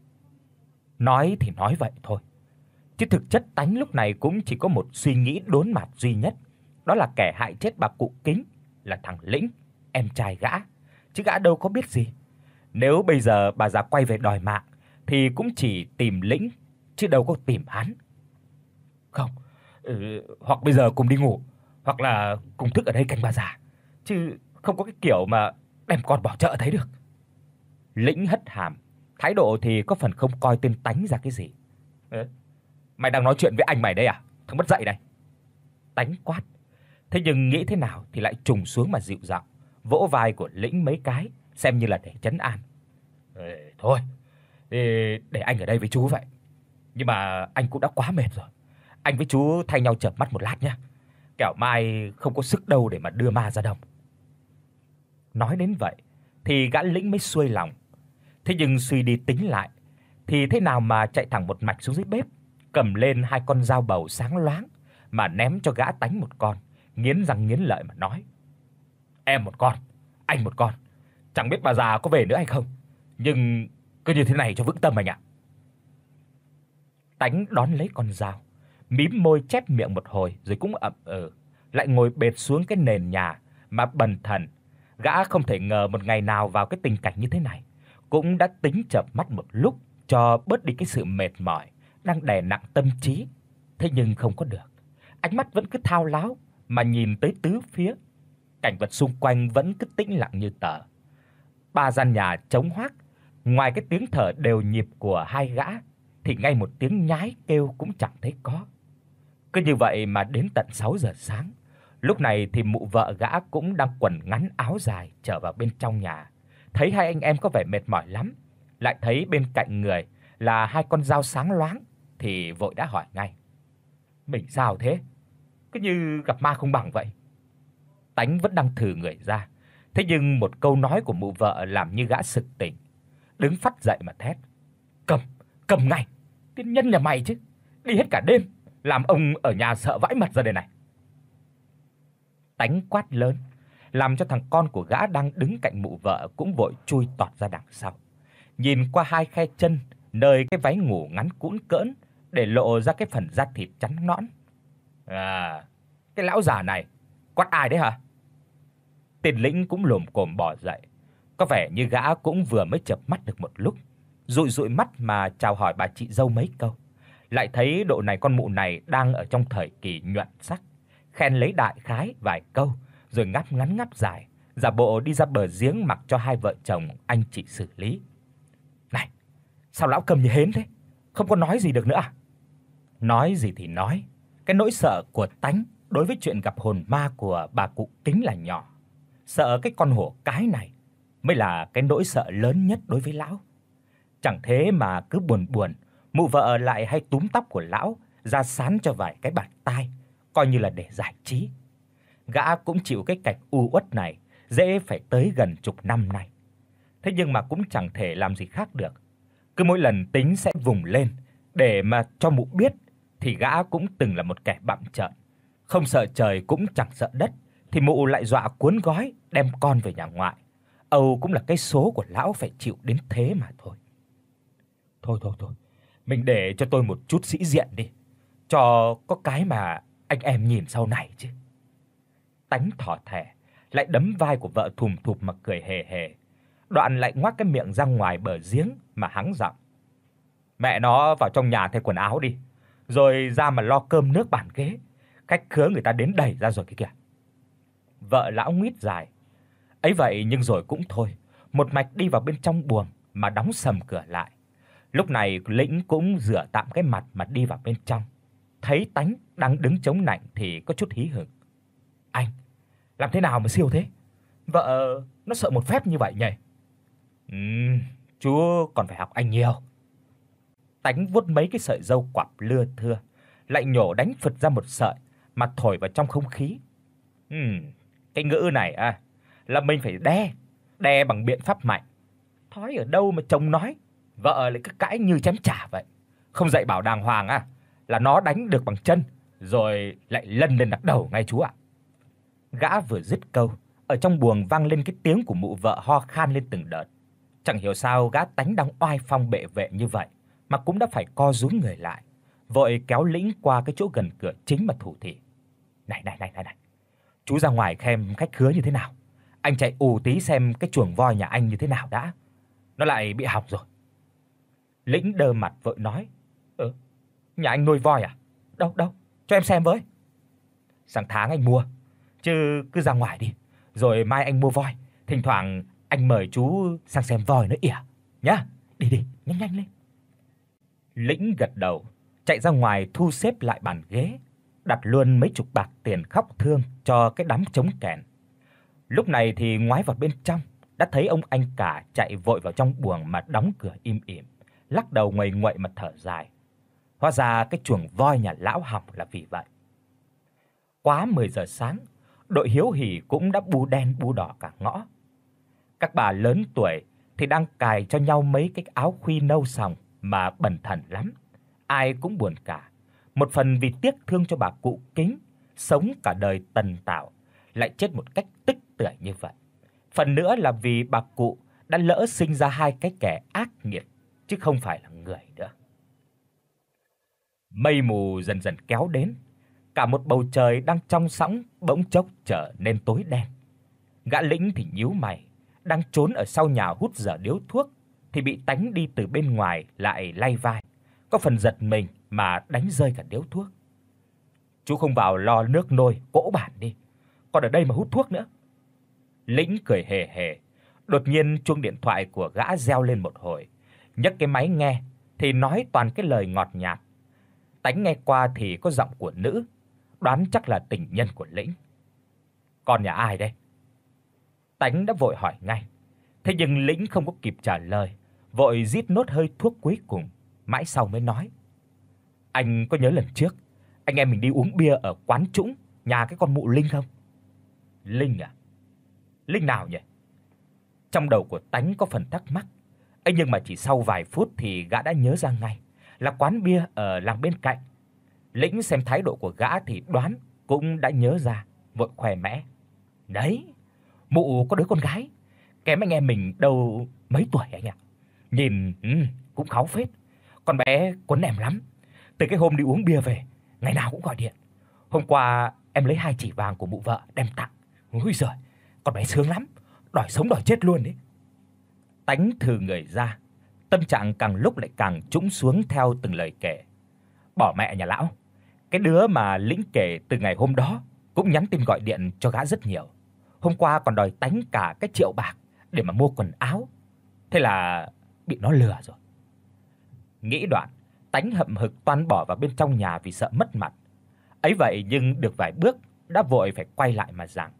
Nói thì nói vậy thôi, chứ thực chất tánh lúc này cũng chỉ có một suy nghĩ đốn mặt duy nhất, đó là kẻ hại chết bà cụ Kính là thằng Lĩnh, em trai gã, chứ gã đâu có biết gì. Nếu bây giờ bà già quay về đòi mạng thì cũng chỉ tìm Lĩnh chứ đâu có tìm hắn. Không, ừ, hoặc bây giờ cùng đi ngủ, hoặc là cùng thức ở đây canh bà già, chứ không có cái kiểu mà đem con bỏ chợ thấy được. Lĩnh hất hàm, thái độ thì có phần không coi tên Tánh ra cái gì. Ơ, mày đang nói chuyện với anh mày đây à? Thằng mất dạy này. Tánh quát. Thế nhưng nghĩ thế nào thì lại trùng xuống mà dịu giọng, vỗ vai của Lĩnh mấy cái xem như là để trấn an. Ê, thôi, để, để anh ở đây với chú vậy. Nhưng mà anh cũng đã quá mệt rồi. Anh với chú thay nhau chợp mắt một lát nhé. Kẻo mai không có sức đâu để mà đưa ma ra đồng. Nói đến vậy thì gã Lĩnh mới xuôi lòng. Thế nhưng suy đi tính lại thì thế nào mà chạy thẳng một mạch xuống dưới bếp, cầm lên hai con dao bầu sáng loáng mà ném cho gã Tánh một con, nghiến răng nghiến lợi mà nói: "Em một con, anh một con, chẳng biết bà già có về nữa hay không, nhưng cứ như thế này cho vững tâm anh ạ." Tánh đón lấy con dao, mím môi chép miệng một hồi rồi cũng ậm ừ, lại ngồi bệt xuống cái nền nhà mà bần thần. Gã không thể ngờ một ngày nào vào cái tình cảnh như thế này, cũng đã tính chợp mắt một lúc cho bớt đi cái sự mệt mỏi đang đè nặng tâm trí. Thế nhưng không có được. Ánh mắt vẫn cứ thao láo mà nhìn tới tứ phía. Cảnh vật xung quanh vẫn cứ tĩnh lặng như tờ. Ba gian nhà trống hoác, ngoài cái tiếng thở đều nhịp của hai gã thì ngay một tiếng nhái kêu cũng chẳng thấy có. Cứ như vậy mà đến tận sáu giờ sáng, lúc này thì mụ vợ gã cũng đang quần ngắn áo dài trở vào bên trong nhà. Thấy hai anh em có vẻ mệt mỏi lắm, lại thấy bên cạnh người là hai con dao sáng loáng thì vội đã hỏi ngay: "Mình sao thế? Cứ như gặp ma không bằng vậy." Tánh vẫn đang thử người ra, thế nhưng một câu nói của mụ vợ làm như gã sực tỉnh, đứng phắt dậy mà thét: "Cầm, cầm ngay, tiên nhân nhà mày chứ, đi hết cả đêm, làm ông ở nhà sợ vãi mật ra đây này." Tánh quát lớn, làm cho thằng con của gã đang đứng cạnh mụ vợ cũng vội chui tọt ra đằng sau. Nhìn qua hai khe chân nơi cái váy ngủ ngắn cũn cỡn để lộ ra cái phần da thịt trắng nõn. "À, cái lão già này quát ai đấy hả?" Tên Lĩnh cũng lồm cồm bò dậy, có vẻ như gã cũng vừa mới chợp mắt được một lúc, dụi dụi mắt mà chào hỏi bà chị dâu mấy câu. Lại thấy độ này con mụ này đang ở trong thời kỳ nhuận sắc, khen lấy đại khái vài câu rồi ngáp ngắn ngáp dài, giả bộ đi ra bờ giếng mặc cho hai vợ chồng anh chị xử lý. "Này, sao lão cầm như hến thế? Không có nói gì được nữa à?" Nói gì thì nói, cái nỗi sợ của Tánh đối với chuyện gặp hồn ma của bà cụ Kính là nhỏ. Sợ cái con hổ cái này mới là cái nỗi sợ lớn nhất đối với lão. Chẳng thế mà cứ buồn buồn, mụ vợ lại hay túm tóc của lão ra sán cho vài cái bạt tai, coi như là để giải trí. Gã cũng chịu cái cảnh u uất này dễ phải tới gần chục năm nay. Thế nhưng mà cũng chẳng thể làm gì khác được. Cứ mỗi lần tính sẽ vùng lên để mà cho mụ biết thì gã cũng từng là một kẻ bặm trợn, không sợ trời cũng chẳng sợ đất, thì mụ lại dọa cuốn gói đem con về nhà ngoại, Âu cũng là cái số của lão phải chịu đến thế mà thôi. Thôi thôi thôi, mình để cho tôi một chút sĩ diện đi, cho có cái mà anh em nhìn sau này chứ. Tánh thỏ thẻ lại đấm vai của vợ thùm thụp mà cười hề hề, đoạn lại ngoác cái miệng ra ngoài bờ giếng mà hắng giọng: "Mẹ nó vào trong nhà thay quần áo đi, rồi ra mà lo cơm nước bàn ghế, khách khứa người ta đến đầy ra rồi kia kìa." Vợ lão nguýt dài. Ấy vậy nhưng rồi cũng thôi, một mạch đi vào bên trong buồng mà đóng sầm cửa lại. Lúc này Lĩnh cũng rửa tạm cái mặt mà đi vào bên trong. Thấy Tánh đang đứng chống nạnh thì có chút hí hửng. "Anh, làm thế nào mà siêu thế? Vợ nó sợ một phép như vậy nhỉ?" "Ừm, chú còn phải học anh nhiều." Tánh vuốt mấy cái sợi râu quặp lưa thưa, lại nhổ đánh phật ra một sợi mà thổi vào trong không khí. "Ừm, cái ngữ này à, là mình phải đe, đe bằng biện pháp mạnh. Thói ở đâu mà chồng nói, vợ lại cứ cãi như chém trả vậy. Không dạy bảo đàng hoàng à, là nó đánh được bằng chân, rồi lại lân lên đặt đầu ngay chú ạ." Gã vừa dứt câu, ở trong buồng vang lên cái tiếng của mụ vợ ho khan lên từng đợt. Chẳng hiểu sao gã Tánh đang oai phong bệ vệ như vậy mà cũng đã phải co rúm người lại, vội kéo Lĩnh qua cái chỗ gần cửa chính mà thủ thỉ: "Này này này này này, chú ra ngoài xem khách khứa như thế nào. Anh chạy ù tí xem cái chuồng voi nhà anh như thế nào đã. Nó lại bị hỏng rồi." Lĩnh đơ mặt vội nói: "Ơ, nhà anh nuôi voi à? Đâu đâu, cho em xem với." "Sang tháng anh mua, chứ cứ ra ngoài đi, rồi mai anh mua voi, thỉnh thoảng anh mời chú sang xem voi nữa ỉa nhá. Đi đi, nhanh nhanh lên." Lĩnh gật đầu, chạy ra ngoài thu xếp lại bàn ghế, đặt luôn mấy chục bạc tiền khóc thương cho cái đám trống kèn. Lúc này thì ngoái vào bên trong, đã thấy ông anh cả chạy vội vào trong buồng mà đóng cửa im ỉm, lắc đầu nguầy nguậy mà thở dài. Hóa ra cái chuồng voi nhà lão hỏng là vì vậy. Quá mười giờ sáng, đội hiếu hỉ cũng đã bu đen bu đỏ cả ngõ. Các bà lớn tuổi thì đang cài cho nhau mấy cái áo khuy nâu sòng mà bẩn thỉu lắm. Ai cũng buồn cả, một phần vì tiếc thương cho bà cụ Kính, sống cả đời tần tảo, lại chết một cách tức tưởi như vậy. Phần nữa là vì bà cụ đã lỡ sinh ra hai cái kẻ ác nghiệt chứ không phải là người nữa. Mây mù dần dần kéo đến, cả một bầu trời đang trong sóng bỗng chốc trở nên tối đen. Gã Lĩnh thì nhíu mày, đang trốn ở sau nhà hút dở điếu thuốc thì bị Tánh đi từ bên ngoài lại lay vai, có phần giật mình mà đánh rơi cả điếu thuốc. "Chú không vào lo nước nôi cỗ bản đi, còn ở đây mà hút thuốc nữa." Lĩnh cười hề hề. Đột nhiên chuông điện thoại của gã reo lên một hồi, nhấc cái máy nghe thì nói toàn cái lời ngọt nhạt. Tánh nghe qua thì có giọng của nữ, đoán chắc là tình nhân của Lĩnh. "Con nhà ai đây?" Tánh đã vội hỏi ngay. Thế nhưng Lĩnh không có kịp trả lời, vội rít nốt hơi thuốc cuối cùng, mãi sau mới nói: "Anh có nhớ lần trước anh em mình đi uống bia ở quán Trũng, nhà cái con mụ Linh không?" "Linh à? Linh nào nhỉ?" Trong đầu của Tánh có phần thắc mắc, ấy nhưng mà chỉ sau vài phút thì gã đã nhớ ra ngay, là quán bia ở làng bên cạnh. Lĩnh xem thái độ của gã thì đoán cũng đã nhớ ra, vội khoe mẽ: "Đấy, mụ có đứa con gái, kém anh em mình đâu mấy tuổi anh ạ. Nhìn ừ, cũng kháu phết. Con bé quấn em lắm. Từ cái hôm đi uống bia về, ngày nào cũng gọi điện. Hôm qua em lấy hai chỉ vàng của mụ vợ đem tặng. Ôi giời, con bé sướng lắm, đòi sống đòi chết luôn đấy." Tánh thừ người ra, tâm trạng càng lúc lại càng trũng xuống theo từng lời kể. Bỏ mẹ nhà lão, cái đứa mà Lĩnh kể từ ngày hôm đó cũng nhắn tin gọi điện cho gã rất nhiều. Hôm qua còn đòi Tánh cả cái triệu bạc để mà mua quần áo. Thế là bị nó lừa rồi. Nghĩ đoạn, Tánh hậm hực toan bỏ vào bên trong nhà vì sợ mất mặt. Ấy vậy nhưng được vài bước đã vội phải quay lại mà rằng: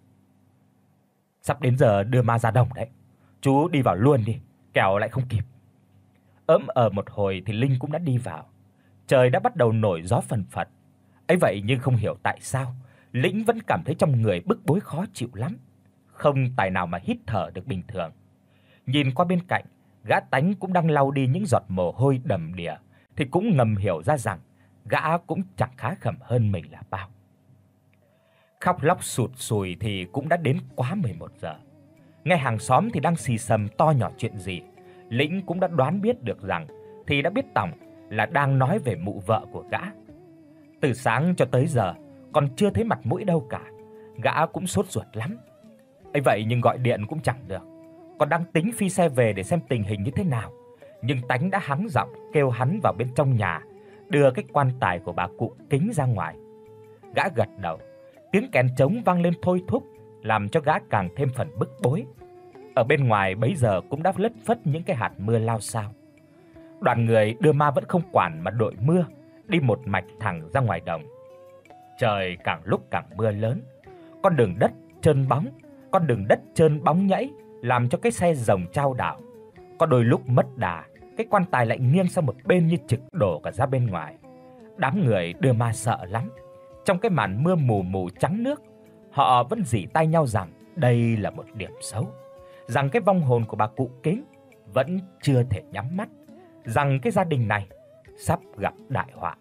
"Sắp đến giờ đưa ma ra đồng đấy, chú đi vào luôn đi, kẻo lại không kịp." Ỡm ờ một hồi thì Linh cũng đã đi vào. Trời đã bắt đầu nổi gió phần phật. Ấy vậy nhưng không hiểu tại sao, Lĩnh vẫn cảm thấy trong người bức bối khó chịu lắm, không tài nào mà hít thở được bình thường. Nhìn qua bên cạnh, gã Tánh cũng đang lau đi những giọt mồ hôi đầm đìa, thì cũng ngầm hiểu ra rằng gã cũng chẳng khá khẩm hơn mình là bao. Khóc lóc sụt sùi thì cũng đã đến quá mười một giờ. Nghe hàng xóm thì đang xì xầm to nhỏ chuyện gì, Lĩnh cũng đã đoán biết được rằng thì đã biết tỏng là đang nói về mụ vợ của gã. Từ sáng cho tới giờ còn chưa thấy mặt mũi đâu cả, gã cũng sốt ruột lắm. Ấy vậy nhưng gọi điện cũng chẳng được, còn đang tính phi xe về để xem tình hình như thế nào, nhưng Tánh đã hắng giọng kêu hắn vào bên trong nhà, đưa cái quan tài của bà cụ Kính ra ngoài. Gã gật đầu, tiếng kèn trống vang lên thôi thúc, làm cho gã càng thêm phần bức bối. Ở bên ngoài bấy giờ cũng đã lất phất những cái hạt mưa lao xao. Đoàn người đưa ma vẫn không quản mà đội mưa, đi một mạch thẳng ra ngoài đồng. Trời càng lúc càng mưa lớn, con đường đất trơn bóng, con đường đất trơn bóng nhẫy làm cho cái xe rồng chao đảo. Có đôi lúc mất đà, cái quan tài lại nghiêng sang một bên như trực đổ cả ra bên ngoài. Đám người đưa ma sợ lắm. Trong cái màn mưa mù mù trắng nước, họ vẫn rỉ tai nhau rằng đây là một điểm xấu, rằng cái vong hồn của bà cụ Kính vẫn chưa thể nhắm mắt, rằng cái gia đình này sắp gặp đại họa.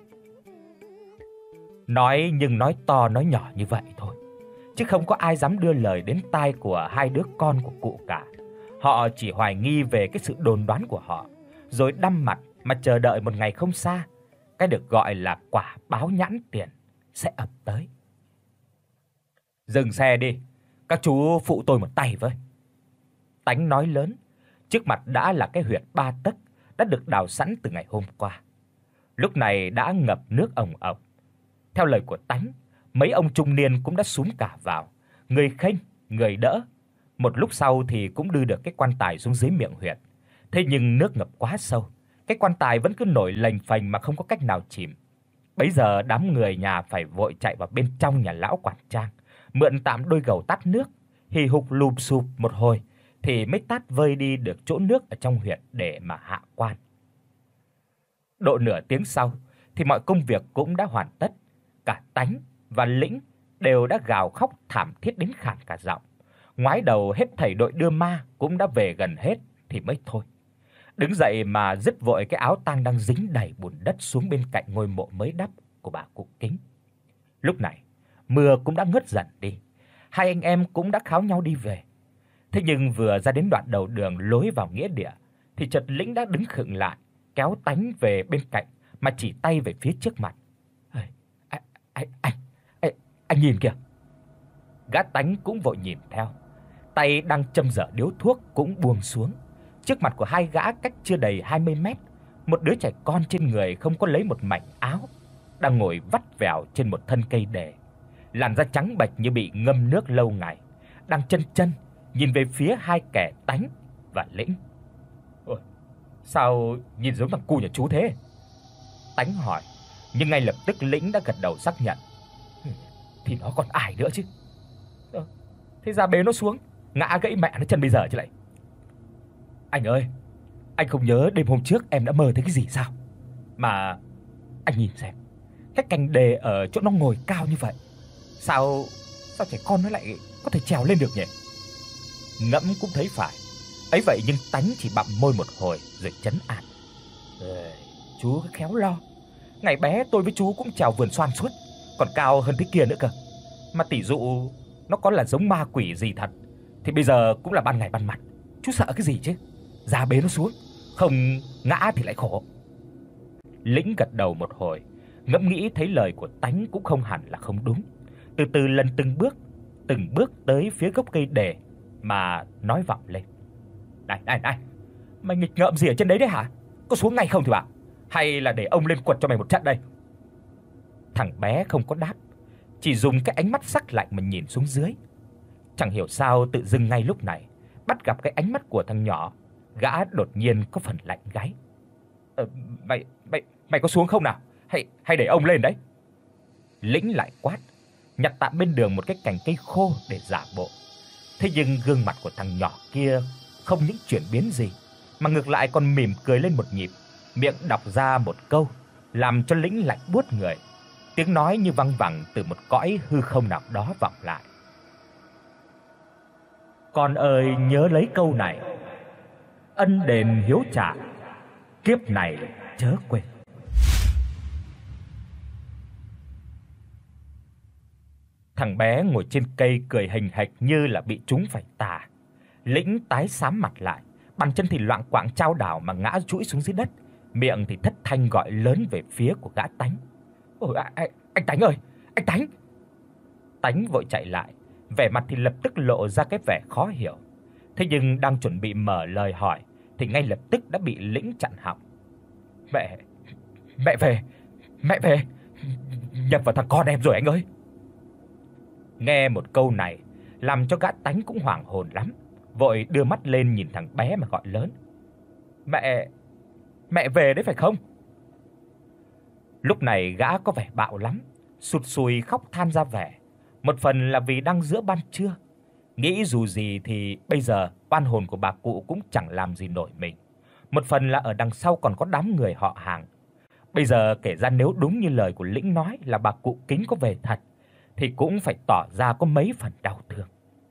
Nói nhưng nói to nói nhỏ như vậy thôi, chứ không có ai dám đưa lời đến tai của hai đứa con của cụ cả. Họ chỉ hoài nghi về cái sự đồn đoán của họ, rồi đăm mặt mà chờ đợi một ngày không xa, cái được gọi là quả báo nhãn tiền sẽ ập tới. Dừng xe đi, các chú phụ tôi một tay với. Tánh nói lớn, trước mặt đã là cái huyệt ba tấc đã được đào sẵn từ ngày hôm qua. Lúc này đã ngập nước ồng ộc. Theo lời của Tánh, mấy ông trung niên cũng đã xúm cả vào, người khênh, người đỡ. Một lúc sau thì cũng đưa được cái quan tài xuống dưới miệng huyệt. Thế nhưng nước ngập quá sâu, cái quan tài vẫn cứ nổi lềnh phềnh mà không có cách nào chìm. Bấy giờ đám người nhà phải vội chạy vào bên trong nhà lão quản trang, mượn tạm đôi gầu tát nước, hì hục lùm xụp một hồi thì mới tát vơi đi được chỗ nước ở trong huyệt để mà hạ quan. Độ nửa tiếng sau thì mọi công việc cũng đã hoàn tất. Cả Tánh và Lĩnh đều đã gào khóc thảm thiết đến khản cả giọng. Ngoái đầu hết thảy đội đưa ma cũng đã về gần hết thì mới thôi. Đứng dậy mà dứt vội cái áo tang đang dính đầy bùn đất xuống bên cạnh ngôi mộ mới đắp của bà cụ Kính. Lúc này, mưa cũng đã ngớt dần đi. Hai anh em cũng đã kháo nhau đi về. Thế nhưng vừa ra đến đoạn đầu đường lối vào nghĩa địa thì chợt Lĩnh đã đứng khựng lại, kéo Tánh về bên cạnh mà chỉ tay về phía trước mặt. "Anh anh anh anh, anh nhìn kìa." Gã Tánh cũng vội nhìn theo. Tay đang châm dở điếu thuốc cũng buông xuống. Trước mặt của hai gã cách chưa đầy hai mươi mét, một đứa trẻ con trên người không có lấy một mảnh áo, đang ngồi vắt vẻo trên một thân cây đề, làn da trắng bệch như bị ngâm nước lâu ngày, đang chân chân nhìn về phía hai kẻ Tánh và Lĩnh. "Ôi, sao nhìn giống thằng cu nhà chú thế?" Tánh hỏi, nhưng ngay lập tức Lĩnh đã gật đầu xác nhận. "Thì nó còn ai nữa chứ. Ờ, thế ra bế nó xuống, ngã gãy mẹ nó chân bây giờ chứ lại. Anh ơi, anh không nhớ đêm hôm trước em đã mơ thấy cái gì sao? Mà anh nhìn xem, cái cành đề ở chỗ nó ngồi cao như vậy, sao sao trẻ con nó lại có thể trèo lên được nhỉ?" Ngẫm cũng thấy phải. Ấy vậy nhưng Tánh chỉ bặm môi một hồi rồi trấn an. "Ơi, chú cứ khéo lo. Ngày bé tôi với chú cũng trèo vườn xoan suốt, còn cao hơn thế kia nữa cơ. Mà tỷ dụ nó có là giống ma quỷ gì thật thì bây giờ cũng là ban ngày ban mặt. Chú sợ cái gì chứ? Ra bế nó xuống, không ngã thì lại khổ." Lĩnh gật đầu một hồi, ngẫm nghĩ thấy lời của Tánh cũng không hẳn là không đúng. Từ từ lần từng bước, từng bước tới phía gốc cây đề mà nói vọng lên. "Này này này, mày nghịch ngợm gì ở trên đấy đấy hả? Có xuống ngay không thì bảo, hay là để ông lên quật cho mày một trận đây?" Thằng bé không có đáp, chỉ dùng cái ánh mắt sắc lạnh mà nhìn xuống dưới. Chẳng hiểu sao tự dưng ngay lúc này, bắt gặp cái ánh mắt của thằng nhỏ, gã đột nhiên có phần lạnh gáy. "Ờ, mày mày mày có xuống không nào? Hay hay để ông lên đấy?" Lĩnh lại quát, nhặt tạm bên đường một cái cành cây khô để giả bộ. Thế nhưng gương mặt của thằng nhỏ kia không những chuyển biến gì, mà ngược lại còn mỉm cười lên một nhịp, miệng đọc ra một câu làm cho Lĩnh lạnh buốt người. Tiếng nói như văng vẳng từ một cõi hư không nào đó vọng lại. "Con ơi nhớ lấy câu này, ân đền hiếu trả, kiếp này chớ quên." Thằng bé ngồi trên cây cười hình hạch như là bị trúng phải tà. Lĩnh tái xám mặt lại, bàn chân thì loạng choạng chao đảo mà ngã trũi xuống dưới đất, miệng thì thất thanh gọi lớn về phía của gã Tánh. "Ôi anh, anh Tánh ơi, anh Tánh!" Tánh vội chạy lại, vẻ mặt thì lập tức lộ ra cái vẻ khó hiểu. Thế nhưng đang chuẩn bị mở lời hỏi thì ngay lập tức đã bị Lĩnh chặn họng. "Mẹ, mẹ về, mẹ về, nhập vào thằng con em rồi anh ơi." Nghe một câu này làm cho gã Tánh cũng hoảng hồn lắm, vội đưa mắt lên nhìn thằng bé mà gọi lớn. "Mẹ, mẹ về đấy phải không?" Lúc này gã có vẻ bạo lắm, sụt sùi khóc than ra vẻ, một phần là vì đang giữa ban trưa, nghĩ dù gì thì bây giờ oan hồn của bà cụ cũng chẳng làm gì nổi mình, một phần là ở đằng sau còn có đám người họ hàng. Bây giờ kể ra nếu đúng như lời của Lĩnh nói là bà cụ Kính có về thật thì cũng phải tỏ ra có mấy phần đau thương.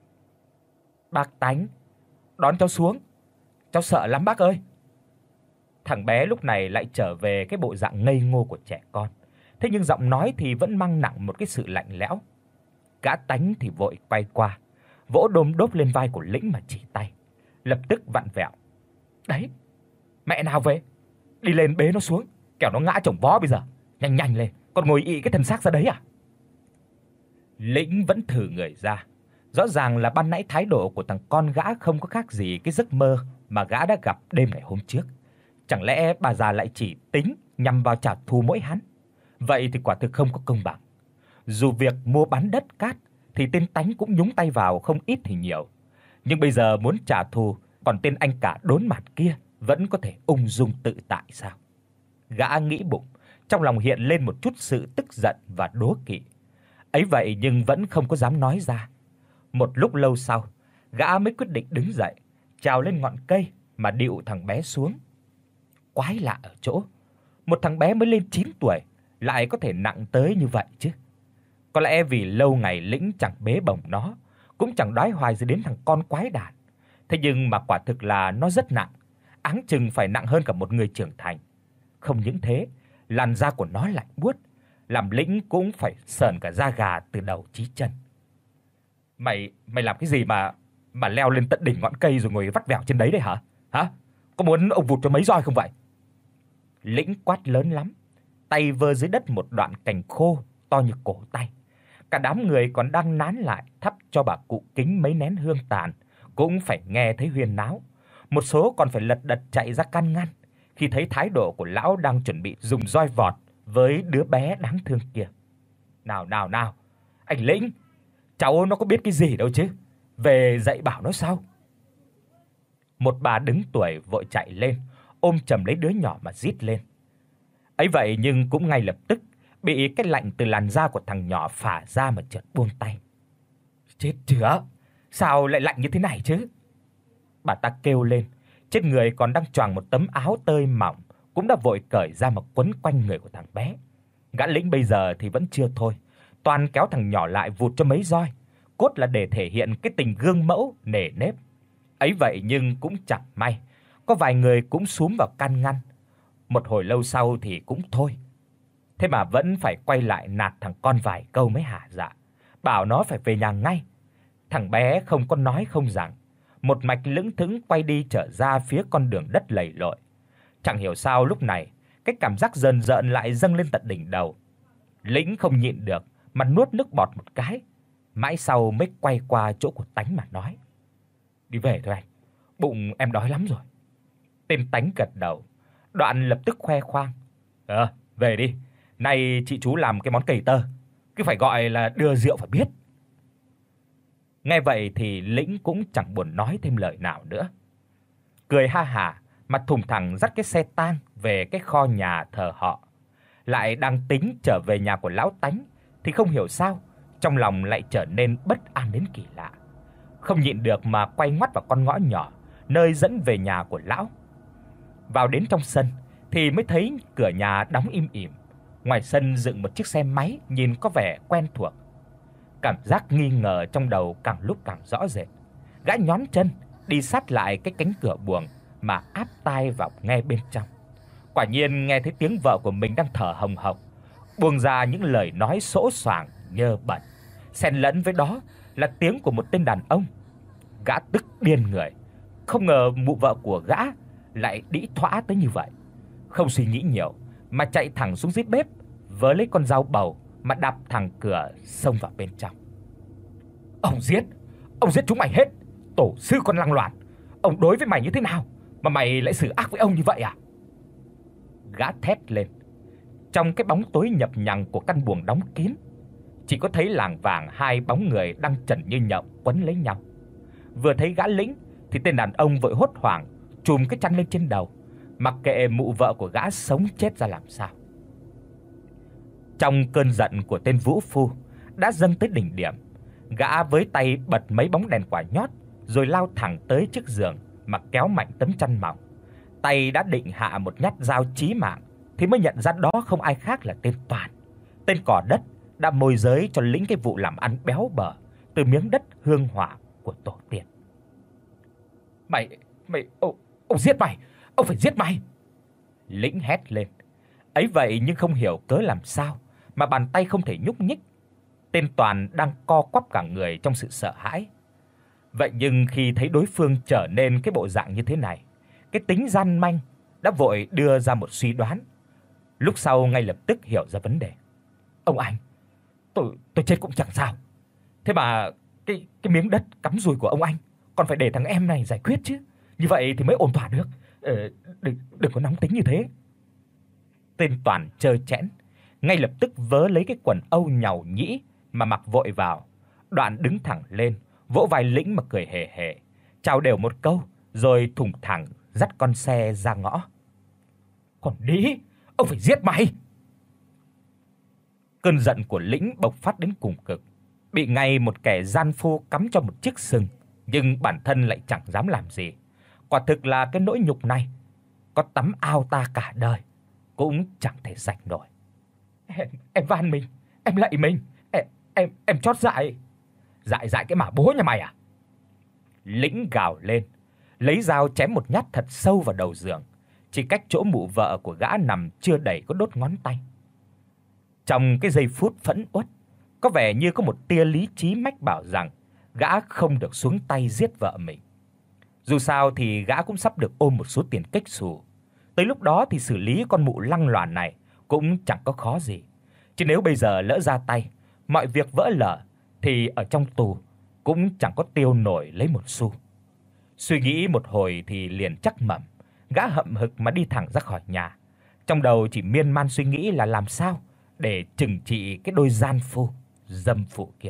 "Bác Tánh, đón cháu xuống. Cháu sợ lắm bác ơi." Thằng bé lúc này lại trở về cái bộ dạng ngây ngô của trẻ con, thế nhưng giọng nói thì vẫn mang nặng một cái sự lạnh lẽo. Gã Tánh thì vội quay qua, vỗ đôm đốp lên vai của Lĩnh mà chỉ tay, lập tức vặn vẹo. "Đấy, mẹ nào về, đi lên bế nó xuống, kẻo nó ngã chồng vó bây giờ. Nhanh nhanh lên, còn ngồi ị cái thân xác ra đấy à?" Lĩnh vẫn thử người ra. Rõ ràng là ban nãy thái độ của thằng con gã không có khác gì cái giấc mơ mà gã đã gặp đêm ngày hôm trước. Chẳng lẽ bà già lại chỉ tính nhằm vào trả thù mỗi hắn? Vậy thì quả thực không có công bằng. Dù việc mua bán đất cát thì tên Tánh cũng nhúng tay vào không ít thì nhiều, nhưng bây giờ muốn trả thù, còn tên anh cả đốn mặt kia vẫn có thể ung dung tự tại sao? Gã nghĩ bụng, trong lòng hiện lên một chút sự tức giận và đố kỵ. Ấy vậy nhưng vẫn không có dám nói ra. Một lúc lâu sau, gã mới quyết định đứng dậy, trèo lên ngọn cây mà điệu thằng bé xuống. Quái lạ ở chỗ, một thằng bé mới lên chín tuổi lại có thể nặng tới như vậy chứ. Có lẽ vì lâu ngày Lĩnh chẳng bế bổng nó, cũng chẳng đói hoài gì đến thằng con quái đản. Thế nhưng mà quả thực là nó rất nặng, áng chừng phải nặng hơn cả một người trưởng thành. Không những thế, làn da của nó lạnh buốt, làm Lĩnh cũng phải sởn cả da gà từ đầu chí chân. "Mày mày làm cái gì mà mà leo lên tận đỉnh ngọn cây rồi ngồi vắt vẻo trên đấy đấy hả? Hả? Có muốn ông vụt cho mấy roi không vậy?" Lĩnh quát lớn lắm, tay vơ dưới đất một đoạn cành khô to như cổ tay. Cả đám người còn đang nán lại thắp cho bà cụ Kính mấy nén hương tàn cũng phải nghe thấy huyên náo. Một số còn phải lật đật chạy ra can ngăn khi thấy thái độ của lão đang chuẩn bị dùng roi vọt với đứa bé đáng thương kia. "Nào nào nào, anh Lĩnh, cháu nó có biết cái gì đâu chứ, về dạy bảo nó sao?" Một bà đứng tuổi vội chạy lên, ôm chầm lấy đứa nhỏ mà rít lên. Ấy vậy nhưng cũng ngay lập tức bị cái lạnh từ làn da của thằng nhỏ phả ra mà chợt buông tay. "Chết chưa? Sao lại lạnh như thế này chứ?" Bà ta kêu lên, trên người còn đang choàng một tấm áo tơi mỏng cũng đã vội cởi ra mà quấn quanh người của thằng bé. Gã Lĩnh bây giờ thì vẫn chưa thôi, toàn kéo thằng nhỏ lại vụt cho mấy roi, cốt là để thể hiện cái tình gương mẫu nề nếp. Ấy vậy nhưng cũng chẳng may, có vài người cũng xúm vào can ngăn. Một hồi lâu sau thì cũng thôi. Thế mà vẫn phải quay lại nạt thằng con vài câu mới hả dạ, bảo nó phải về nhà ngay. Thằng bé không có nói không rằng, một mạch lững thững quay đi trở ra phía con đường đất lầy lội. Chẳng hiểu sao lúc này, cái cảm giác rờn rợn lại dâng lên tận đỉnh đầu. Lĩnh không nhịn được mà nuốt nước bọt một cái, mãi sau mới quay qua chỗ của Tánh mà nói: "Đi về thôi anh, bụng em đói lắm rồi." Tên Tánh gật đầu, đoạn lập tức khoe khoang: "Ờ, về đi, nay chị chú làm cái món cầy tơ, cứ phải gọi là đưa rượu phải biết." Nghe vậy thì Lĩnh cũng chẳng buồn nói thêm lời nào nữa. Cười ha hả, mặt thùng thẳng dắt cái xe tang về cái kho nhà thờ họ. Lại đang tính trở về nhà của lão Tánh thì không hiểu sao, trong lòng lại trở nên bất an đến kỳ lạ. Không nhịn được mà quay ngoắt vào con ngõ nhỏ nơi dẫn về nhà của lão. Vào đến trong sân thì mới thấy cửa nhà đóng im ỉm. Ngoài sân dựng một chiếc xe máy nhìn có vẻ quen thuộc. Cảm giác nghi ngờ trong đầu càng lúc càng rõ rệt. Gã nhón chân đi sát lại cái cánh cửa buồng mà áp tai vào nghe bên trong. Quả nhiên nghe thấy tiếng vợ của mình đang thở hồng hộc, buông ra những lời nói sỗ soàng nhơ bẩn, xen lẫn với đó là tiếng của một tên đàn ông. Gã tức điên người, không ngờ mụ vợ của gã lại đĩ thỏa tới như vậy. Không suy nghĩ nhiều mà chạy thẳng xuống dưới bếp, vớ lấy con dao bầu mà đạp thẳng cửa xông vào bên trong. "Ông giết, ông giết chúng mày hết. Tổ sư con lăng loàn, ông đối với mày như thế nào mà mày lại xử ác với ông như vậy à?" Gã thét lên. Trong cái bóng tối nhập nhằng của căn buồng đóng kín, chỉ có thấy lảng vảng hai bóng người đang chần như nhộng quấn lấy nhau. Vừa thấy gã Lĩnh thì tên đàn ông vội hốt hoảng trùm cái chăn lên trên đầu, mặc kệ mụ vợ của gã sống chết ra làm sao. Trong cơn giận của tên vũ phu đã dâng tới đỉnh điểm, gã với tay bật mấy bóng đèn quả nhót rồi lao thẳng tới trước giường mà kéo mạnh tấm chăn mỏng. Tay đã định hạ một nhát dao chí mạng thì mới nhận ra đó không ai khác là tên Toàn, tên cỏ đất đã môi giới cho Lĩnh cái vụ làm ăn béo bở từ miếng đất hương hỏa của tổ tiên. "Mày, mày ông, ông giết mày, ông phải giết mày." Lĩnh hét lên. Ấy vậy nhưng không hiểu cớ làm sao mà bàn tay không thể nhúc nhích. Tên Toàn đang co quắp cả người trong sự sợ hãi. Vậy nhưng khi thấy đối phương trở nên cái bộ dạng như thế này, cái tính gian manh đã vội đưa ra một suy đoán. Lúc sau ngay lập tức hiểu ra vấn đề. "Ông anh, tôi tôi chết cũng chẳng sao. Thế mà cái cái miếng đất cắm rùi của ông anh còn phải để thằng em này giải quyết chứ. Như vậy thì mới ổn thỏa được. Ờ, đừng đừng có nóng tính như thế." Tên Toàn trơ trẽn, ngay lập tức vớ lấy cái quần âu nhàu nhĩ mà mặc vội vào, đoạn đứng thẳng lên, vỗ vai Lĩnh mà cười hề hề, chào đều một câu rồi thùng thẳng dắt con xe ra ngõ. "Còn đĩ, ông phải giết mày." Cơn giận của Lĩnh bộc phát đến cùng cực, bị ngay một kẻ gian phu cắm cho một chiếc sừng, nhưng bản thân lại chẳng dám làm gì. Quả thực là cái nỗi nhục này, có tắm ao ta cả đời cũng chẳng thể sạch nổi. Em, em van mình, em lạy mình, em em em chót dại." "Dại dại cái mà bố nhà mày à?" Lĩnh gào lên, lấy dao chém một nhát thật sâu vào đầu giường, chỉ cách chỗ mụ vợ của gã nằm chưa đầy có đốt ngón tay. Trong cái giây phút phẫn uất, có vẻ như có một tia lý trí mách bảo rằng gã không được xuống tay giết vợ mình. Dù sao thì gã cũng sắp được ôm một số tiền kếch xù. Tới lúc đó thì xử lý con mụ lăng loàn này cũng chẳng có khó gì. Chứ nếu bây giờ lỡ ra tay, mọi việc vỡ lở thì ở trong tù cũng chẳng có tiêu nổi lấy một xu. Suy nghĩ một hồi thì liền chắc mẩm, gã hậm hực mà đi thẳng ra khỏi nhà. Trong đầu chỉ miên man suy nghĩ là làm sao để trừng trị cái đôi gian phu dâm phụ kia.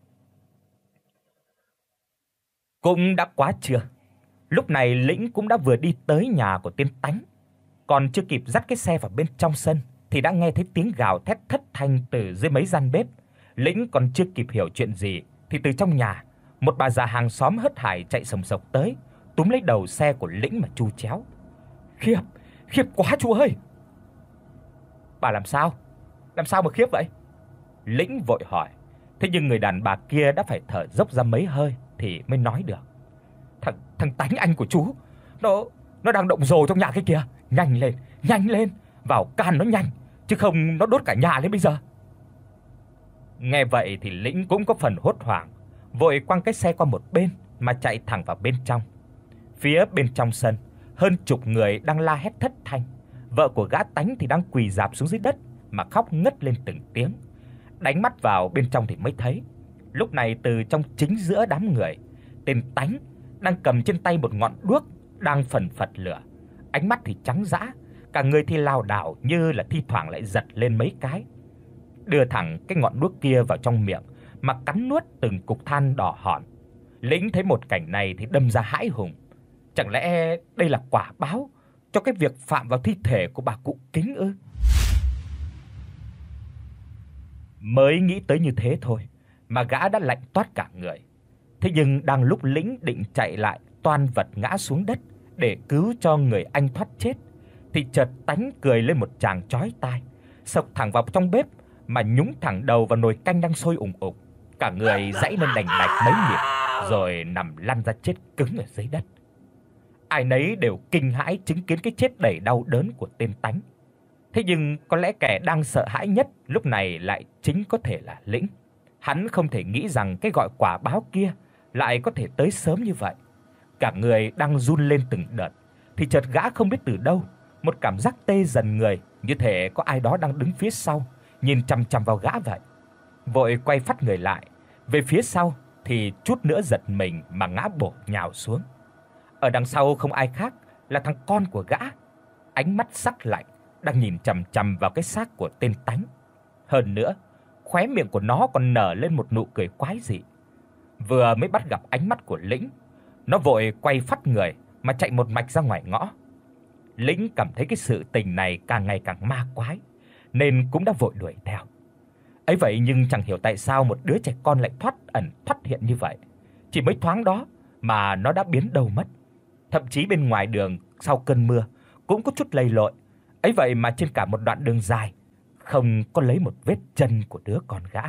Cũng đã quá trưa. Lúc này Lĩnh cũng đã vừa đi tới nhà của tên Tánh, còn chưa kịp dắt cái xe vào bên trong sân thì đã nghe thấy tiếng gào thét thất thanh từ dưới mấy gian bếp. Lĩnh còn chưa kịp hiểu chuyện gì thì từ trong nhà, một bà già hàng xóm hớt hải chạy sồng sộc tới, túm lấy đầu xe của Lĩnh mà tru chéo. "Khiếp, khiếp quá chú ơi." "Bà làm sao? Làm sao mà khiếp vậy?" Lĩnh vội hỏi. Thế nhưng người đàn bà kia đã phải thở dốc ra mấy hơi thì mới nói được. Thằng thằng Tánh anh của chú, nó nó đang động rồ trong nhà cái kia, nhanh lên, nhanh lên, vào can nó nhanh, chứ không nó đốt cả nhà lên bây giờ." Nghe vậy thì Lĩnh cũng có phần hốt hoảng, vội quăng cái xe qua một bên mà chạy thẳng vào bên trong. Phía bên trong sân, hơn chục người đang la hét thất thanh. Vợ của gã Tánh thì đang quỳ rạp xuống dưới đất mà khóc ngất lên từng tiếng. Đánh mắt vào bên trong thì mới thấy, lúc này từ trong chính giữa đám người, tên Tánh đang cầm trên tay một ngọn đuốc đang phần phật lửa, ánh mắt thì trắng dã, cả người thì lảo đảo như là thi thoảng lại giật lên mấy cái. Đưa thẳng cái ngọn đuốc kia vào trong miệng mà cắn nuốt từng cục than đỏ hòn. Lĩnh thấy một cảnh này thì đâm ra hãi hùng. Chẳng lẽ đây là quả báo cho cái việc phạm vào thi thể của bà cụ Kính ư? Mới nghĩ tới như thế thôi mà gã đã lạnh toát cả người. Thế nhưng đang lúc Lĩnh định chạy lại toan vật ngã xuống đất để cứu cho người anh thoát chết thì chợt Tánh cười lên một tràng chói tai, xộc thẳng vào trong bếp mà nhúng thẳng đầu vào nồi canh đang sôi ùng ục. Cả người giãy lên đành đạch mấy nhịp rồi nằm lăn ra chết cứng ở dưới đất. Ai nấy đều kinh hãi chứng kiến cái chết đầy đau đớn của tên Tánh. Thế nhưng có lẽ kẻ đang sợ hãi nhất lúc này lại chính có thể là Lĩnh. Hắn không thể nghĩ rằng cái gọi quả báo kia lại có thể tới sớm như vậy. Cả người đang run lên từng đợt thì chợt gã không biết từ đâu, một cảm giác tê dần người, như thể có ai đó đang đứng phía sau nhìn chằm chằm vào gã vậy. Vội quay phắt người lại, về phía sau thì chút nữa giật mình mà ngã bổ nhào xuống. Ở đằng sau không ai khác là thằng con của gã, ánh mắt sắc lạnh đang nhìn chằm chằm vào cái xác của tên Tánh. Hơn nữa, khóe miệng của nó còn nở lên một nụ cười quái dị. Vừa mới bắt gặp ánh mắt của Lĩnh, nó vội quay phắt người mà chạy một mạch ra ngoài ngõ. Lĩnh cảm thấy cái sự tình này càng ngày càng ma quái nên cũng đã vội đuổi theo. Ấy vậy nhưng chẳng hiểu tại sao một đứa trẻ con lại thoát ẩn thoát hiện như vậy. Chỉ mấy thoáng đó mà nó đã biến đâu mất. Thậm chí bên ngoài đường sau cơn mưa cũng có chút lầy lội. Ấy vậy mà trên cả một đoạn đường dài không có lấy một vết chân của đứa con gã.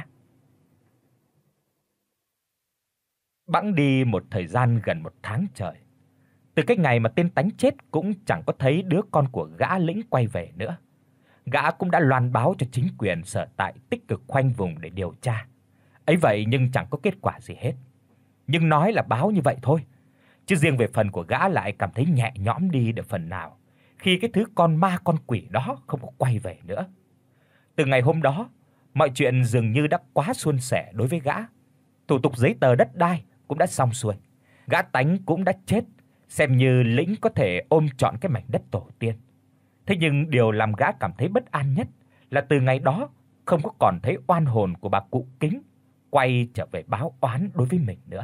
Bẵng đi một thời gian gần một tháng trời. Từ cái ngày mà tên Tánh chết cũng chẳng có thấy đứa con của gã Lĩnh quay về nữa. Gã cũng đã loan báo cho chính quyền sở tại tích cực khoanh vùng để điều tra. Ấy vậy nhưng chẳng có kết quả gì hết. Nhưng nói là báo như vậy thôi, chứ riêng về phần của gã lại cảm thấy nhẹ nhõm đi được phần nào khi cái thứ con ma con quỷ đó không có quay về nữa. Từ ngày hôm đó, mọi chuyện dường như đã quá suôn sẻ đối với gã. Thủ tục giấy tờ đất đai cũng đã xong xuôi. Gã Tánh cũng đã chết, xem như Lĩnh có thể ôm trọn cái mảnh đất tổ tiên. Thế nhưng điều làm gã cảm thấy bất an nhất là từ ngày đó không có còn thấy oan hồn của bà cụ Kính quay trở về báo oán đối với mình nữa.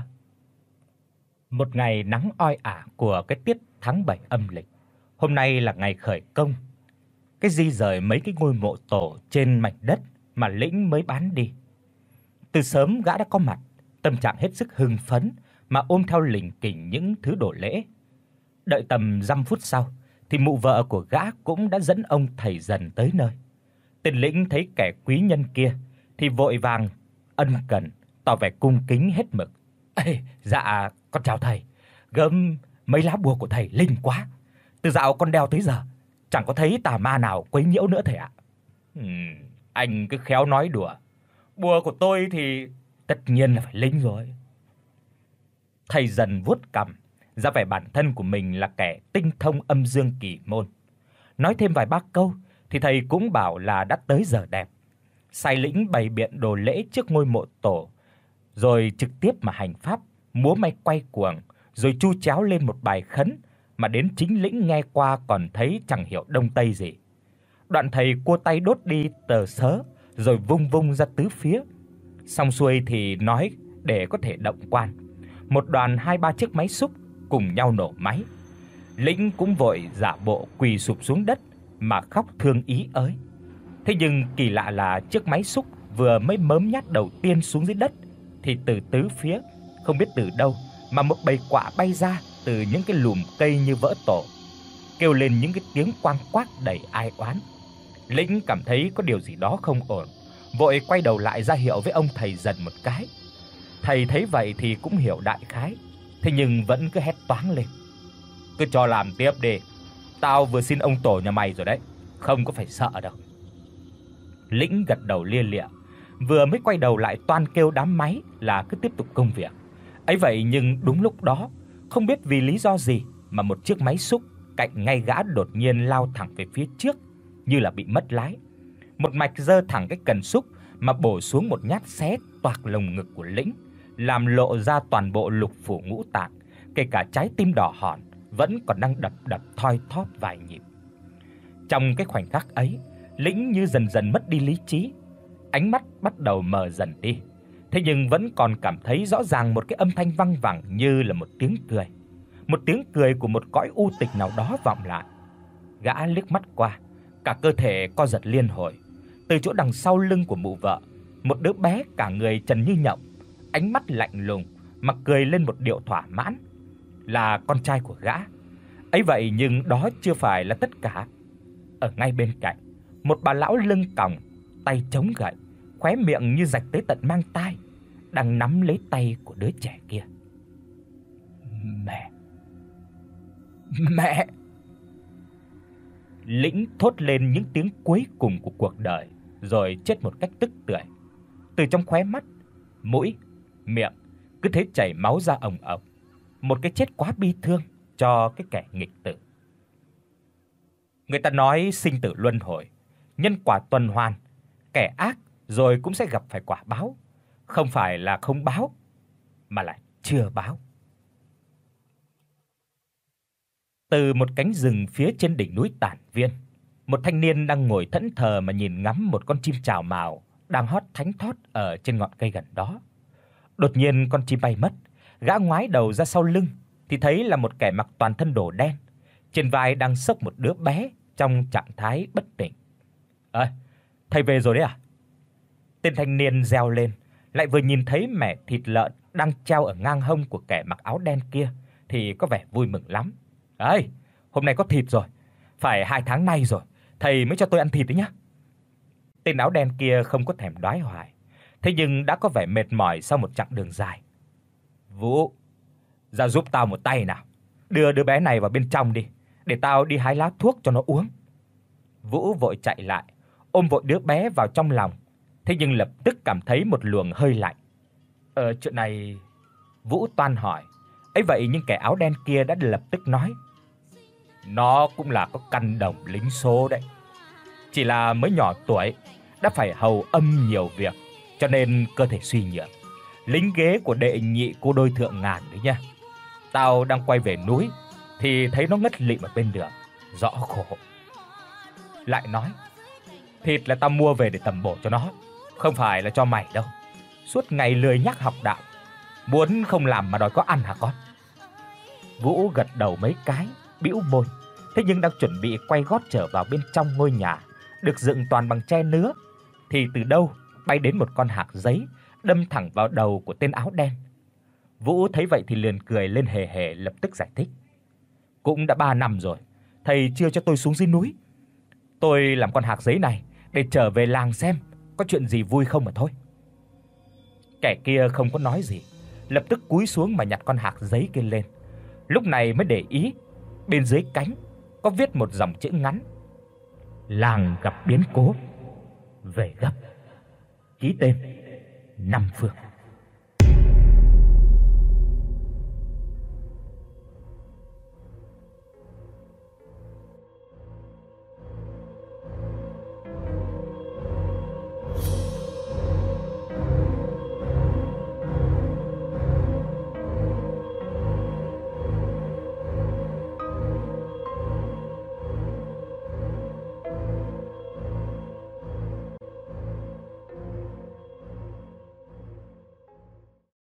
Một ngày nắng oi ả của cái tiết tháng bảy âm lịch. Hôm nay là ngày khởi công. Cái di rời mấy cái ngôi mộ tổ trên mảnh đất mà Lĩnh mới bán đi. Từ sớm gã đã có mặt, tâm trạng hết sức hưng phấn mà ôm theo lỉnh kỉnh những thứ đồ lễ. Đợi tầm dăm phút sau thì mụ vợ của gã cũng đã dẫn ông thầy dần tới nơi. Tên Lĩnh thấy kẻ quý nhân kia thì vội vàng ân cần tỏ vẻ cung kính hết mực. "Ê, dạ con chào thầy. Gớm mấy lá bùa của thầy linh quá. Từ dạo con đeo tới giờ chẳng có thấy tà ma nào quấy nhiễu nữa thầy ạ." "Ừm, anh cứ khéo nói đùa. Bùa của tôi thì tất nhiên là phải linh rồi." Thầy dần vuốt cằm, ra vẻ bản thân của mình là kẻ tinh thông âm dương kỳ môn. Nói thêm vài ba câu thì thầy cũng bảo là đã tới giờ đẹp. Sai Lĩnh bày biện đồ lễ trước ngôi mộ tổ, rồi trực tiếp mà hành pháp, múa may quay cuồng, rồi chu chéo lên một bài khấn mà đến chính Lĩnh nghe qua còn thấy chẳng hiểu đông tây gì. Đoạn thầy cua tay đốt đi tờ sớ rồi vung vung ra tứ phía. Xong xuôi thì nói để có thể động quan. Một đoàn hai ba chiếc máy xúc cùng nhau nổ máy. Lĩnh cũng vội giả bộ quỳ sụp xuống đất mà khóc thương ý ới. Thế nhưng kỳ lạ là chiếc máy xúc vừa mới mớm nhát đầu tiên xuống dưới đất thì từ tứ phía không biết từ đâu mà một bầy quạ bay ra từ những cái lùm cây như vỡ tổ, kêu lên những cái tiếng quang quác đầy ai oán. Lĩnh cảm thấy có điều gì đó không ổn, vội quay đầu lại ra hiệu với ông thầy dần một cái. Thầy thấy vậy thì cũng hiểu đại khái, thế nhưng vẫn cứ hét toáng lên: "Cứ cho làm tiếp đi. Tao vừa xin ông tổ nhà mày rồi đấy, không có phải sợ đâu." Lĩnh gật đầu lia lịa, vừa mới quay đầu lại toan kêu đám máy là cứ tiếp tục công việc. Ấy vậy nhưng đúng lúc đó, không biết vì lý do gì mà một chiếc máy xúc cạnh ngay gã đột nhiên lao thẳng về phía trước như là bị mất lái. Một mạch giơ thẳng cái cần xúc mà bổ xuống một nhát xé toạc lồng ngực của Lĩnh, làm lộ ra toàn bộ lục phủ ngũ tạng, kể cả trái tim đỏ hòn vẫn còn đang đập đập thoi thóp vài nhịp. Trong cái khoảnh khắc ấy, Lĩnh như dần dần mất đi lý trí, ánh mắt bắt đầu mờ dần đi. Thế nhưng vẫn còn cảm thấy rõ ràng một cái âm thanh văng vẳng như là một tiếng cười, một tiếng cười của một cõi u tịch nào đó vọng lại. Gã liếc mắt qua, cả cơ thể co giật liên hồi. Từ chỗ đằng sau lưng của mụ vợ, một đứa bé cả người trần như nhộng, ánh mắt lạnh lùng mà cười lên một điệu thỏa mãn, là con trai của gã. Ấy vậy nhưng đó chưa phải là tất cả. Ở ngay bên cạnh, một bà lão lưng còng, tay chống gậy, khóe miệng như rạch tới tận mang tai, đang nắm lấy tay của đứa trẻ kia. "Mẹ! Mẹ!" Lĩnh thốt lên những tiếng cuối cùng của cuộc đời, rồi chết một cách tức tưởi. Từ trong khóe mắt, mũi, miệng, cứ thế chảy máu ra ồng ồng. Một cái chết quá bi thương cho cái kẻ nghịch tử. Người ta nói sinh tử luân hồi, nhân quả tuần hoàn, kẻ ác rồi cũng sẽ gặp phải quả báo, không phải là không báo mà là chưa báo. Từ một cánh rừng phía trên đỉnh núi Tản Viên, một thanh niên đang ngồi thẫn thờ mà nhìn ngắm một con chim chào mào đang hót thánh thót ở trên ngọn cây gần đó. Đột nhiên con chim bay mất, gã ngoái đầu ra sau lưng thì thấy là một kẻ mặc toàn thân đồ đen, trên vai đang xốc một đứa bé trong trạng thái bất tỉnh. "Ơ, thầy về rồi đấy à?" Tên thanh niên reo lên, lại vừa nhìn thấy mẻ thịt lợn đang treo ở ngang hông của kẻ mặc áo đen kia thì có vẻ vui mừng lắm. "Ấy, hôm nay có thịt rồi, phải hai tháng nay rồi, thầy mới cho tôi ăn thịt đấy nhá." Tên áo đen kia không có thèm đoái hoài, thế nhưng đã có vẻ mệt mỏi sau một chặng đường dài. "Vũ, ra giúp tao một tay nào. Đưa đứa bé này vào bên trong đi, để tao đi hái lá thuốc cho nó uống." Vũ vội chạy lại, ôm vội đứa bé vào trong lòng, thế nhưng lập tức cảm thấy một luồng hơi lạnh. "Ờ chuyện này..." Vũ toan hỏi. Ấy vậy nhưng kẻ áo đen kia đã lập tức nói: "Nó cũng là có căn đồng lính số đấy. Chỉ là mới nhỏ tuổi đã phải hầu âm nhiều việc, cho nên cơ thể suy nhược. Lính ghế của đệ nhị cô đôi thượng ngàn đấy nha. Tao đang quay về núi thì thấy nó ngất lịm ở bên đường, rõ khổ." Lại nói: "Thịt là tao mua về để tẩm bổ cho nó, không phải là cho mày đâu. Suốt ngày lười nhác học đạo, muốn không làm mà đòi có ăn hả con?" Vũ gật đầu mấy cái, bĩu môi, thế nhưng đang chuẩn bị quay gót trở vào bên trong ngôi nhà được dựng toàn bằng tre nứa thì từ đâu bay đến một con hạc giấy đâm thẳng vào đầu của tên áo đen. Vũ thấy vậy thì liền cười lên hề hề, lập tức giải thích: "Cũng đã ba năm rồi, thầy chưa cho tôi xuống dưới núi. Tôi làm con hạc giấy này để trở về làng xem có chuyện gì vui không mà thôi." Kẻ kia không có nói gì, lập tức cúi xuống mà nhặt con hạc giấy kia lên. Lúc này mới để ý, bên dưới cánh có viết một dòng chữ ngắn: "Làng gặp biến cố, về gấp." Ký tên Năm Phương.